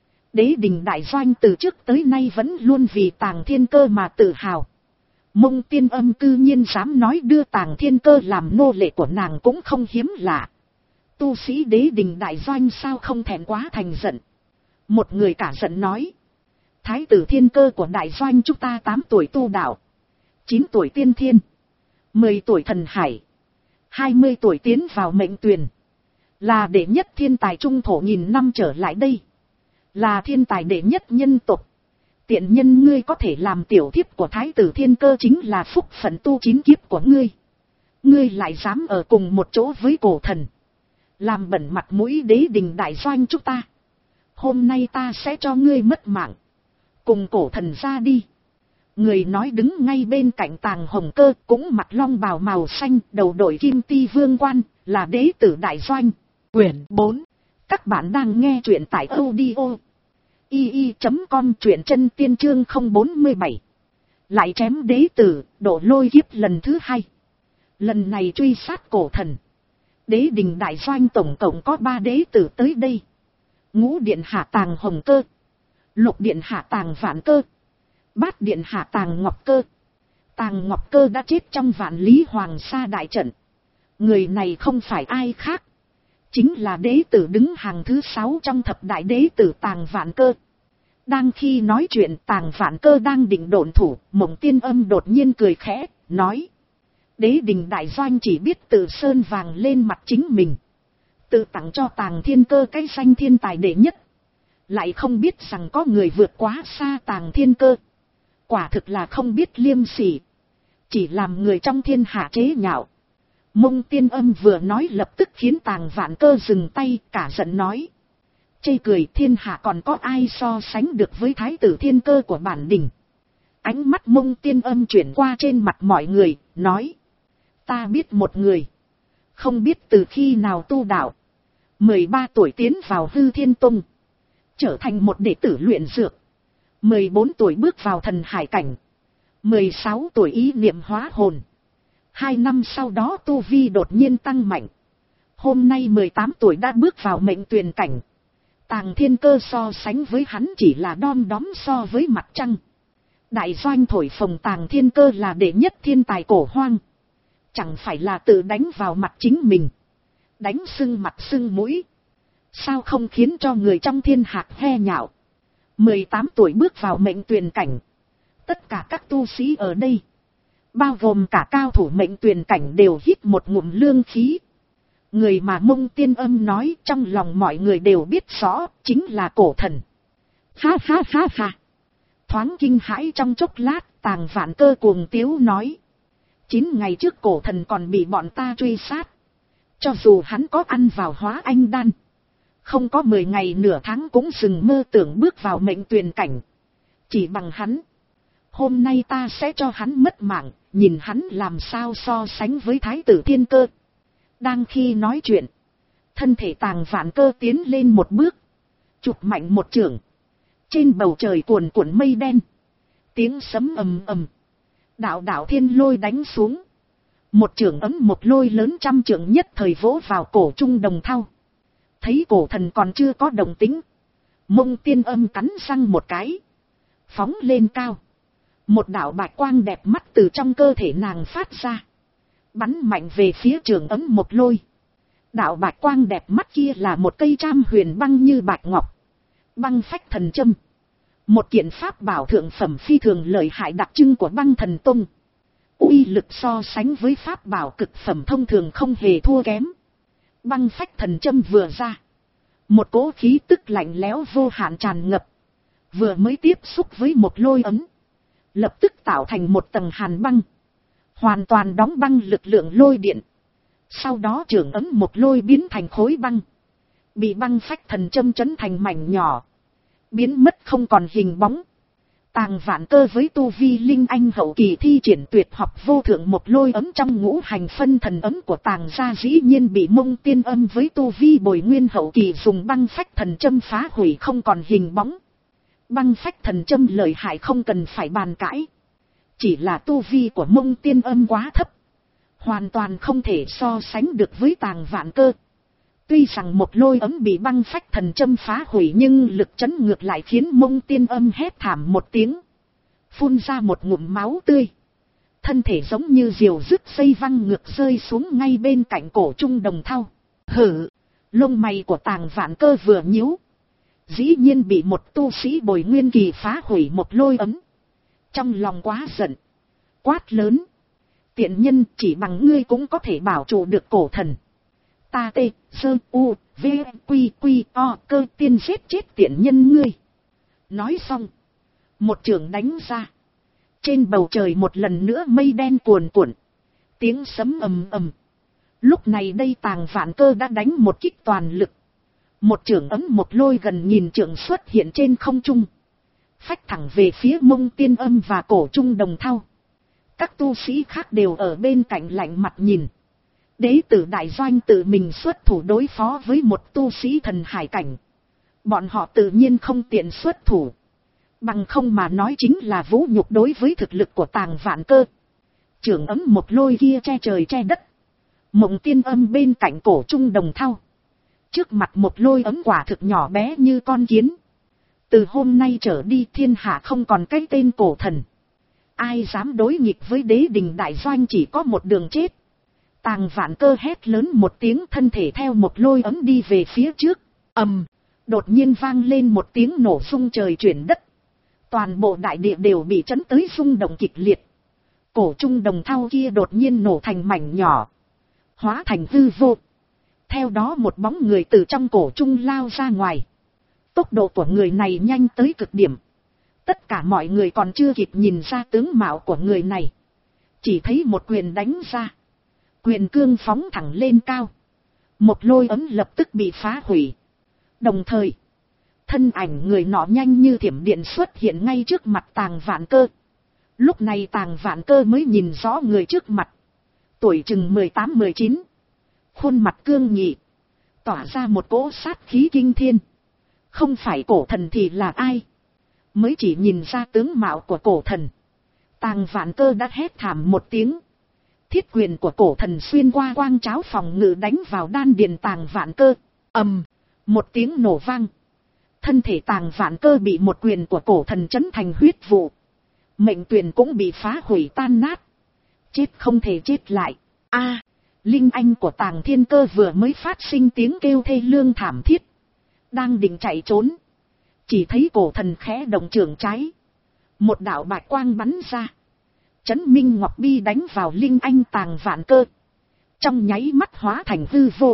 Đế đình đại doanh từ trước tới nay vẫn luôn vì Tàng Thiên Cơ mà tự hào. Mông Tiên Âm cư nhiên dám nói đưa Tàng Thiên Cơ làm nô lệ của nàng cũng không hiếm lạ. Tu sĩ đế đình đại doanh sao không thèm quá thành giận. Một người cả giận nói. Thái tử Thiên Cơ của đại doanh chúng ta tám tuổi tu đạo. chín tuổi tiên thiên. mười tuổi thần hải. hai mươi tuổi tiến vào mệnh tuyền. Là đệ nhất thiên tài trung thổ nghìn năm trở lại đây. Là thiên tài đệ nhất nhân tộc. Tiện nhân ngươi có thể làm tiểu thiếp của Thái tử Thiên Cơ chính là phúc phận tu chín kiếp của ngươi. Ngươi lại dám ở cùng một chỗ với cổ thần. Làm bẩn mặt mũi đế đình đại doanh chúng ta. Hôm nay ta sẽ cho ngươi mất mạng. Cùng cổ thần ra đi. Người nói đứng ngay bên cạnh Tàng Hồng Cơ cũng mặc long bào màu xanh, đầu đội kim ti vương quan, là đế tử đại doanh. Quyển bốn. Các bạn đang nghe truyện tại audio i i chấm com, truyện chân tiên chương không bốn bảy. Lại chém đế tử, độ lôi kiếp lần thứ hai. Lần này truy sát cổ thần. Đế đình đại doanh tổng cộng có ba đế tử tới đây. Ngũ điện hạ Tàng Hồng Cơ, lục điện hạ Tàng Vạn Cơ, bát điện hạ Tàng Ngọc Cơ. Tàng Ngọc Cơ đã chết trong Vạn Lý Hoàng Sa đại trận. Người này không phải ai khác, chính là đế tử đứng hàng thứ sáu trong thập đại đế tử Tàng Vạn Cơ. Đang khi nói chuyện Tàng Vạn Cơ đang định độn thủ, Mộng Tiên Âm đột nhiên cười khẽ, nói. Đế đình đại doanh chỉ biết tự sơn vàng lên mặt chính mình. Tự tặng cho Tàng Thiên Cơ cái danh thiên tài đệ nhất. Lại không biết rằng có người vượt quá xa Tàng Thiên Cơ. Quả thực là không biết liêm sỉ. Chỉ làm người trong thiên hạ chế nhạo. Mông Tiên Âm vừa nói lập tức khiến Tàng Vạn Cơ dừng tay, cả giận nói. Chê cười, thiên hạ còn có ai so sánh được với Thái tử Thiên Cơ của bản đình. Ánh mắt Mông Tiên Âm chuyển qua trên mặt mọi người, nói. Ta biết một người. Không biết từ khi nào tu đạo. mười ba tuổi tiến vào Hư Thiên Tông. Trở thành một đệ tử luyện dược. mười bốn tuổi bước vào thần hải cảnh. mười sáu tuổi ý niệm hóa hồn. Hai năm sau đó tu vi đột nhiên tăng mạnh. Hôm nay mười tám tuổi đã bước vào mệnh tuyền cảnh. Tàng Thiên Cơ so sánh với hắn chỉ là đom đóm so với mặt trăng. Đại doanh thổi phồng Tàng Thiên Cơ là đệ nhất thiên tài cổ hoang. Chẳng phải là tự đánh vào mặt chính mình. Đánh sưng mặt sưng mũi. Sao không khiến cho người trong thiên hạ he nhạo. mười tám tuổi bước vào mệnh tuyền cảnh. Tất cả các tu sĩ ở đây bao gồm cả cao thủ mệnh tuyển cảnh đều hít một ngụm lương khí. Người mà Mông Tiên Âm nói trong lòng mọi người đều biết rõ, chính là Cổ Thần. Ha ha ha ha. Thoáng kinh hãi trong chốc lát, Tàng Vạn Cơ cuồng tiếu nói. Chín ngày trước Cổ Thần còn bị bọn ta truy sát. Cho dù hắn có ăn vào hóa anh đan, không có mười ngày nửa tháng cũng dừng mơ tưởng bước vào mệnh tuyển cảnh. Chỉ bằng hắn, hôm nay ta sẽ cho hắn mất mạng, nhìn hắn làm sao so sánh với Thái tử Thiên Cơ. Đang khi nói chuyện, thân thể Tàng Vạn Cơ tiến lên một bước, chụp mạnh một chưởng. Trên bầu trời cuồn cuộn mây đen, tiếng sấm ầm ầm, đạo đạo thiên lôi đánh xuống. Một chưởng ấm một lôi lớn trăm chưởng nhất thời vỗ vào cổ Trung Đồng Thao. Thấy Cổ Thần còn chưa có động tĩnh, Mông Tiên Âm cắn răng một cái, phóng lên cao. Một đạo bạch quang đẹp mắt từ trong cơ thể nàng phát ra, bắn mạnh về phía trường ấm một lôi. Đạo bạch quang đẹp mắt kia là một cây trăm huyền băng như bạch ngọc, băng phách thần châm, một kiện pháp bảo thượng phẩm phi thường lợi hại đặc trưng của Băng Thần Tông. Uy lực so sánh với pháp bảo cực phẩm thông thường không hề thua kém. Băng phách thần châm vừa ra, một cỗ khí tức lạnh lẽo vô hạn tràn ngập, vừa mới tiếp xúc với một lôi ấm, lập tức tạo thành một tầng hàn băng, hoàn toàn đóng băng lực lượng lôi điện. Sau đó trường ấm một lôi biến thành khối băng, bị băng phách thần châm chấn thành mảnh nhỏ, biến mất không còn hình bóng. Tàng Vạn Cơ với tu vi linh anh hậu kỳ thi triển tuyệt học vô thượng một lôi ấm trong ngũ hành phân thần ấm của Tàng gia dĩ nhiên bị Mông Tiên Âm với tu vi bồi nguyên hậu kỳ dùng băng phách thần châm phá hủy không còn hình bóng. Băng phách thần châm lợi hại không cần phải bàn cãi, chỉ là tu vi của Mông Tiên Âm quá thấp, hoàn toàn không thể so sánh được với Tàng Vạn Cơ. Tuy rằng một lôi ấm bị băng phách thần châm phá hủy, nhưng lực chấn ngược lại khiến Mông Tiên Âm hét thảm một tiếng, phun ra một ngụm máu tươi, thân thể giống như diều dứt dây văng ngược rơi xuống ngay bên cạnh cổ Trung Đồng Thao. Hử! Lông mày của Tàng Vạn Cơ vừa nhíu, dĩ nhiên bị một tu sĩ bồi nguyên kỳ phá hủy một lôi ấm. Trong lòng quá giận, quát lớn: tiện nhân, chỉ bằng ngươi cũng có thể bảo trụ được Cổ Thần. Ta tê, sơ, u, v, quy, quy, o, cơ tiên giết chết tiện nhân ngươi. Nói xong, một chưởng đánh ra. Trên bầu trời một lần nữa mây đen cuồn cuộn, tiếng sấm ầm ầm. Lúc này đây Tàng Vạn Cơ đã đánh một kích toàn lực. Một chưởng ấm một lôi gần nghìn chưởng xuất hiện trên không trung, phách thẳng về phía Mông Tiên Âm và cổ Trung Đồng Thao. Các tu sĩ khác đều ở bên cạnh lạnh mặt nhìn. Đế tử đại doanh tự mình xuất thủ đối phó với một tu sĩ thần hải cảnh, bọn họ tự nhiên không tiện xuất thủ, bằng không mà nói chính là vũ nhục đối với thực lực của Tàng Vạn Cơ. Chưởng ấm một lôi kia che trời che đất, Mộng Tiên Âm bên cạnh cổ Trung Đồng Thao, trước mặt một lôi ấm quả thực nhỏ bé như con kiến. Từ hôm nay trở đi thiên hạ không còn cái tên Cổ Thần, ai dám đối nghịch với đế đình đại doanh chỉ có một đường chết. Tàng Vạn Cơ hét lớn một tiếng, thân thể theo một lôi ấm đi về phía trước. Ầm, đột nhiên vang lên một tiếng nổ rung trời chuyển đất, toàn bộ đại địa đều bị chấn tới rung động kịch liệt. Cổ Trung Đồng Thao kia đột nhiên nổ thành mảnh nhỏ, hóa thành hư vô. Theo đó một bóng người từ trong cổ trung lao ra ngoài. Tốc độ của người này nhanh tới cực điểm. Tất cả mọi người còn chưa kịp nhìn ra tướng mạo của người này, chỉ thấy một quyền đánh ra, quyền cương phóng thẳng lên cao, một lôi ấm lập tức bị phá hủy. Đồng thời, thân ảnh người nọ nhanh như thiểm điện xuất hiện ngay trước mặt Tàng Vạn Cơ. Lúc này Tàng Vạn Cơ mới nhìn rõ người trước mặt. Tuổi chừng mười tám mười chín, khuôn mặt cương nghị, tỏa ra một cỗ sát khí kinh thiên. Không phải Cổ Thần thì là ai? Mới chỉ nhìn ra tướng mạo của Cổ Thần, Tàng Vạn Cơ đã hét thảm một tiếng. Thiết quyền của Cổ Thần xuyên qua quang tráo phòng ngự đánh vào đan điền Tàng Vạn Cơ. Ầm, một tiếng nổ vang, thân thể Tàng Vạn Cơ bị một quyền của Cổ Thần chấn thành huyết vụ, mệnh tuyền cũng bị phá hủy tan nát, chết không thể chết lại. A, linh anh của Tàng Thiên Cơ vừa mới phát sinh tiếng kêu thê lương thảm thiết, đang định chạy trốn, chỉ thấy Cổ Thần khẽ động trường trái, một đạo bạch quang bắn ra, Chấn Minh Ngọc Bi đánh vào Linh Anh Tàng Vạn Cơ. Trong nháy mắt hóa thành hư vô.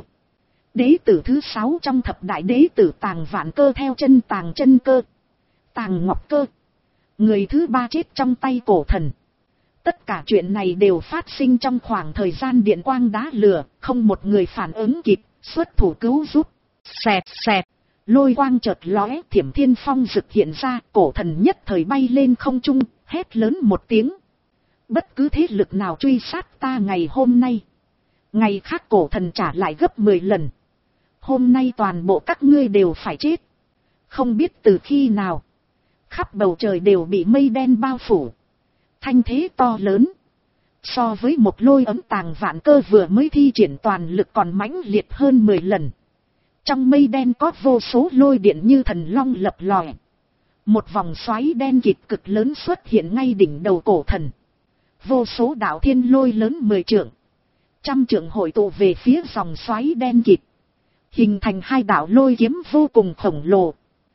Đế tử thứ sáu trong thập đại đế tử Tàng Vạn Cơ theo chân Tàng Chân Cơ, Tàng Ngọc Cơ. Người thứ ba chết trong tay cổ thần. Tất cả chuyện này đều phát sinh trong khoảng thời gian điện quang đá lửa, không một người phản ứng kịp, xuất thủ cứu giúp. Xẹt xẹt, lôi quang chợt lóe, Thiểm Thiên Phong rực hiện ra, cổ thần nhất thời bay lên không trung, hét lớn một tiếng. Bất cứ thế lực nào truy sát ta ngày hôm nay, ngày khác cổ thần trả lại gấp mười lần. Hôm nay toàn bộ các ngươi đều phải chết. Không biết từ khi nào, khắp bầu trời đều bị mây đen bao phủ. Thanh thế to lớn. So với một lôi ấm Tàng Vạn Cơ vừa mới thi triển toàn lực còn mãnh liệt hơn mười lần. Trong mây đen có vô số lôi điện như thần long lập lòe. Một vòng xoáy đen kịt cực lớn xuất hiện ngay đỉnh đầu cổ thần. Vô số đạo thiên lôi lớn mười trượng, trăm trượng hội tụ về phía dòng xoáy đen kịt, hình thành hai đạo lôi kiếm vô cùng khổng lồ.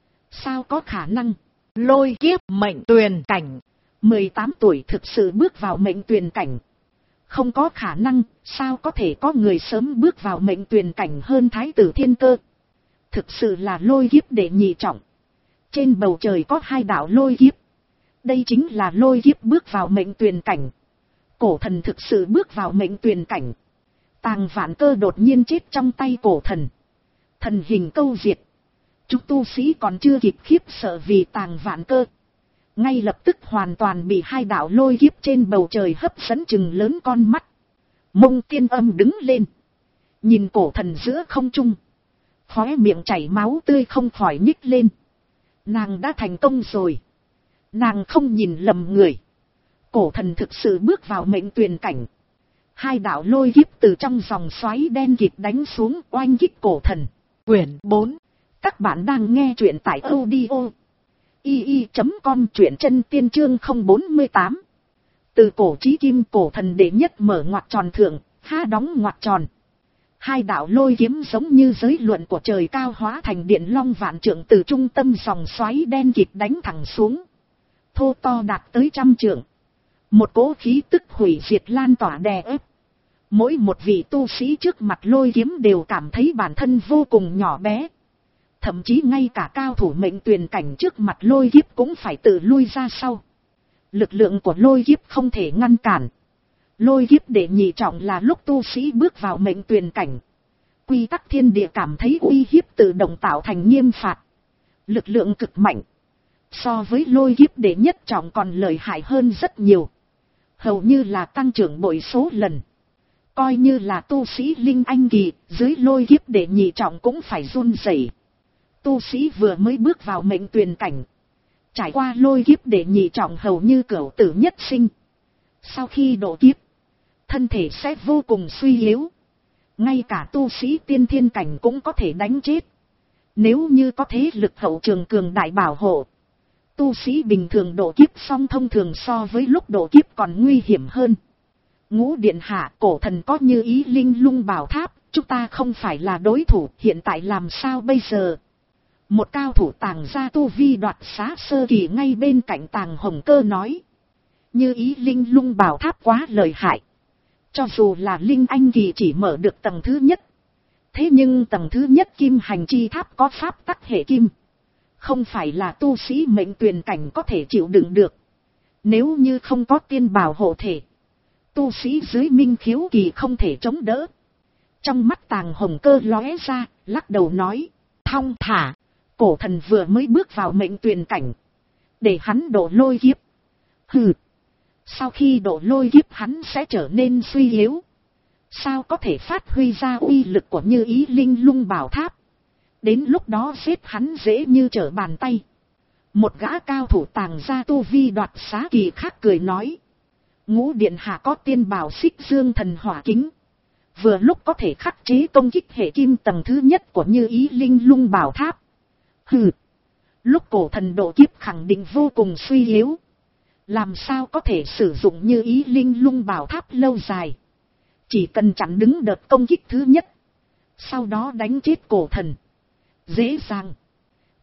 Sao có khả năng? Lôi kiếp mệnh tuyền cảnh. mười tám tuổi thực sự bước vào mệnh tuyền cảnh. Không có khả năng, sao có thể có người sớm bước vào mệnh tuyền cảnh hơn Thái tử Thiên Cơ? Thực sự là lôi kiếp đệ nhị trọng. Trên bầu trời có hai đạo lôi kiếp. Đây chính là lôi kiếp bước vào mệnh tuyền cảnh. Cổ thần thực sự bước vào mệnh tuyền cảnh. Tàng Vạn Cơ đột nhiên chết trong tay cổ thần. Thần hình câu diệt. Chúng tu sĩ còn chưa kịp khiếp sợ vì Tàng Vạn Cơ, ngay lập tức hoàn toàn bị hai đạo lôi kiếp trên bầu trời hấp dẫn chừng lớn con mắt. Mông Tiên Âm đứng lên, nhìn cổ thần giữa không trung, khóe miệng chảy máu tươi không khỏi nhích lên. Nàng đã thành công rồi. Nàng không nhìn lầm người. Cổ thần thực sự bước vào mệnh tuyền cảnh. Hai đạo lôi kiếp từ trong dòng xoáy đen kịt đánh xuống oanh kích cổ thần. Quyển bốn. Các bạn đang nghe truyện tại audio i i chấm com, truyện chân tiên chương không bốn tám. Từ cổ chí kim, cổ thần đệ nhất mở ngoặc tròn thượng, ha đóng ngoặc tròn. Hai đạo lôi kiếm giống như giới luận của trời cao hóa thành điện long vạn trượng từ trung tâm dòng xoáy đen kịt đánh thẳng xuống. Thô to đạt tới trăm trượng. Một cỗ khí tức hủy diệt lan tỏa đè ép. Mỗi một vị tu sĩ trước mặt lôi kiếm đều cảm thấy bản thân vô cùng nhỏ bé. Thậm chí ngay cả cao thủ mệnh tuyền cảnh trước mặt lôi kiếp cũng phải tự lui ra sau. Lực lượng của lôi kiếp không thể ngăn cản. Lôi kiếp đệ nhị trọng là lúc tu sĩ bước vào mệnh tuyền cảnh. Quy tắc thiên địa cảm thấy uy hiếp tự động tạo thành nghiêm phạt. Lực lượng cực mạnh. So với lôi kiếp đệ nhất trọng còn lợi hại hơn rất nhiều. Hầu như là tăng trưởng bội số lần. Coi như là tu sĩ linh anh kỳ, dưới lôi kiếp đệ nhị trọng cũng phải run rẩy. Tu sĩ vừa mới bước vào mệnh tuyền cảnh, trải qua lôi kiếp đệ nhị trọng hầu như cửu tử nhất sinh. Sau khi độ kiếp, thân thể sẽ vô cùng suy yếu. Ngay cả tu sĩ tiên thiên cảnh cũng có thể đánh chết. Nếu như có thế lực hậu trường cường đại bảo hộ, tu sĩ bình thường độ kiếp xong thông thường so với lúc độ kiếp còn nguy hiểm hơn. Ngũ điện hạ, cổ thần có như ý linh lung bảo tháp, chúng ta không phải là đối thủ, hiện tại làm sao bây giờ? Một cao thủ Tàng gia tu vi đoạt xá sơ kỳ ngay bên cạnh Tàng Hồng Cơ nói. Như ý linh lung bảo tháp quá lợi hại. Cho dù là linh anh kỳ chỉ mở được tầng thứ nhất. Thế nhưng tầng thứ nhất kim hành chi tháp có pháp tắc hệ kim. Không phải là tu sĩ mệnh tuyền cảnh có thể chịu đựng được. Nếu như không có tiên bảo hộ thể, tu sĩ dưới minh khiếu kỳ không thể chống đỡ. Trong mắt Tàng Hồng Cơ lóe ra, lắc đầu nói. Thong thả. Cổ thần vừa mới bước vào mệnh tuyền cảnh, để hắn độ lôi kiếp. Hừ, sau khi độ lôi kiếp hắn sẽ trở nên suy yếu. Sao có thể phát huy ra uy lực của như ý linh lung bảo tháp? Đến lúc đó giết hắn dễ như trở bàn tay. Một gã cao thủ Tàng gia tu vi đoạt xá kỳ khác cười nói. Ngũ điện hạ có tiên bảo xích dương thần hỏa kính, vừa lúc có thể khắc chế công kích hệ kim tầng thứ nhất của như ý linh lung bảo tháp. Hừ, lúc cổ thần độ kiếp khẳng định vô cùng suy yếu. Làm sao có thể sử dụng như ý linh lung bảo tháp lâu dài. Chỉ cần chặn đứng đợt công kích thứ nhất, sau đó đánh chết cổ thần. Dễ dàng.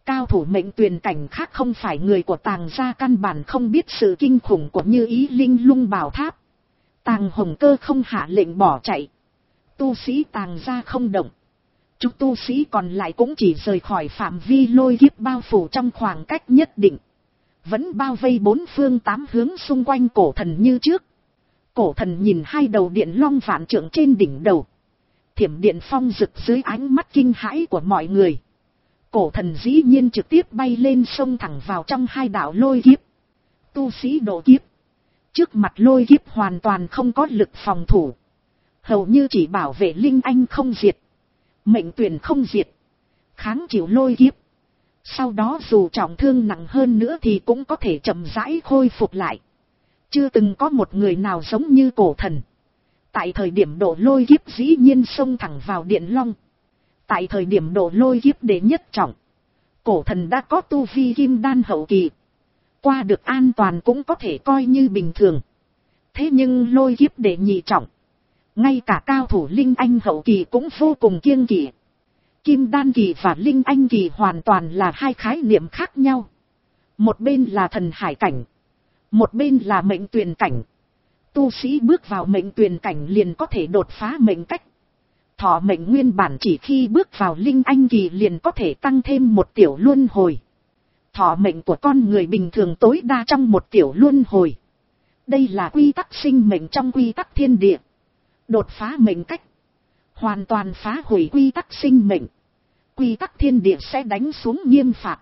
Cao thủ mệnh tuyền cảnh khác không phải người của Tàng gia căn bản không biết sự kinh khủng của Như Ý Linh Lung Bảo Tháp. Tàng Hồng Cơ không hạ lệnh bỏ chạy. Tu sĩ Tàng gia không động. Chúng tu sĩ còn lại cũng chỉ rời khỏi phạm vi lôi kiếp bao phủ trong khoảng cách nhất định. Vẫn bao vây bốn phương tám hướng xung quanh cổ thần như trước. Cổ thần nhìn hai đầu điện long vạn trượng trên đỉnh đầu. Thiểm điện phong rực dưới ánh mắt kinh hãi của mọi người. Cổ thần dĩ nhiên trực tiếp bay lên sông thẳng vào trong hai đạo lôi kiếp. Tu sĩ độ kiếp. Trước mặt lôi kiếp hoàn toàn không có lực phòng thủ. Hầu như chỉ bảo vệ linh anh không diệt. Mệnh tuyển không diệt. Kháng chịu lôi kiếp. Sau đó dù trọng thương nặng hơn nữa thì cũng có thể chậm rãi khôi phục lại. Chưa từng có một người nào giống như cổ thần. Tại thời điểm độ lôi kiếp dĩ nhiên xông thẳng vào điện long. Tại thời điểm độ lôi kiếp đệ nhất trọng. Cổ thần đã có tu vi kim đan hậu kỳ. Qua được an toàn cũng có thể coi như bình thường. Thế nhưng lôi kiếp đệ nhị trọng. Ngay cả cao thủ linh anh hậu kỳ cũng vô cùng kiêng kỵ. Kim đan kỳ và linh anh kỳ hoàn toàn là hai khái niệm khác nhau. Một bên là thần hải cảnh. Một bên là mệnh tuyền cảnh. Tu sĩ bước vào mệnh tuyền cảnh liền có thể đột phá mệnh cách. Thọ mệnh nguyên bản chỉ khi bước vào linh anh kỳ liền có thể tăng thêm một tiểu luân hồi. Thọ mệnh của con người bình thường tối đa trong một tiểu luân hồi. Đây là quy tắc sinh mệnh trong quy tắc thiên địa. Đột phá mệnh cách. Hoàn toàn phá hủy quy tắc sinh mệnh. Quy tắc thiên địa sẽ đánh xuống nghiêm phạt.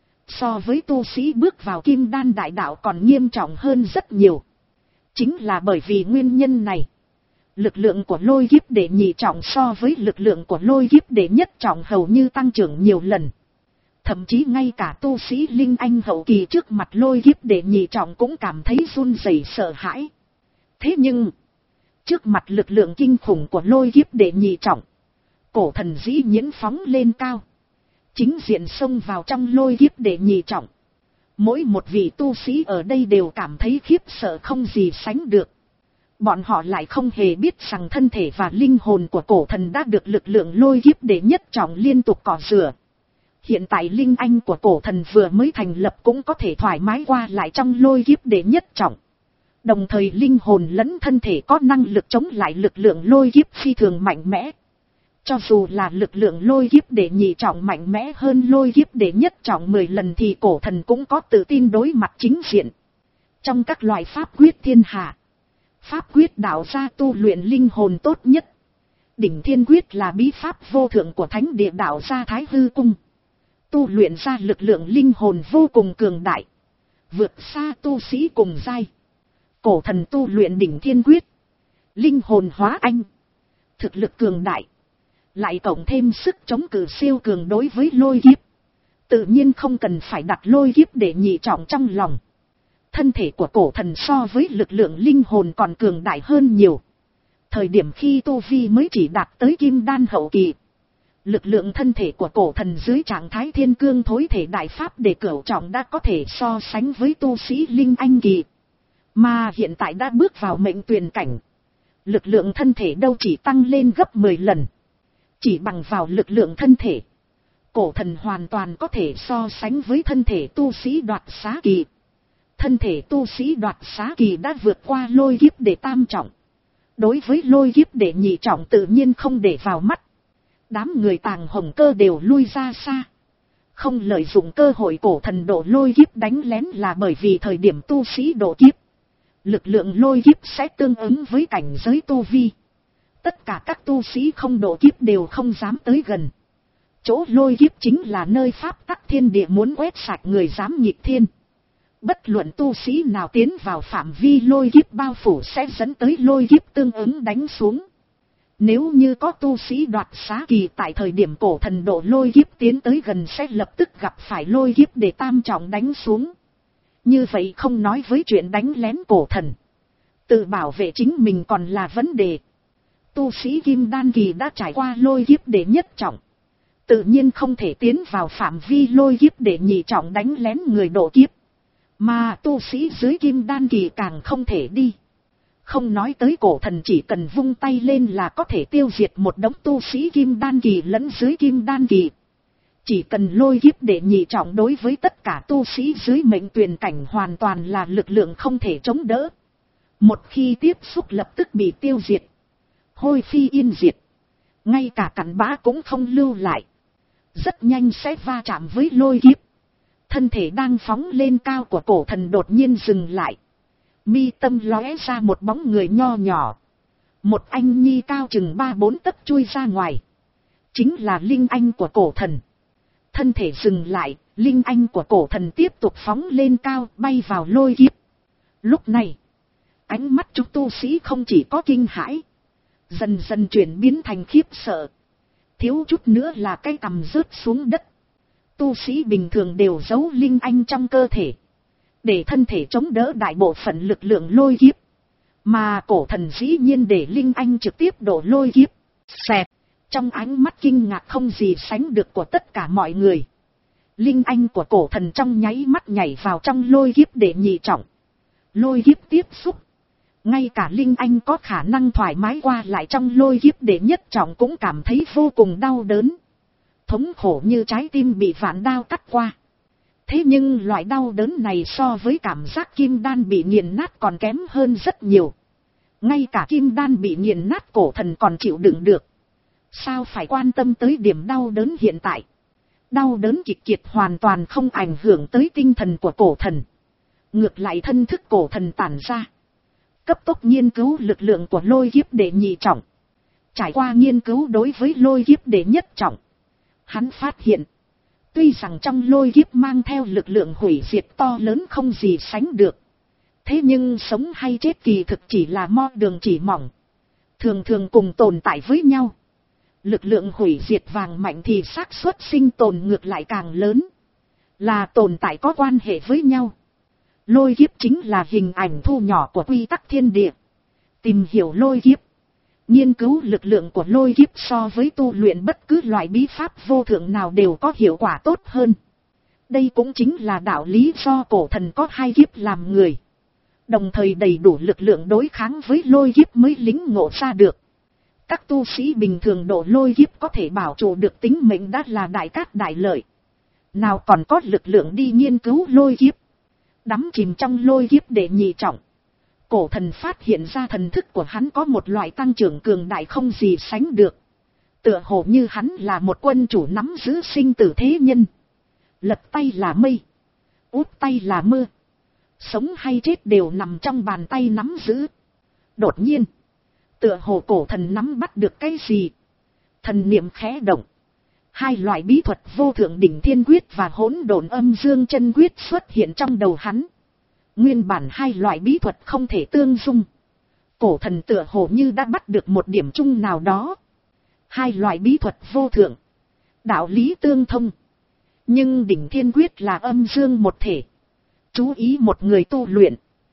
So với tu sĩ bước vào kim đan đại đạo còn nghiêm trọng hơn rất nhiều. Chính là bởi vì nguyên nhân này. Lực lượng của lôi kiếp đệ nhị trọng so với lực lượng của lôi kiếp đệ nhất trọng hầu như tăng trưởng nhiều lần. Thậm chí ngay cả tu sĩ linh anh hậu kỳ trước mặt lôi kiếp đệ nhị trọng cũng cảm thấy run rẩy sợ hãi. Thế nhưng, trước mặt lực lượng kinh khủng của lôi kiếp đệ nhị trọng, cổ thần dĩ nhiên phóng lên cao. Chính diện xông vào trong lôi kiếp đệ nhị trọng. Mỗi một vị tu sĩ ở đây đều cảm thấy khiếp sợ không gì sánh được. Bọn họ lại không hề biết rằng thân thể và linh hồn của cổ thần đã được lực lượng lôi kiếp đệ nhất trọng liên tục cọ rửa. Hiện tại linh anh của cổ thần vừa mới thành lập cũng có thể thoải mái qua lại trong lôi kiếp đệ nhất trọng. Đồng thời linh hồn lẫn thân thể có năng lực chống lại lực lượng lôi kiếp phi thường mạnh mẽ. Cho dù là lực lượng lôi kiếp đệ nhị trọng mạnh mẽ hơn lôi kiếp đệ nhất trọng mười lần thì cổ thần cũng có tự tin đối mặt chính diện. Trong các loại pháp quyết thiên hạ, pháp quyết đạo gia tu luyện linh hồn tốt nhất. Đỉnh thiên quyết là bí pháp vô thượng của thánh địa đạo gia Thái Hư Cung. Tu luyện ra lực lượng linh hồn vô cùng cường đại. Vượt xa tu sĩ cùng giai. Cổ thần tu luyện đỉnh thiên quyết. Linh hồn hóa anh. Thực lực cường đại. Lại cộng thêm sức chống cự siêu cường đối với lôi kiếp. Tự nhiên không cần phải đặt lôi kiếp để nhị trọng trong lòng. Thân thể của cổ thần so với lực lượng linh hồn còn cường đại hơn nhiều. Thời điểm khi tu vi mới chỉ đạt tới kim đan hậu kỳ. Lực lượng thân thể của cổ thần dưới trạng thái thiên cương thối thể đại pháp để cửu trọng đã có thể so sánh với tu sĩ linh anh kỳ. Mà hiện tại đã bước vào mệnh tuyền cảnh. Lực lượng thân thể đâu chỉ tăng lên gấp mười lần. Chỉ bằng vào lực lượng thân thể. Cổ thần hoàn toàn có thể so sánh với thân thể tu sĩ đoạt xá kỳ. Thân thể tu sĩ đoạt xá kỳ đã vượt qua lôi kiếp để tam trọng. Đối với lôi kiếp để nhị trọng tự nhiên không để vào mắt. Đám người Tàng Hồng Cơ đều lui ra xa. Không lợi dụng cơ hội cổ thần độ lôi kiếp đánh lén là bởi vì thời điểm tu sĩ độ kiếp. Lực lượng lôi kiếp sẽ tương ứng với cảnh giới tu vi. Tất cả các tu sĩ không độ kiếp đều không dám tới gần. Chỗ lôi kiếp chính là nơi pháp tắc thiên địa muốn quét sạch người dám nghịch thiên. Bất luận tu sĩ nào tiến vào phạm vi lôi kiếp bao phủ sẽ dẫn tới lôi kiếp tương ứng đánh xuống. Nếu như có tu sĩ đoạt xá kỳ tại thời điểm cổ thần độ lôi kiếp tiến tới gần sẽ lập tức gặp phải lôi kiếp để tam trọng đánh xuống. Như vậy không nói với chuyện đánh lén cổ thần. Tự bảo vệ chính mình còn là vấn đề. Tu sĩ kim đan kỳ đã trải qua lôi kiếp để nhất trọng. Tự nhiên không thể tiến vào phạm vi lôi kiếp để nhị trọng đánh lén người độ kiếp. Mà tu sĩ dưới kim đan kỳ càng không thể đi. Không nói tới cổ thần chỉ cần vung tay lên là có thể tiêu diệt một đống tu sĩ kim đan kỳ lẫn dưới kim đan kỳ. Chỉ cần lôi kiếp đệ nhị trọng đối với tất cả tu sĩ dưới mệnh tuyền cảnh hoàn toàn là lực lượng không thể chống đỡ. Một khi tiếp xúc lập tức bị tiêu diệt. Hôi phi yên diệt. Ngay cả cặn bã cũng không lưu lại. Rất nhanh sẽ va chạm với lôi kiếp. Thân thể đang phóng lên cao của cổ thần đột nhiên dừng lại. Mi tâm lóe ra một bóng người nho nhỏ. Một anh nhi cao chừng ba bốn tấc chui ra ngoài. Chính là linh anh của cổ thần. Thân thể dừng lại, linh anh của cổ thần tiếp tục phóng lên cao, bay vào lôi kiếp. Lúc này, ánh mắt chúng tu sĩ không chỉ có kinh hãi, dần dần chuyển biến thành khiếp sợ. Thiếu chút nữa là cái cằm rớt xuống đất. Tu sĩ bình thường đều giấu linh anh trong cơ thể, để thân thể chống đỡ đại bộ phận lực lượng lôi kiếp. Mà cổ thần dĩ nhiên để linh anh trực tiếp đổ lôi kiếp. Xẹt, trong ánh mắt kinh ngạc không gì sánh được của tất cả mọi người. Linh anh của cổ thần trong nháy mắt nhảy vào trong lôi kiếp để nhị trọng. Lôi kiếp tiếp xúc. Ngay cả linh anh có khả năng thoải mái qua lại trong lôi kiếp để nhất trọng cũng cảm thấy vô cùng đau đớn. Thống khổ như trái tim bị vạn đao cắt qua. Thế nhưng loại đau đớn này so với cảm giác kim đan bị nghiền nát còn kém hơn rất nhiều. Ngay cả kim đan bị nghiền nát cổ thần còn chịu đựng được. Sao phải quan tâm tới điểm đau đớn hiện tại? Đau đớn kịch kiệt hoàn toàn không ảnh hưởng tới tinh thần của cổ thần. Ngược lại thân thức cổ thần tản ra. Cấp tốc nghiên cứu lực lượng của lôi kiếp đệ nhị trọng. Trải qua nghiên cứu đối với lôi kiếp đệ nhất trọng. Hắn phát hiện. Tuy rằng trong lôi kiếp mang theo lực lượng hủy diệt to lớn không gì sánh được. Thế nhưng sống hay chết kỳ thực chỉ là mo đường chỉ mỏng. Thường thường cùng tồn tại với nhau. Lực lượng hủy diệt vàng mạnh thì xác suất sinh tồn ngược lại càng lớn. Là tồn tại có quan hệ với nhau. Lôi kiếp chính là hình ảnh thu nhỏ của quy tắc thiên địa. Tìm hiểu lôi kiếp. Nghiên cứu lực lượng của lôi kiếp so với tu luyện bất cứ loại bí pháp vô thượng nào đều có hiệu quả tốt hơn. Đây cũng chính là đạo lý do cổ thần có hai kiếp làm người. Đồng thời đầy đủ lực lượng đối kháng với lôi kiếp mới lĩnh ngộ ra được. Các tu sĩ bình thường độ lôi kiếp có thể bảo trụ được tính mệnh đã là đại cát đại lợi. Nào còn có lực lượng đi nghiên cứu lôi kiếp. Đắm chìm trong lôi kiếp để nhị trọng. Cổ thần phát hiện ra thần thức của hắn có một loại tăng trưởng cường đại không gì sánh được. Tựa hồ như hắn là một quân chủ nắm giữ sinh tử thế nhân. Lật tay là mây. Út tay là mưa. Sống hay chết đều nằm trong bàn tay nắm giữ. Đột nhiên. Tựa hồ cổ thần nắm bắt được cái gì. Thần niệm khẽ động. Hai loại bí thuật vô thượng đỉnh thiên quyết và hỗn độn âm dương chân quyết xuất hiện trong đầu hắn. Nguyên bản hai loại bí thuật không thể tương dung. Cổ thần tựa hồ như đã bắt được một điểm chung nào đó. Hai loại bí thuật vô thượng. Đạo lý tương thông. Nhưng đỉnh thiên quyết là âm dương một thể. Chú ý một người tu luyện.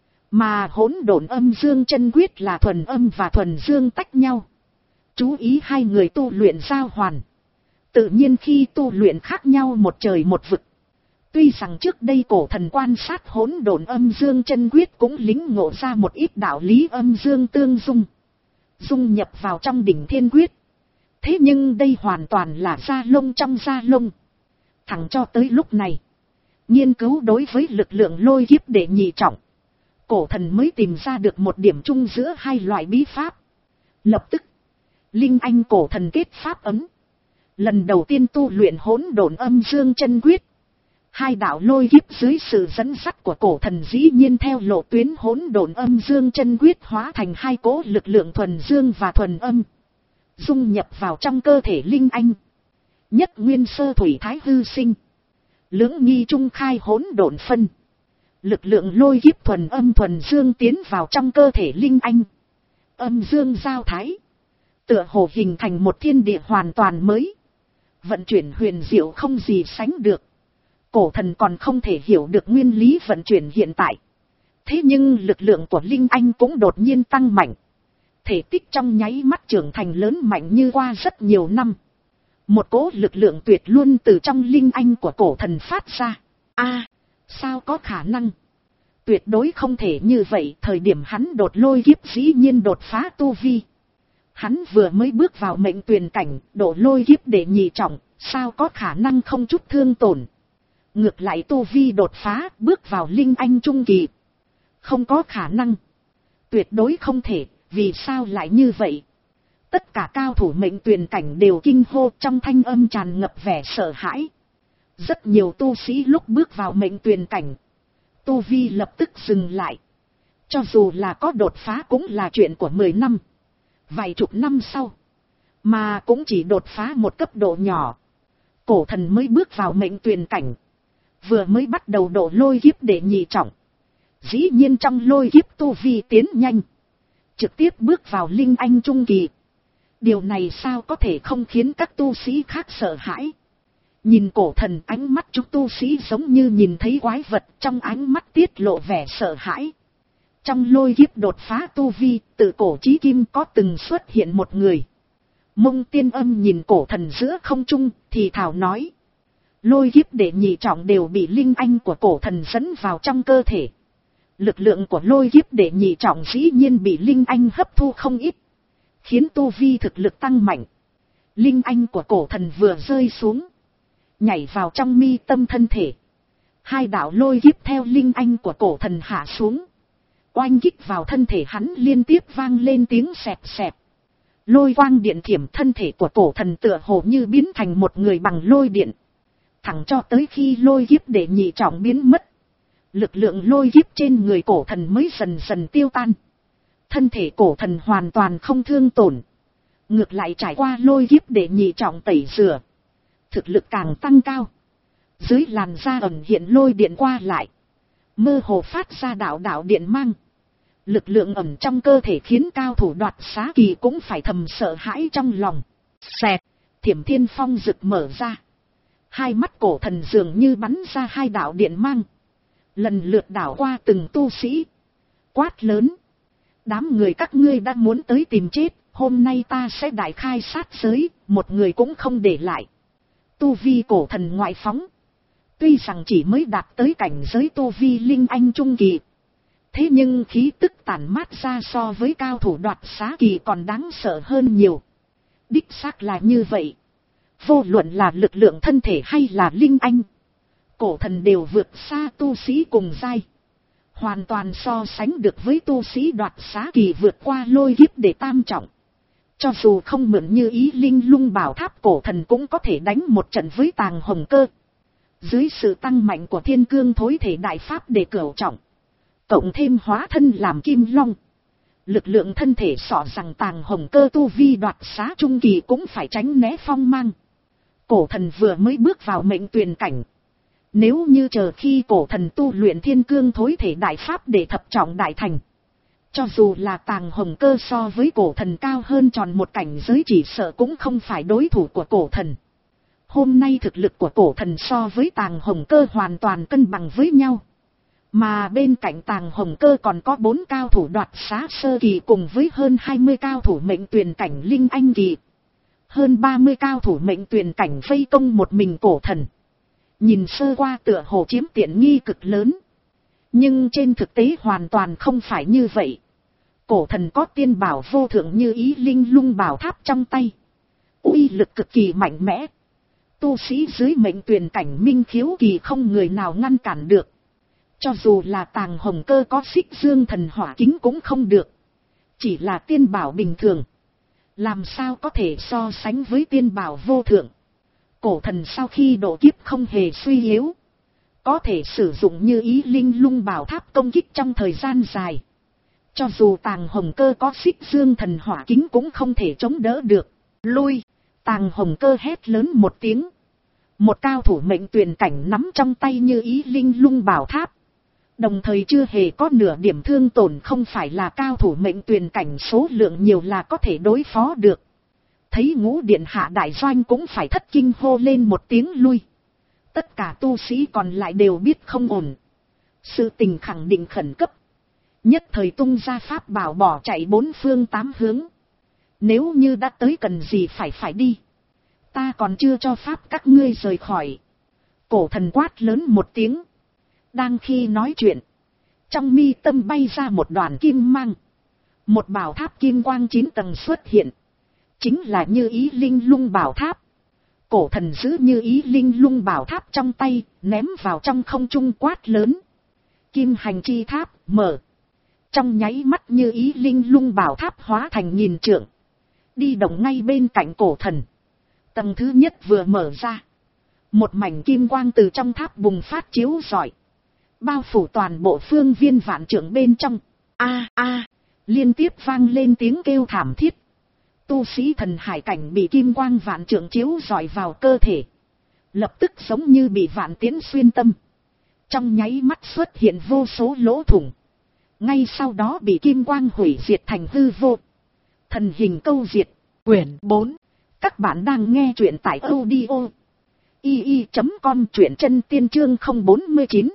Mà hỗn độn âm dương chân quyết là thuần âm và thuần dương tách nhau. Chú ý hai người tu luyện giao hoàn. Tự nhiên khi tu luyện khác nhau một trời một vực. Tuy rằng trước đây cổ thần quan sát hỗn độn âm dương chân quyết cũng lĩnh ngộ ra một ít đạo lý âm dương tương dung. Dung nhập vào trong đỉnh thiên quyết. Thế nhưng đây hoàn toàn là da lông trong da lông. Thẳng cho tới lúc này. Nghiên cứu đối với lực lượng lôi kiếp để nhị trọng. Cổ thần mới tìm ra được một điểm chung giữa hai loại bí pháp. Lập tức. Linh anh cổ thần kết pháp ấm. Lần đầu tiên tu luyện hỗn độn âm dương chân quyết. Hai đạo lôi kiếp dưới sự dẫn dắt của cổ thần dĩ nhiên theo lộ tuyến hỗn độn âm dương chân quyết hóa thành hai cỗ lực lượng thuần dương và thuần âm. Dung nhập vào trong cơ thể linh anh. Nhất nguyên sơ thủy thái hư sinh. Lưỡng nghi trung khai hỗn độn phân. Lực lượng lôi kiếp thuần âm thuần dương tiến vào trong cơ thể linh anh. Âm dương giao thái. Tựa hồ hình thành một thiên địa hoàn toàn mới. Vận chuyển huyền diệu không gì sánh được. Cổ thần còn không thể hiểu được nguyên lý vận chuyển hiện tại. Thế nhưng lực lượng của linh anh cũng đột nhiên tăng mạnh. Thể tích trong nháy mắt trưởng thành lớn mạnh như qua rất nhiều năm. Một cỗ lực lượng tuyệt luôn từ trong linh anh của cổ thần phát ra. A, sao có khả năng? Tuyệt đối không thể như vậy. Thời điểm hắn đột lôi kiếp dĩ nhiên đột phá tu vi. Hắn vừa mới bước vào mệnh tuyền cảnh, độ lôi kiếp để nhị trọng, sao có khả năng không chút thương tổn. Ngược lại tu vi đột phá, bước vào linh anh trung kỳ. Không có khả năng. Tuyệt đối không thể, vì sao lại như vậy? Tất cả cao thủ mệnh tuyền cảnh đều kinh hô, trong thanh âm tràn ngập vẻ sợ hãi. Rất nhiều tu sĩ lúc bước vào mệnh tuyền cảnh, tu vi lập tức dừng lại. Cho dù là có đột phá cũng là chuyện của mười năm, vài chục năm sau, mà cũng chỉ đột phá một cấp độ nhỏ. Cổ thần mới bước vào mệnh tuyền cảnh, vừa mới bắt đầu độ lôi kiếp để nhị trọng. Dĩ nhiên trong lôi kiếp tu vi tiến nhanh, trực tiếp bước vào linh anh trung kỳ. Điều này sao có thể không khiến các tu sĩ khác sợ hãi. Nhìn cổ thần, ánh mắt chúng tu sĩ giống như nhìn thấy quái vật, trong ánh mắt tiết lộ vẻ sợ hãi. Trong lôi kiếp đột phá tu vi, từ cổ chí kim có từng xuất hiện một người. Mông Tiên Âm nhìn cổ thần giữa không trung, thì thào nói. Lôi kiếp để nhị trọng đều bị linh anh của cổ thần dẫn vào trong cơ thể. Lực lượng của lôi kiếp để nhị trọng dĩ nhiên bị linh anh hấp thu không ít, khiến tu vi thực lực tăng mạnh. Linh anh của cổ thần vừa rơi xuống, nhảy vào trong mi tâm thân thể. Hai đạo lôi kiếp theo linh anh của cổ thần hạ xuống, oanh kích vào thân thể hắn, liên tiếp vang lên tiếng xẹp xẹp. Lôi quang điện thiểm, thân thể của cổ thần tựa hồ như biến thành một người bằng lôi điện. Thẳng cho tới khi lôi kiếp để nhị trọng biến mất, lực lượng lôi kiếp trên người cổ thần mới dần dần tiêu tan. Thân thể cổ thần hoàn toàn không thương tổn, ngược lại trải qua lôi kiếp để nhị trọng tẩy rửa, thực lực càng tăng cao. Dưới làn da ẩn hiện lôi điện qua lại, mơ hồ phát ra đạo đạo điện mang. Lực lượng ẩn trong cơ thể khiến cao thủ đoạt xá kỳ cũng phải thầm sợ hãi trong lòng. Xẹt, Thiểm Thiên Phong rực mở ra. Hai mắt cổ thần dường như bắn ra hai đạo điện mang, lần lượt đảo qua từng tu sĩ. Quát lớn. Đám người các ngươi đã muốn tới tìm chết, hôm nay ta sẽ đại khai sát giới, một người cũng không để lại. Tu vi cổ thần ngoại phóng. Tuy rằng chỉ mới đạt tới cảnh giới tu vi linh anh trung kỳ, thế nhưng khí tức tản mát ra so với cao thủ đoạt xá kỳ còn đáng sợ hơn nhiều. Đích xác là như vậy. Vô luận là lực lượng thân thể hay là linh anh, cổ thần đều vượt xa tu sĩ cùng giai. Hoàn toàn so sánh được với tu sĩ đoạt xá kỳ vượt qua lôi kiếp để tam trọng. Cho dù không mượn như ý linh lung bảo tháp, cổ thần cũng có thể đánh một trận với Tàng Hồng Cơ. Dưới sự tăng mạnh của thiên cương thối thể đại pháp để cửu trọng, cộng thêm hóa thân làm kim long, lực lượng thân thể sợ rằng Tàng Hồng Cơ tu vi đoạt xá trung kỳ cũng phải tránh né phong mang. Cổ thần vừa mới bước vào mệnh tuyền cảnh. Nếu như chờ khi cổ thần tu luyện thiên cương thối thể đại pháp để thập trọng đại thành, cho dù là Tàng Hồng Cơ so với cổ thần cao hơn tròn một cảnh giới, chỉ sợ cũng không phải đối thủ của cổ thần. Hôm nay thực lực của cổ thần so với Tàng Hồng Cơ hoàn toàn cân bằng với nhau. Mà bên cạnh Tàng Hồng Cơ còn có bốn cao thủ đoạt xá sơ kỳ cùng với hơn hai mươi cao thủ mệnh tuyền cảnh linh anh kỳ. Hơn ba mươi cao thủ mệnh tuyền cảnh vây công một mình cổ thần. Nhìn sơ qua tựa hồ chiếm tiện nghi cực lớn. Nhưng trên thực tế hoàn toàn không phải như vậy. Cổ thần có tiên bảo vô thượng như ý linh lung bảo tháp trong tay. Uy lực cực kỳ mạnh mẽ. Tu sĩ dưới mệnh tuyền cảnh minh khiếu kỳ không người nào ngăn cản được. Cho dù là Tàng Hồng Cơ có xích dương thần hỏa kính cũng không được. Chỉ là tiên bảo bình thường, làm sao có thể so sánh với tiên bảo vô thượng. Cổ thần sau khi độ kiếp không hề suy yếu, có thể sử dụng như ý linh lung bảo tháp công kích trong thời gian dài. Cho dù Tàng Hồng Cơ có xích dương thần hỏa kính cũng không thể chống đỡ được. Lui! Tàng Hồng Cơ hét lớn một tiếng. Một cao thủ mệnh tuyền cảnh nắm trong tay như ý linh lung bảo tháp, đồng thời chưa hề có nửa điểm thương tổn, không phải là cao thủ mệnh tuyền cảnh số lượng nhiều là có thể đối phó được. Thấy Ngũ Điện Hạ đại doanh cũng phải thất kinh hô lên một tiếng lui. Tất cả tu sĩ còn lại đều biết không ổn. Sự tình khẳng định khẩn cấp. Nhất thời tung ra pháp bảo bỏ chạy bốn phương tám hướng. Nếu như đã tới cần gì phải phải đi. Ta còn chưa cho pháp các ngươi rời khỏi. Cổ thần quát lớn một tiếng. Đang khi nói chuyện, trong mi tâm bay ra một đoàn kim mang. Một bảo tháp kim quang chín tầng xuất hiện. chính là Như Ý Linh Lung Bảo Tháp. Cổ thần giữ Như Ý Linh Lung Bảo Tháp trong tay, ném vào trong không trung quát lớn. Kim hành chi tháp, mở. Trong nháy mắt Như Ý Linh Lung Bảo Tháp hóa thành nghìn trượng. Đi động ngay bên cạnh cổ thần. Tầng thứ nhất vừa mở ra. Một mảnh kim quang từ trong tháp bùng phát chiếu rọi. Bao phủ toàn bộ phương viên vạn trượng bên trong. A a, liên tiếp vang lên tiếng kêu thảm thiết. Tu sĩ thần hải cảnh bị kim quang vạn trượng chiếu rọi vào cơ thể. Lập tức giống như bị vạn tiễn xuyên tâm. Trong nháy mắt xuất hiện vô số lỗ thủng. Ngay sau đó bị kim quang hủy diệt thành hư vô. Thần hình câu diệt. Quyển bốn. Các bạn đang nghe truyện tại audio i i chấm com, truyện chân tiên chương không bốn chín.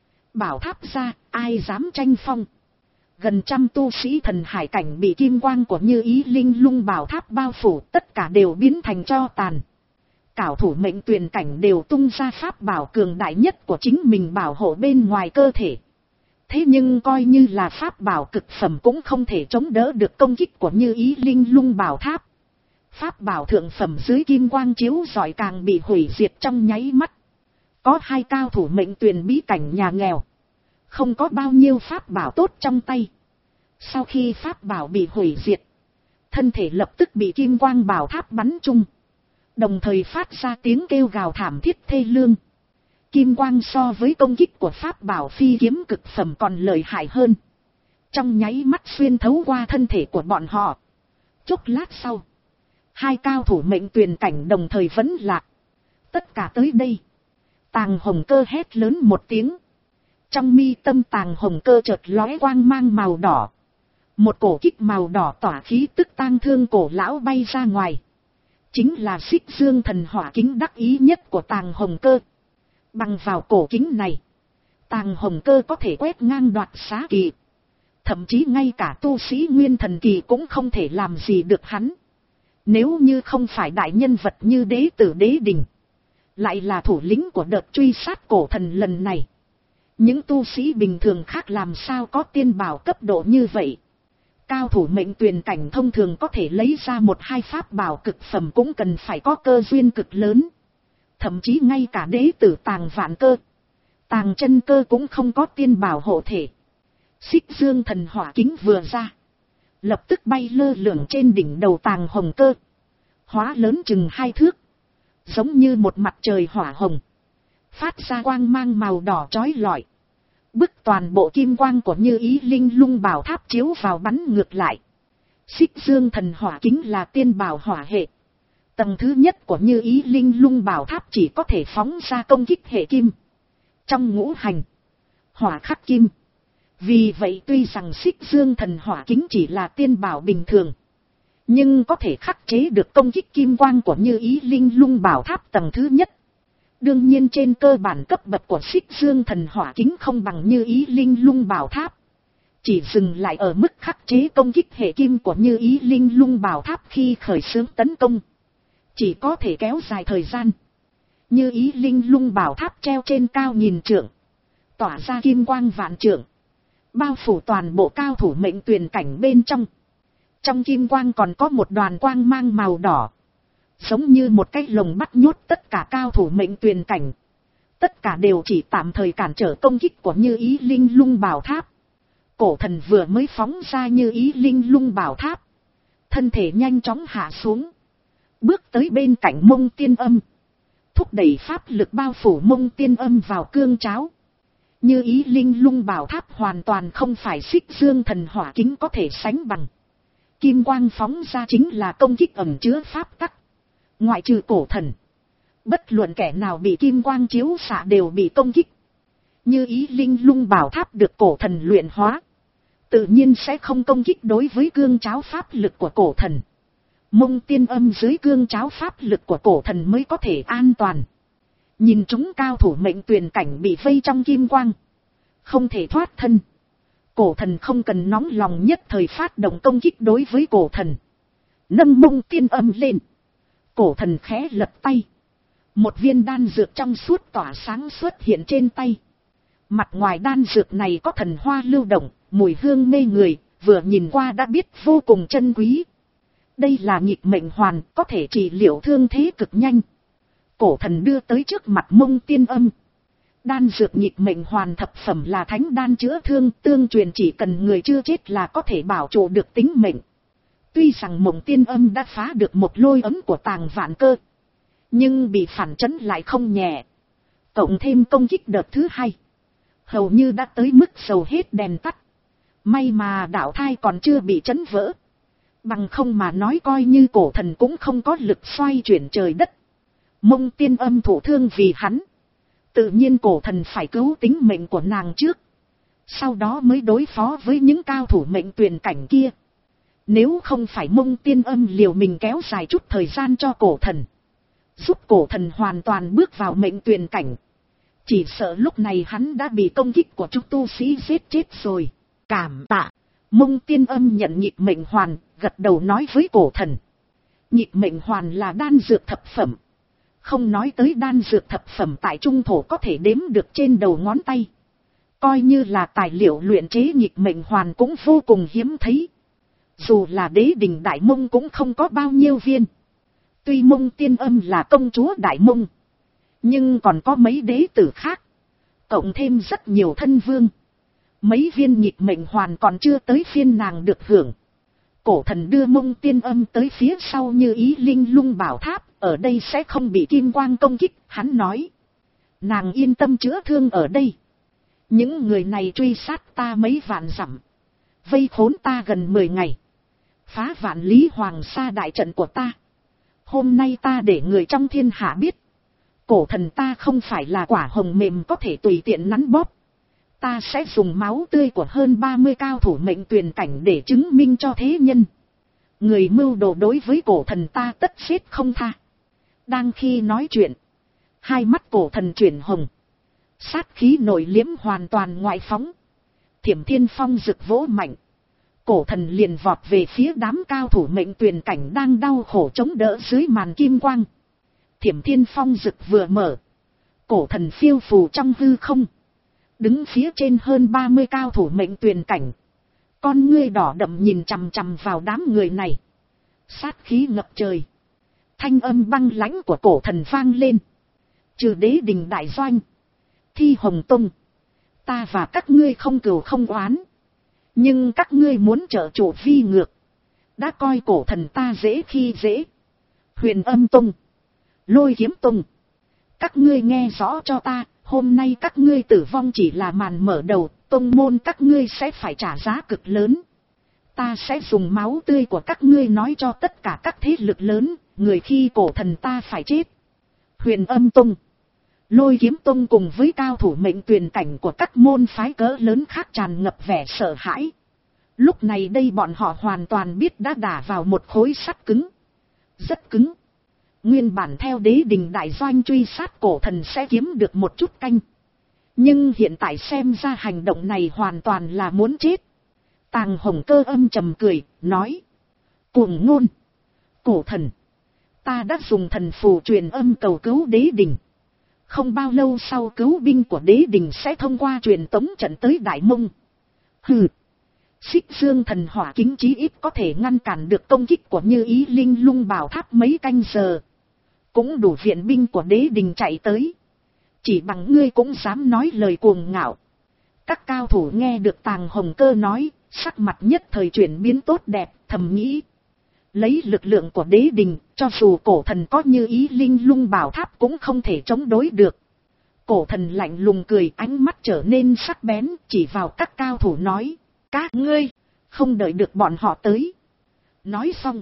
Bảo tháp ra, ai dám tranh phong. Gần trăm tu sĩ thần hải cảnh bị kim quang của Như Ý Linh Lung Bảo Tháp bao phủ, tất cả đều biến thành tro tàn. Cảo thủ mệnh tuyền cảnh đều tung ra pháp bảo cường đại nhất của chính mình bảo hộ bên ngoài cơ thể. Thế nhưng coi như là pháp bảo cực phẩm cũng không thể chống đỡ được công kích của Như Ý Linh Lung Bảo Tháp. Pháp bảo thượng phẩm dưới kim quang chiếu rọi càng bị hủy diệt trong nháy mắt. Có hai cao thủ mệnh tuyền bí cảnh nhà nghèo. Không có bao nhiêu pháp bảo tốt trong tay. Sau khi pháp bảo bị hủy diệt, thân thể lập tức bị kim quang bảo tháp bắn trúng. Đồng thời phát ra tiếng kêu gào thảm thiết thê lương. Kim quang so với công kích của pháp bảo phi kiếm cực phẩm còn lợi hại hơn. Trong nháy mắt xuyên thấu qua thân thể của bọn họ. Chốc lát sau, hai cao thủ mệnh tuyền cảnh đồng thời vẫn lạc. Tất cả tới đây. Tàng Hồng Cơ hét lớn một tiếng. Trong mi tâm Tàng Hồng Cơ chợt lóe quang mang màu đỏ. Một cổ kích màu đỏ tỏa khí tức tang thương cổ lão bay ra ngoài. Chính là Xích Dương thần hỏa kính đắc ý nhất của Tàng Hồng Cơ. Bằng vào cổ kính này, Tàng Hồng Cơ có thể quét ngang đoạt xá kỳ. Thậm chí ngay cả tu sĩ nguyên thần kỳ cũng không thể làm gì được hắn. Nếu như không phải đại nhân vật như Đế Tử Đế Đình, lại là thủ lĩnh của đợt truy sát cổ thần lần này, những tu sĩ bình thường khác làm sao có tiên bảo cấp độ như vậy. Cao thủ mệnh tuyền cảnh thông thường có thể lấy ra một hai pháp bảo cực phẩm cũng cần phải có cơ duyên cực lớn. Thậm chí ngay cả Đế Tử Tàng Vạn Cơ, Tàng Chân Cơ cũng không có tiên bảo hộ thể. Xích Dương thần hỏa kính vừa ra, lập tức bay lơ lửng trên đỉnh đầu Tàng Hồng Cơ, hóa lớn chừng hai thước, giống như một mặt trời hỏa hồng, phát ra quang mang màu đỏ chói lọi. Bức toàn bộ kim quang của Như Ý Linh Lung Bảo Tháp chiếu vào bắn ngược lại. Xích Dương thần hỏa kính là tiên bảo hỏa hệ. Tầng thứ nhất của Như Ý Linh Lung Bảo Tháp chỉ có thể phóng ra công kích hệ kim. Trong ngũ hành, hỏa khắc kim. Vì vậy tuy rằng Xích Dương thần hỏa kính chỉ là tiên bảo bình thường, nhưng có thể khắc chế được công kích kim quang của Như Ý Linh Lung Bảo Tháp tầng thứ nhất. Đương nhiên trên cơ bản cấp bậc của Xích Dương thần hỏa kính không bằng Như Ý Linh Lung Bảo Tháp. Chỉ dừng lại ở mức khắc chế công kích hệ kim của Như Ý Linh Lung Bảo Tháp khi khởi xướng tấn công. Chỉ có thể kéo dài thời gian. Như Ý Linh Lung Bảo Tháp treo trên cao nghìn trượng, tỏa ra kim quang vạn trượng, bao phủ toàn bộ cao thủ mệnh tuyền cảnh bên trong. Trong kim quang còn có một đoàn quang mang màu đỏ, giống như một cái lồng bắt nhốt tất cả cao thủ mệnh tuyền cảnh. Tất cả đều chỉ tạm thời cản trở công kích của Như Ý Linh Lung Bảo Tháp. Cổ thần vừa mới phóng ra Như Ý Linh Lung Bảo Tháp, thân thể nhanh chóng hạ xuống, bước tới bên cạnh Mông Tiên Âm, thúc đẩy pháp lực bao phủ Mông Tiên Âm vào cương cháo. Như Ý Linh Lung Bảo Tháp hoàn toàn không phải Xích Dương thần hỏa kính có thể sánh bằng. Kim quang phóng ra chính là công kích ẩn chứa pháp tắc. Ngoại trừ cổ thần, bất luận kẻ nào bị kim quang chiếu xạ đều bị công kích. Như Ý Linh Lung Bảo Tháp được cổ thần luyện hóa, tự nhiên sẽ không công kích đối với cương cháo pháp lực của cổ thần. Mông Tiên Âm dưới cương cháo pháp lực của cổ thần mới có thể an toàn. Nhìn chúng cao thủ mệnh tuyền cảnh bị vây trong kim quang, không thể thoát thân. Cổ thần không cần nóng lòng nhất thời phát động công kích đối với cổ thần. Nâng Mông Tiên Âm lên, cổ thần khẽ lật tay. Một viên đan dược trong suốt tỏa sáng xuất hiện trên tay. Mặt ngoài đan dược này có thần hoa lưu động, mùi hương mê người, vừa nhìn qua đã biết vô cùng chân quý. Đây là nghịch mệnh hoàn, có thể trị liệu thương thế cực nhanh. Cổ thần đưa tới trước mặt Mông Tiên Âm. Đan dược nghịch mệnh hoàn thập phẩm là thánh đan chữa thương, tương truyền chỉ cần người chưa chết là có thể bảo trụ được tính mệnh. Tuy rằng Mông Tiên Âm đã phá được một lôi ấm của Tàng Vạn Cơ, nhưng bị phản chấn lại không nhẹ. Cộng thêm công kích đợt thứ hai, hầu như đã tới mức dầu hết đèn tắt. May mà đạo thai còn chưa bị chấn vỡ. Bằng không mà nói coi như cổ thần cũng không có lực xoay chuyển trời đất. Mông Tiên Âm thụ thương vì hắn. Tự nhiên cổ thần phải cứu tính mệnh của nàng trước. Sau đó mới đối phó với những cao thủ mệnh tuyển cảnh kia. Nếu không phải Mông Tiên Âm liều mình kéo dài chút thời gian cho cổ thần, giúp cổ thần hoàn toàn bước vào mệnh tuyển cảnh, chỉ sợ lúc này hắn đã bị công kích của chúng tu sĩ giết chết rồi. Cảm tạ. Mông Tiên Âm nhận nhịp mệnh hoàn, gật đầu nói với cổ thần. Nhịp mệnh hoàn là đan dược thập phẩm. Không nói tới đan dược thập phẩm tại trung thổ có thể đếm được trên đầu ngón tay. Coi như là tài liệu luyện chế nhịp mệnh hoàn cũng vô cùng hiếm thấy. Dù là đế đình Đại Mông cũng không có bao nhiêu viên. Tuy Mông Tiên Âm là công chúa Đại Mông, nhưng còn có mấy đế tử khác, cộng thêm rất nhiều thân vương. Mấy viên nhịp mệnh hoàn còn chưa tới phiên nàng được hưởng. Cổ thần đưa Mông Tiên Âm tới phía sau Như Ý Linh Lung bảo tháp, ở đây sẽ không bị kim quang công kích, hắn nói. Nàng yên tâm chữa thương ở đây. Những người này truy sát ta mấy vạn dặm, vây khốn ta gần mười ngày, phá vạn lý hoàng sa đại trận của ta. Hôm nay ta để người trong thiên hạ biết, cổ thần ta không phải là quả hồng mềm có thể tùy tiện nắn bóp. Ta sẽ dùng máu tươi của hơn ba mươi cao thủ mệnh tuyển cảnh để chứng minh cho thế nhân. Người mưu đồ đối với cổ thần ta tất giết không tha. Đang khi nói chuyện, hai mắt cổ thần chuyển hồng. Sát khí nội liếm hoàn toàn ngoại phóng. Thiểm Thiên Phong rực vỗ mạnh. Cổ thần liền vọt về phía đám cao thủ mệnh tuyển cảnh đang đau khổ chống đỡ dưới màn kim quang. Thiểm Thiên Phong rực vừa mở, cổ thần phiêu phù trong hư không, đứng phía trên hơn ba mươi cao thủ mệnh tuyển cảnh. Con ngươi đỏ đậm nhìn chằm chằm vào đám người này. Sát khí ngập trời. Thanh âm băng lãnh của cổ thần vang lên. Trừ đế đình đại doanh, Thi Hồng Tông, ta và các ngươi không cừu không oán. Nhưng các ngươi muốn trợ chủ vi ngược, đã coi cổ thần ta dễ khi dễ. Huyền Âm Tông, Lôi Kiếm Tông, các ngươi nghe rõ cho ta. Hôm nay các ngươi tử vong chỉ là màn mở đầu, tông môn các ngươi sẽ phải trả giá cực lớn. Ta sẽ dùng máu tươi của các ngươi nói cho tất cả các thế lực lớn, người khi cổ thần ta phải chết. Huyền Âm Tông, Lôi Kiếm Tông cùng với cao thủ mệnh tuyển cảnh của các môn phái cỡ lớn khác tràn ngập vẻ sợ hãi. Lúc này đây bọn họ hoàn toàn biết đã đả vào một khối sắt cứng. Rất cứng. Nguyên bản theo đế đình đại doanh truy sát cổ thần sẽ kiếm được một chút canh. Nhưng hiện tại xem ra hành động này hoàn toàn là muốn chết. Tàng Hồng Cơ âm trầm cười, nói. Cuồng ngôn. Cổ thần. Ta đã dùng thần phù truyền âm cầu cứu đế đình. Không bao lâu sau cứu binh của đế đình sẽ thông qua truyền tống trận tới Đại Mông. Hừ. Xích Dương thần hỏa kính chí ít có thể ngăn cản được công kích của Như Ý Linh Lung bảo tháp mấy canh giờ. Cũng đủ viện binh của đế đình chạy tới. Chỉ bằng ngươi cũng dám nói lời cuồng ngạo. Các cao thủ nghe được Tàng Hồng Cơ nói, sắc mặt nhất thời chuyển biến tốt đẹp, thầm nghĩ. Lấy lực lượng của đế đình, cho dù cổ thần có Như Ý Linh Lung bảo tháp cũng không thể chống đối được. Cổ thần lạnh lùng cười, ánh mắt trở nên sắc bén, chỉ vào các cao thủ nói. Các ngươi, không đợi được bọn họ tới. Nói xong,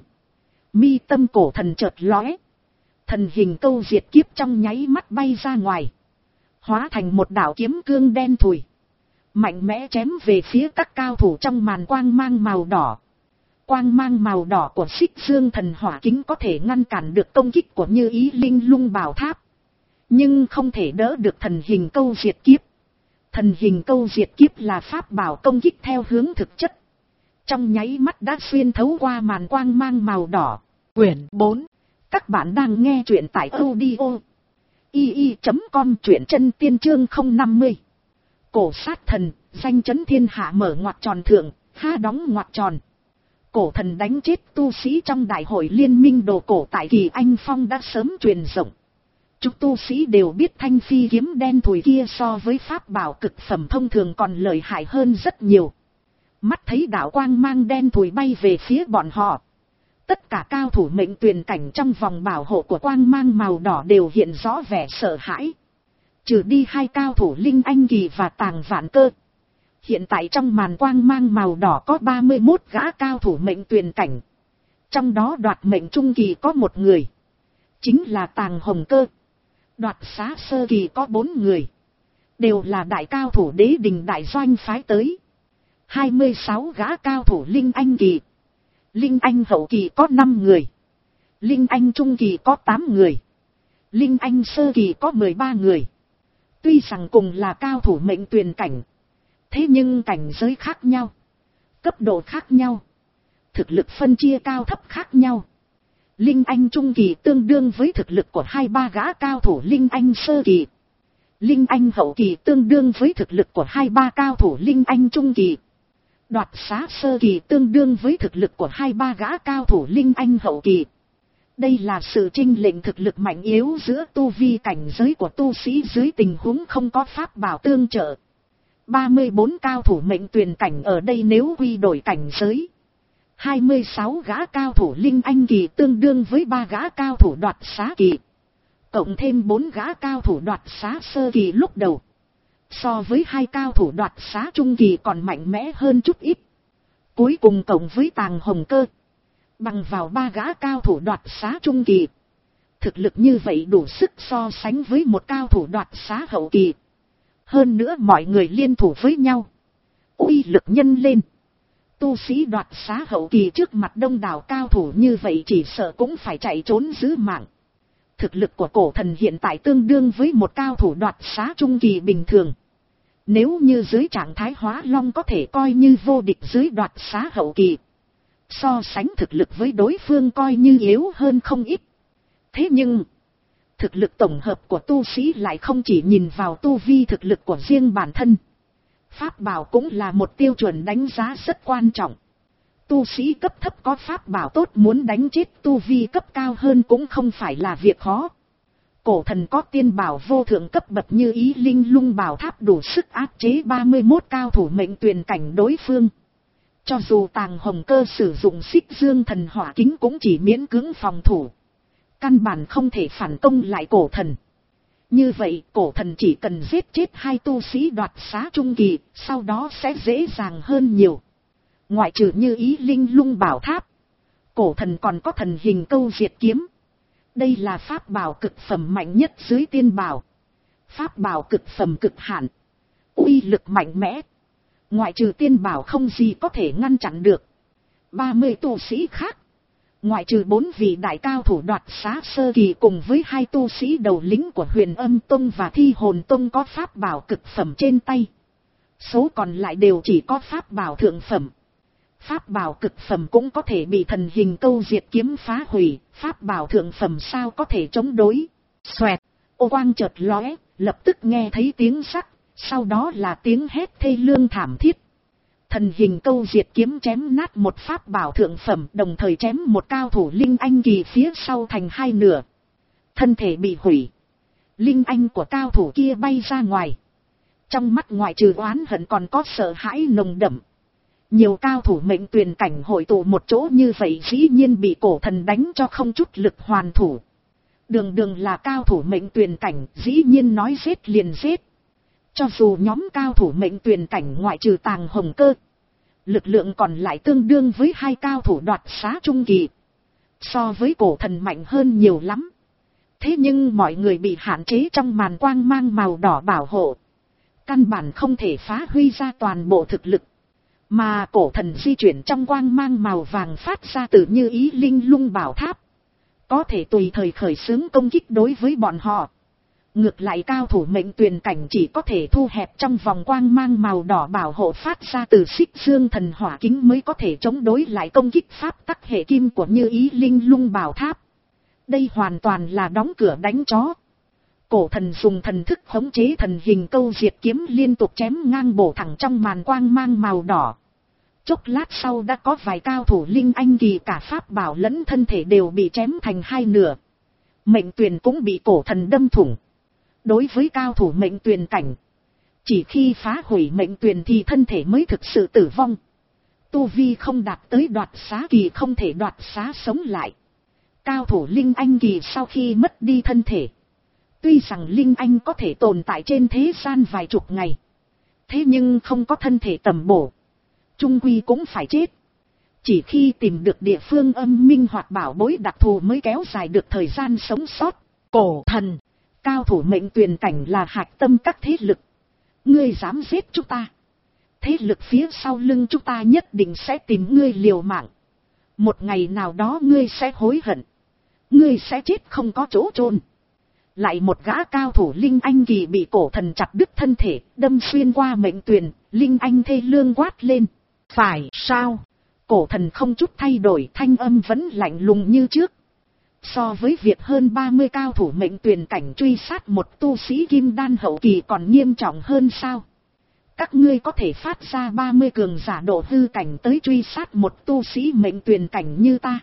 mi tâm cổ thần chợt lóe. Thần hình câu diệt kiếp trong nháy mắt bay ra ngoài. Hóa thành một đạo kiếm cương đen thùi. Mạnh mẽ chém về phía các cao thủ trong màn quang mang màu đỏ. Quang mang màu đỏ của Xích Dương thần hỏa kính có thể ngăn cản được công kích của Như Ý Linh Lung bảo tháp. Nhưng không thể đỡ được thần hình câu diệt kiếp. Thần hình câu diệt kiếp là pháp bảo công kích theo hướng thực chất. Trong nháy mắt đã xuyên thấu qua màn quang mang màu đỏ. Quyển bốn. Các bạn đang nghe truyện tại audio i i chấm com, truyện chân tiên chương không năm mươi. Cổ sát thần, danh chấn thiên hạ mở ngoặc tròn thượng, ha đóng ngoặc tròn. Cổ thần đánh chết tu sĩ trong đại hội liên minh đồ cổ tại Kỳ Anh Phong đã sớm truyền rộng. Chúng tu sĩ đều biết thanh phi kiếm đen thùi kia so với pháp bảo cực phẩm thông thường còn lợi hại hơn rất nhiều. Mắt thấy đạo quang mang đen thùi bay về phía bọn họ. Tất cả cao thủ mệnh tuyền cảnh trong vòng bảo hộ của quang mang màu đỏ đều hiện rõ vẻ sợ hãi. Trừ đi hai cao thủ Linh Anh Kỳ và Tàng Vạn Cơ. Hiện tại trong màn quang mang màu đỏ có ba mươi mốt gã cao thủ mệnh tuyền cảnh. Trong đó đoạt mệnh trung kỳ có một người. Chính là Tàng Hồng Cơ. Đoạt xá sơ kỳ có bốn người. Đều là đại cao thủ đế đình đại doanh phái tới. hai mươi sáu gã cao thủ Linh Anh Kỳ. Linh Anh hậu kỳ có năm người. Linh Anh trung kỳ có tám người. Linh Anh sơ kỳ có mười ba người. Tuy rằng cùng là cao thủ mệnh tuyền cảnh. Thế nhưng cảnh giới khác nhau. Cấp độ khác nhau. Thực lực phân chia cao thấp khác nhau. Linh Anh trung kỳ tương đương với thực lực của hai ba gã cao thủ Linh Anh sơ kỳ. Linh Anh hậu kỳ tương đương với thực lực của hai ba cao thủ Linh Anh trung kỳ. Đoạt xá sơ kỳ tương đương với thực lực của hai ba gã cao thủ Linh Anh hậu kỳ. Đây là sự chênh lệch thực lực mạnh yếu giữa tu vi cảnh giới của tu sĩ dưới tình huống không có pháp bảo tương trợ. ba mươi bốn cao thủ mệnh tuyền cảnh ở đây nếu quy đổi cảnh giới. hai mươi sáu gã cao thủ Linh Anh kỳ tương đương với ba gã cao thủ đoạt xá kỳ. Cộng thêm bốn gã cao thủ đoạt xá sơ kỳ lúc đầu. So với hai cao thủ đoạt xá trung kỳ còn mạnh mẽ hơn chút ít. Cuối cùng cộng với Tàng Hồng Cơ. Bằng vào ba gã cao thủ đoạt xá trung kỳ. Thực lực như vậy đủ sức so sánh với một cao thủ đoạt xá hậu kỳ. Hơn nữa mọi người liên thủ với nhau. Uy lực nhân lên. Tu sĩ đoạt xá hậu kỳ trước mặt đông đảo cao thủ như vậy chỉ sợ cũng phải chạy trốn giữ mạng. Thực lực của cổ thần hiện tại tương đương với một cao thủ đoạt xá trung kỳ bình thường. Nếu như dưới trạng thái hóa long có thể coi như vô địch dưới đoạt xá hậu kỳ. So sánh thực lực với đối phương coi như yếu hơn không ít. Thế nhưng, thực lực tổng hợp của tu sĩ lại không chỉ nhìn vào tu vi thực lực của riêng bản thân. Pháp bảo cũng là một tiêu chuẩn đánh giá rất quan trọng. Tu sĩ cấp thấp có pháp bảo tốt muốn đánh chết tu vi cấp cao hơn cũng không phải là việc khó. Cổ thần có tiên bảo vô thượng cấp bậc như Ý Linh Lung Bảo Tháp đủ sức áp chế ba mươi mốt cao thủ mệnh tuyền cảnh đối phương. Cho dù Tàng Hồng Cơ sử dụng Xích Dương Thần Hỏa Kính cũng chỉ miễn cưỡng phòng thủ. Căn bản không thể phản công lại cổ thần. Như vậy cổ thần chỉ cần giết chết hai tu sĩ đoạt xá trung kỳ, sau đó sẽ dễ dàng hơn nhiều. Ngoại trừ như Ý Linh Lung Bảo Tháp, cổ thần còn có Thần Hình Câu Diệt Kiếm. Đây là pháp bảo cực phẩm mạnh nhất dưới tiên bảo. Pháp bảo cực phẩm cực hạn. Uy lực mạnh mẽ. Ngoại trừ tiên bảo không gì có thể ngăn chặn được. ba mươi tu sĩ khác. Ngoại trừ bốn vị đại cao thủ đoạt xá sơ kỳ cùng với hai tu sĩ đầu lĩnh của Huyền Âm Tông và Thi Hồn Tông có pháp bảo cực phẩm trên tay. Số còn lại đều chỉ có pháp bảo thượng phẩm. Pháp bảo cực phẩm cũng có thể bị Thần Hình Câu Diệt Kiếm phá hủy, pháp bảo thượng phẩm sao có thể chống đối. Xoẹt, ô quang chợt lóe, lập tức nghe thấy tiếng sắc, sau đó là tiếng hét thê lương thảm thiết. Thần Hình Câu Diệt Kiếm chém nát một pháp bảo thượng phẩm, đồng thời chém một cao thủ Linh Anh kỳ phía sau thành hai nửa. Thân thể bị hủy. Linh Anh của cao thủ kia bay ra ngoài. Trong mắt ngoại trừ oán hận còn có sợ hãi nồng đậm. Nhiều cao thủ mệnh tuyền cảnh hội tụ một chỗ như vậy dĩ nhiên bị cổ thần đánh cho không chút lực hoàn thủ. Đường đường là cao thủ mệnh tuyền cảnh, dĩ nhiên nói giết liền giết. Cho dù nhóm cao thủ mệnh tuyền cảnh ngoại trừ Tàng Hồng Cơ, lực lượng còn lại tương đương với hai cao thủ đoạt xá trung kỳ. So với cổ thần mạnh hơn nhiều lắm. Thế nhưng mọi người bị hạn chế trong màn quang mang màu đỏ bảo hộ. Căn bản không thể phá huy ra toàn bộ thực lực. Mà cổ thần di chuyển trong quang mang màu vàng phát ra từ Như Ý Linh Lung Bảo Tháp. Có thể tùy thời khởi xướng công kích đối với bọn họ. Ngược lại cao thủ mệnh tuyền cảnh chỉ có thể thu hẹp trong vòng quang mang màu đỏ bảo hộ phát ra từ Xích Dương Thần Hỏa Kính mới có thể chống đối lại công kích pháp tắc hệ kim của Như Ý Linh Lung Bảo Tháp. Đây hoàn toàn là đóng cửa đánh chó. Cổ thần dùng thần thức khống chế Thần Hình Câu Diệt Kiếm liên tục chém ngang bổ thẳng trong màn quang mang màu đỏ. Chốc lát sau đã có vài cao thủ linh anh kỳ cả pháp bảo lẫn thân thể đều bị chém thành hai nửa. Mệnh tuyền cũng bị cổ thần đâm thủng. Đối với cao thủ mệnh tuyền cảnh, chỉ khi phá hủy mệnh tuyền thì thân thể mới thực sự tử vong. Tu vi không đạt tới đoạt xá kỳ không thể đoạt xá sống lại. Cao thủ linh anh kỳ sau khi mất đi thân thể, tuy rằng linh anh có thể tồn tại trên thế gian vài chục ngày, thế nhưng không có thân thể tầm bổ, chung quy cũng phải chết. Chỉ khi tìm được địa phương âm minh hoặc bảo bối đặc thù mới kéo dài được thời gian sống sót. Cổ thần, cao thủ mệnh tuyền cảnh là hạch tâm các thế lực. Ngươi dám giết chúng ta, thế lực phía sau lưng chúng ta nhất định sẽ tìm ngươi liều mạng. Một ngày nào đó ngươi sẽ hối hận, ngươi sẽ chết không có chỗ chôn. Lại một gã cao thủ linh anh kỳ bị cổ thần chặt đứt thân thể, đâm xuyên qua mệnh tuyền. Linh anh thê lương quát lên. Phải sao? Cổ thần không chút thay đổi, thanh âm vẫn lạnh lùng như trước. So với việc hơn ba mươi cao thủ mệnh tuyền cảnh truy sát một tu sĩ kim đan hậu kỳ còn nghiêm trọng hơn sao? Các ngươi có thể phát ra ba mươi cường giả độ hư cảnh tới truy sát một tu sĩ mệnh tuyền cảnh như ta.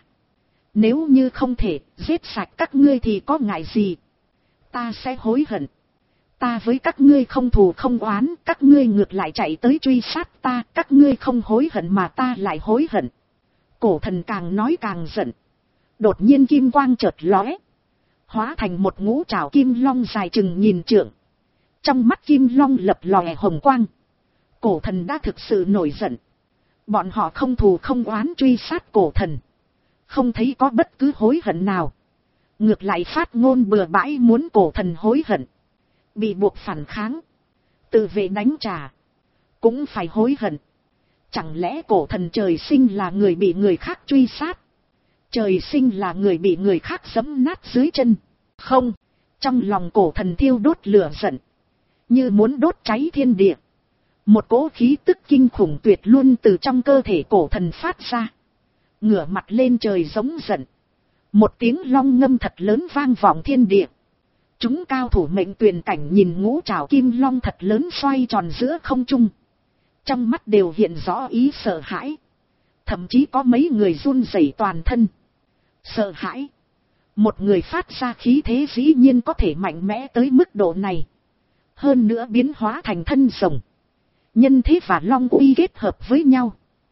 Nếu như không thể giết sạch các ngươi thì có ngại gì? Ta sẽ hối hận. Ta với các ngươi không thù không oán, các ngươi ngược lại chạy tới truy sát ta, các ngươi không hối hận mà ta lại hối hận. Cổ thần càng nói càng giận. Đột nhiên kim quang chợt lóe, hóa thành một ngũ trảo kim long dài chừng nghìn trượng. Trong mắt kim long lập lòe hồng quang. Cổ thần đã thực sự nổi giận. Bọn họ không thù không oán truy sát cổ thần, không thấy có bất cứ hối hận nào. Ngược lại phát ngôn bừa bãi muốn cổ thần hối hận. Bị buộc phản kháng, tự vệ đánh trả, cũng phải hối hận. Chẳng lẽ cổ thần trời sinh là người bị người khác truy sát? Trời sinh là người bị người khác giẫm nát dưới chân? Không, trong lòng cổ thần thiêu đốt lửa giận, như muốn đốt cháy thiên địa. Một cỗ khí tức kinh khủng tuyệt luôn từ trong cơ thể cổ thần phát ra. Ngửa mặt lên trời giống giận. Một tiếng long ngâm thật lớn vang vọng thiên địa. Chúng cao thủ mệnh tuyền cảnh nhìn ngũ trảo kim long thật lớn xoay tròn giữa không trung. Trong mắt đều hiện rõ ý sợ hãi. Thậm chí có mấy người run rẩy toàn thân. Sợ hãi. Một người phát ra khí thế dĩ nhiên có thể mạnh mẽ tới mức độ này. Hơn nữa biến hóa thành thân rồng. Nhân thế và long uy kết hợp với nhau.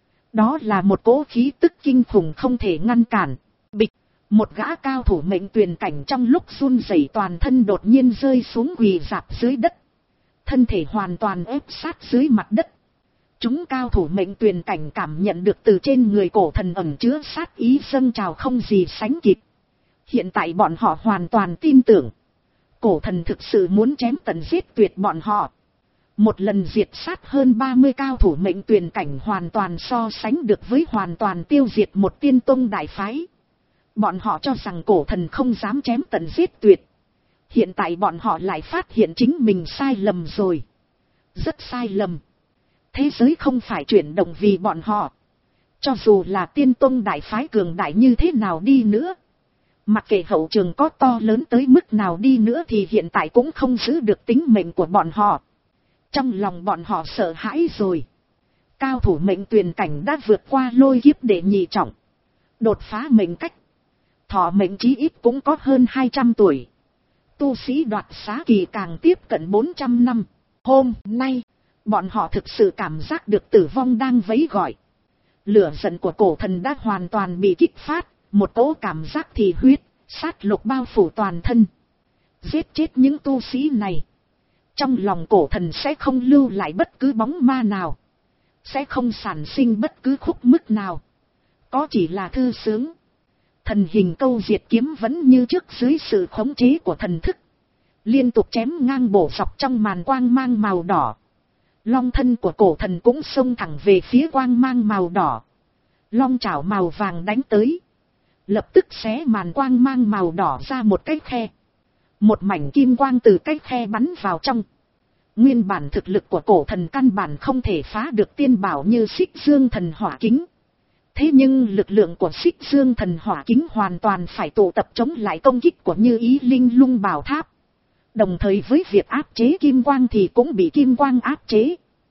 Đó là một cỗ khí tức kinh khủng không thể ngăn cản. Bịch. Một gã cao thủ mệnh tuyền cảnh trong lúc run rẩy toàn thân đột nhiên rơi xuống quỳ rạp dưới đất. Thân thể hoàn toàn ép sát dưới mặt đất. Chúng cao thủ mệnh tuyền cảnh cảm nhận được từ trên người cổ thần ẩn chứa sát ý dâng trào không gì sánh kịp. Hiện tại bọn họ hoàn toàn tin tưởng. Cổ thần thực sự muốn chém tận giết tuyệt bọn họ. Một lần diệt sát hơn ba mươi cao thủ mệnh tuyền cảnh hoàn toàn so sánh được với hoàn toàn tiêu diệt một tiên tông đại phái. Bọn họ cho rằng cổ thần không dám chém tận giết tuyệt. Hiện tại bọn họ lại phát hiện chính mình sai lầm rồi. Rất sai lầm. Thế giới không phải chuyển động vì bọn họ. Cho dù là tiên tông đại phái cường đại như thế nào đi nữa, mặc kệ hậu trường có to lớn tới mức nào đi nữa thì hiện tại cũng không giữ được tính mệnh của bọn họ. Trong lòng bọn họ sợ hãi rồi. Cao thủ mệnh tuyền cảnh đã vượt qua lôi kiếp để nhị trọng. Đột phá mệnh cách. Thọ mệnh chí ít cũng có hơn hai trăm tuổi. Tu sĩ đoạt xá kỳ càng tiếp cận bốn trăm năm. Hôm nay, bọn họ thực sự cảm giác được tử vong đang vẫy gọi. Lửa giận của cổ thần đã hoàn toàn bị kích phát. Một cỗ cảm giác thì huyết, sát lục bao phủ toàn thân. Giết chết những tu sĩ này. Trong lòng cổ thần sẽ không lưu lại bất cứ bóng ma nào. Sẽ không sản sinh bất cứ khúc mắc nào. Có chỉ là thư sướng. Thần hình câu diệt kiếm vẫn như trước dưới sự khống chế của thần thức. Liên tục chém ngang bổ dọc trong màn quang mang màu đỏ. Long thân của cổ thần cũng xông thẳng về phía quang mang màu đỏ. Long chảo màu vàng đánh tới. Lập tức xé màn quang mang màu đỏ ra một cái khe. Một mảnh kim quang từ cái khe bắn vào trong. Nguyên bản thực lực của cổ thần căn bản không thể phá được tiên bảo như Xích Dương Thần Hỏa Kính. Thế nhưng lực lượng của Xích Dương Thần Hỏa Kính hoàn toàn phải tụ tập chống lại công kích của Như Ý Linh Lung Bảo Tháp. Đồng thời với việc áp chế kim quang thì cũng bị kim quang áp chế.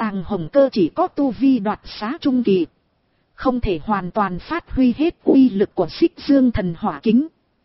Tàng Hồng Cơ chỉ có tu vi đoạt xá trung kỳ, không thể hoàn toàn phát huy hết uy lực của Xích Dương Thần Hỏa Kính.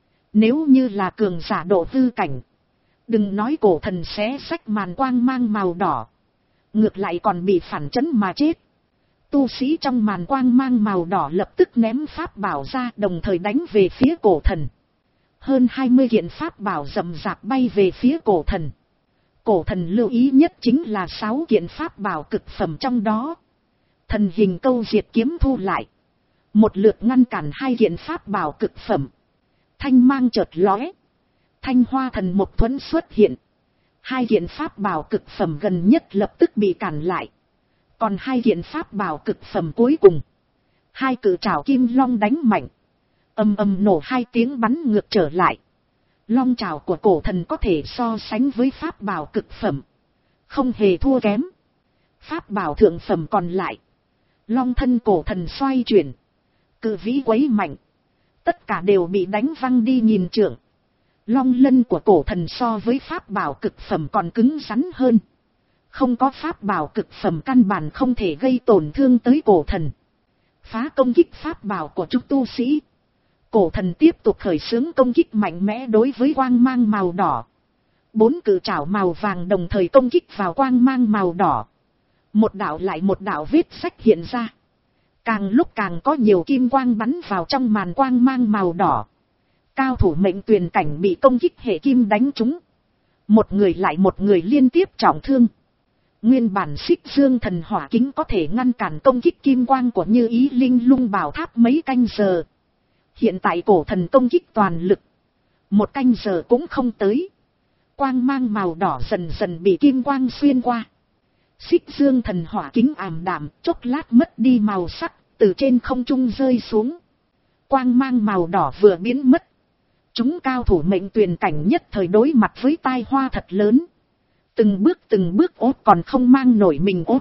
Nếu như là cường giả độ hư cảnh, đừng nói cổ thần xé xách màn quang mang màu đỏ, ngược lại còn bị phản chấn mà chết. Tu sĩ trong màn quang mang màu đỏ lập tức ném pháp bảo ra, đồng thời đánh về phía cổ thần. Hơn hai mươi kiện pháp bảo rầm rạp bay về phía cổ thần. Cổ thần lưu ý nhất chính là sáu kiện pháp bảo cực phẩm trong đó. Thần hình câu diệt kiếm thu lại, một lượt ngăn cản hai kiện pháp bảo cực phẩm. Thanh mang chợt lóe, thanh hoa thần một thuẫn xuất hiện. Hai kiện pháp bảo cực phẩm gần nhất lập tức bị cản lại. Còn hai kiện pháp bảo cực phẩm cuối cùng, hai cự trảo kim long đánh mạnh, ầm ầm nổ hai tiếng bắn ngược trở lại. Long trảo của cổ thần có thể so sánh với pháp bảo cực phẩm, không hề thua kém. Pháp bảo thượng phẩm còn lại, long thân cổ thần xoay chuyển, cự vĩ quấy mạnh, tất cả đều bị đánh văng đi nghìn trượng. Long lân của cổ thần so với pháp bảo cực phẩm còn cứng rắn hơn. Không có pháp bảo cực phẩm căn bản không thể gây tổn thương tới cổ thần. Phá công kích pháp bảo của chúng tu sĩ. Cổ thần tiếp tục khởi xướng công kích mạnh mẽ đối với quang mang màu đỏ. Bốn cự trảo màu vàng đồng thời công kích vào quang mang màu đỏ. Một đạo lại một đạo vết sách hiện ra. Càng lúc càng có nhiều kim quang bắn vào trong màn quang mang màu đỏ. Cao thủ mệnh tuyền cảnh bị công kích hệ kim đánh trúng. Một người lại một người liên tiếp trọng thương. Nguyên bản Xích Dương Thần Hỏa Kính có thể ngăn cản công kích kim quang của Như Ý Linh Lung Bảo Tháp mấy canh giờ. Hiện tại cổ thần công kích toàn lực, một canh giờ cũng không tới. Quang mang màu đỏ dần dần bị kim quang xuyên qua. Xích Dương Thần Hỏa Kính ảm đạm, chốc lát mất đi màu sắc, từ trên không trung rơi xuống. Quang mang màu đỏ vừa biến mất, chúng cao thủ mệnh tuyền cảnh nhất thời đối mặt với tai hoa thật lớn. Từng bước từng bước ốt còn không mang nổi mình ốt.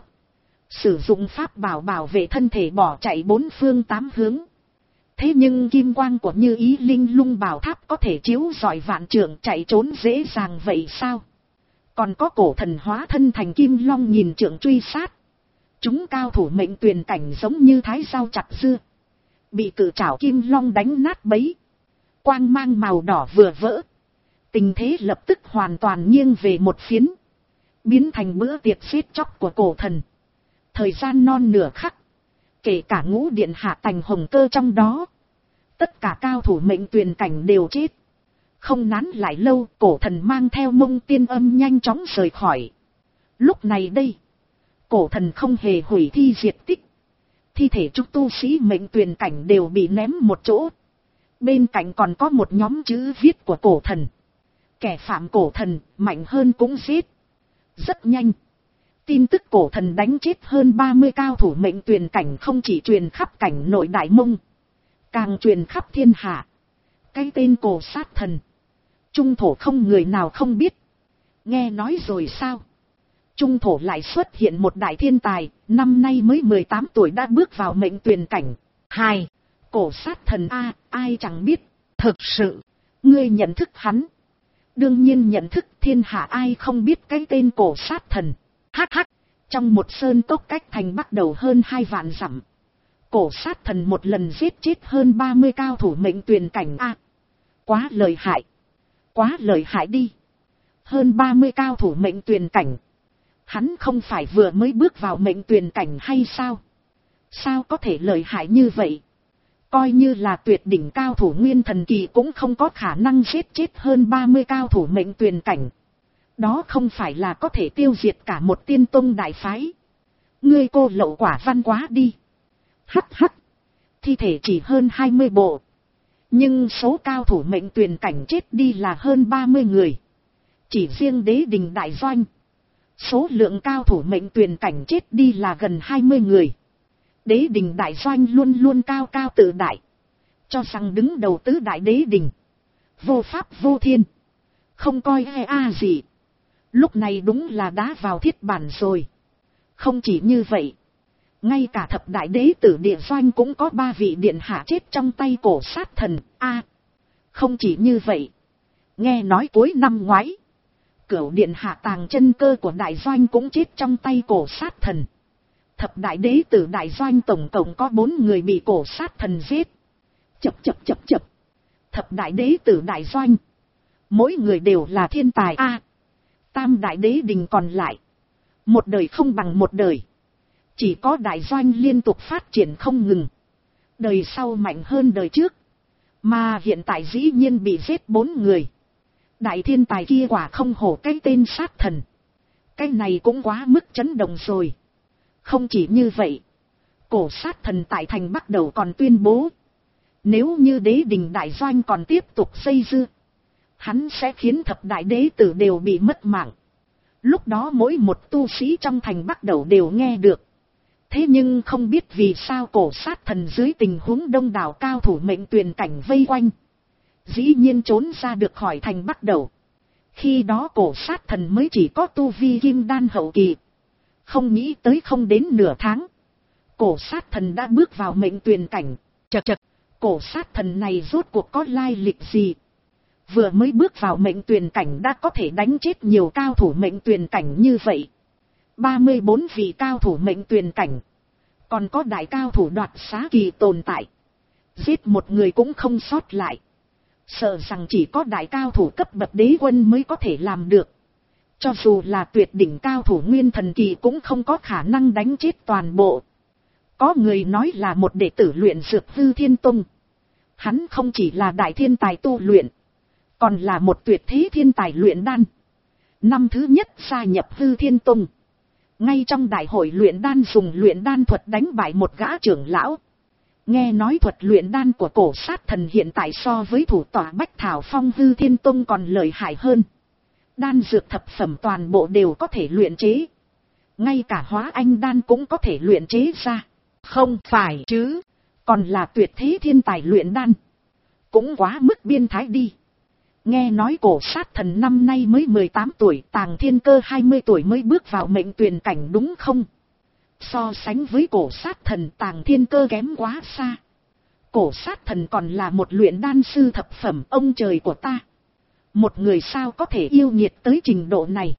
Sử dụng pháp bảo bảo vệ thân thể bỏ chạy bốn phương tám hướng. Thế nhưng kim quang của Như Ý Linh Lung Bảo Tháp có thể chiếu rọi vạn trượng, chạy trốn dễ dàng vậy sao? Còn có cổ thần hóa thân thành kim long nhìn trượng truy sát. Chúng cao thủ mệnh tuyền cảnh giống như thái dao chặt dưa, bị cự trảo kim long đánh nát bấy. Quang mang màu đỏ vừa vỡ, tình thế lập tức hoàn toàn nghiêng về một phiến, biến thành bữa tiệc giết chóc của cổ thần. Thời gian non nửa khắc, kể cả Ngũ Điện Hạ Tàng Hồng Cơ trong đó, tất cả cao thủ mệnh tuyền cảnh đều chết. Không nán lại lâu, cổ thần mang theo Mông Tiên Âm nhanh chóng rời khỏi. Lúc này đây, cổ thần không hề hủy thi diệt tích. Thi thể chúng tu sĩ mệnh tuyền cảnh đều bị ném một chỗ. Bên cạnh còn có một nhóm chữ viết của cổ thần. Kẻ phạm cổ thần, mạnh hơn cũng giết. Rất nhanh, tin tức cổ thần đánh chết hơn ba mươi cao thủ mệnh tuyền cảnh không chỉ truyền khắp cảnh nội Đại Mông, càng truyền khắp thiên hạ. Cái tên cổ sát thần, trung thổ không người nào không biết. Nghe nói rồi sao? Trung thổ lại xuất hiện một đại thiên tài, năm nay mới mười tám tuổi đã bước vào mệnh tuyền cảnh. Hai, cổ sát thần a, ai chẳng biết. Thực sự, ngươi nhận thức hắn? Đương nhiên nhận thức, thiên hạ ai không biết cái tên cổ sát thần. Hắc hắc, trong một sơn cốc cách thành bắt đầu hơn hai vạn dặm. Cổ sát thần một lần giết chết hơn ba mươi cao thủ mệnh tuyền cảnh a. Quá lợi hại. Quá lợi hại đi. Hơn ba mươi cao thủ mệnh tuyền cảnh. Hắn không phải vừa mới bước vào mệnh tuyền cảnh hay sao? Sao có thể lợi hại như vậy? Coi như là tuyệt đỉnh cao thủ nguyên thần kỳ cũng không có khả năng giết chết hơn ba mươi cao thủ mệnh tuyền cảnh. Đó không phải là có thể tiêu diệt cả một tiên tông đại phái. Ngươi cô lậu quả văn quá đi. Hắc hắc. Thi thể chỉ hơn hai mươi bộ. Nhưng số cao thủ mệnh tuyền cảnh chết đi là hơn ba mươi người. Chỉ riêng đế đình đại doanh, số lượng cao thủ mệnh tuyền cảnh chết đi là gần hai mươi người. Đế đình đại doanh luôn luôn cao cao tự đại, cho rằng đứng đầu tứ đại đế đình, vô pháp vô thiên, không coi e a gì. Lúc này đúng là đá vào thiết bản rồi. Không chỉ như vậy, ngay cả thập đại đế tử địa doanh cũng có ba vị điện hạ chết trong tay cổ sát thần a. Không chỉ như vậy, nghe nói cuối năm ngoái, Cửu điện hạ tàng chân cơ của đại doanh cũng chết trong tay cổ sát thần. Thập đại đế tử đại doanh tổng cộng có bốn người bị cổ sát thần giết. Chập chập chập chập. Thập đại đế tử đại doanh. Mỗi người đều là thiên tài a. Tam đại đế đình còn lại. Một đời không bằng một đời. Chỉ có đại doanh liên tục phát triển không ngừng. Đời sau mạnh hơn đời trước. Mà hiện tại dĩ nhiên bị giết bốn người. Đại thiên tài kia quả không hổ cái tên sát thần. Cái này cũng quá mức chấn động rồi. Không chỉ như vậy. Cổ sát thần tại thành bắt đầu còn tuyên bố. Nếu như đế đình đại doanh còn tiếp tục xây dưa. Hắn sẽ khiến thập đại đế tử đều bị mất mạng. Lúc đó mỗi một tu sĩ trong thành bắt đầu đều nghe được. Thế nhưng không biết vì sao cổ sát thần dưới tình huống đông đảo cao thủ mệnh tuyền cảnh vây quanh. Dĩ nhiên trốn ra được khỏi thành bắt đầu. Khi đó cổ sát thần mới chỉ có tu vi kim đan hậu kỳ. Không nghĩ tới không đến nửa tháng. Cổ sát thần đã bước vào mệnh tuyền cảnh. Chật chật, cổ sát thần này rốt cuộc có lai lịch gì? Vừa mới bước vào mệnh tuyền cảnh đã có thể đánh chết nhiều cao thủ mệnh tuyền cảnh như vậy. ba mươi bốn vị cao thủ mệnh tuyền cảnh. Còn có đại cao thủ đoạt xá kỳ tồn tại. Giết một người cũng không sót lại. Sợ rằng chỉ có đại cao thủ cấp bậc đế quân mới có thể làm được. Cho dù là tuyệt đỉnh cao thủ nguyên thần kỳ cũng không có khả năng đánh chết toàn bộ. Có người nói là một đệ tử luyện dược hư thiên tông. Hắn không chỉ là đại thiên tài tu luyện. Còn là một tuyệt thế thiên tài luyện đan. Năm thứ nhất gia nhập hư thiên tông. Ngay trong đại hội luyện đan dùng luyện đan thuật đánh bại một gã trưởng lão. Nghe nói thuật luyện đan của cổ sát thần hiện tại so với thủ tọa Bách Thảo Phong hư thiên tông còn lợi hại hơn. Đan dược thập phẩm toàn bộ đều có thể luyện chế. Ngay cả hóa anh đan cũng có thể luyện chế ra. Không phải chứ. Còn là tuyệt thế thiên tài luyện đan. Cũng quá mức biên thái đi. Nghe nói cổ sát thần năm nay mới mười tám tuổi, Tàng Thiên Cơ hai mươi tuổi mới bước vào mệnh tuyền cảnh đúng không? So sánh với cổ sát thần, Tàng Thiên Cơ kém quá xa. Cổ sát thần còn là một luyện đan sư thập phẩm, ông trời của ta. Một người sao có thể yêu nghiệt tới trình độ này?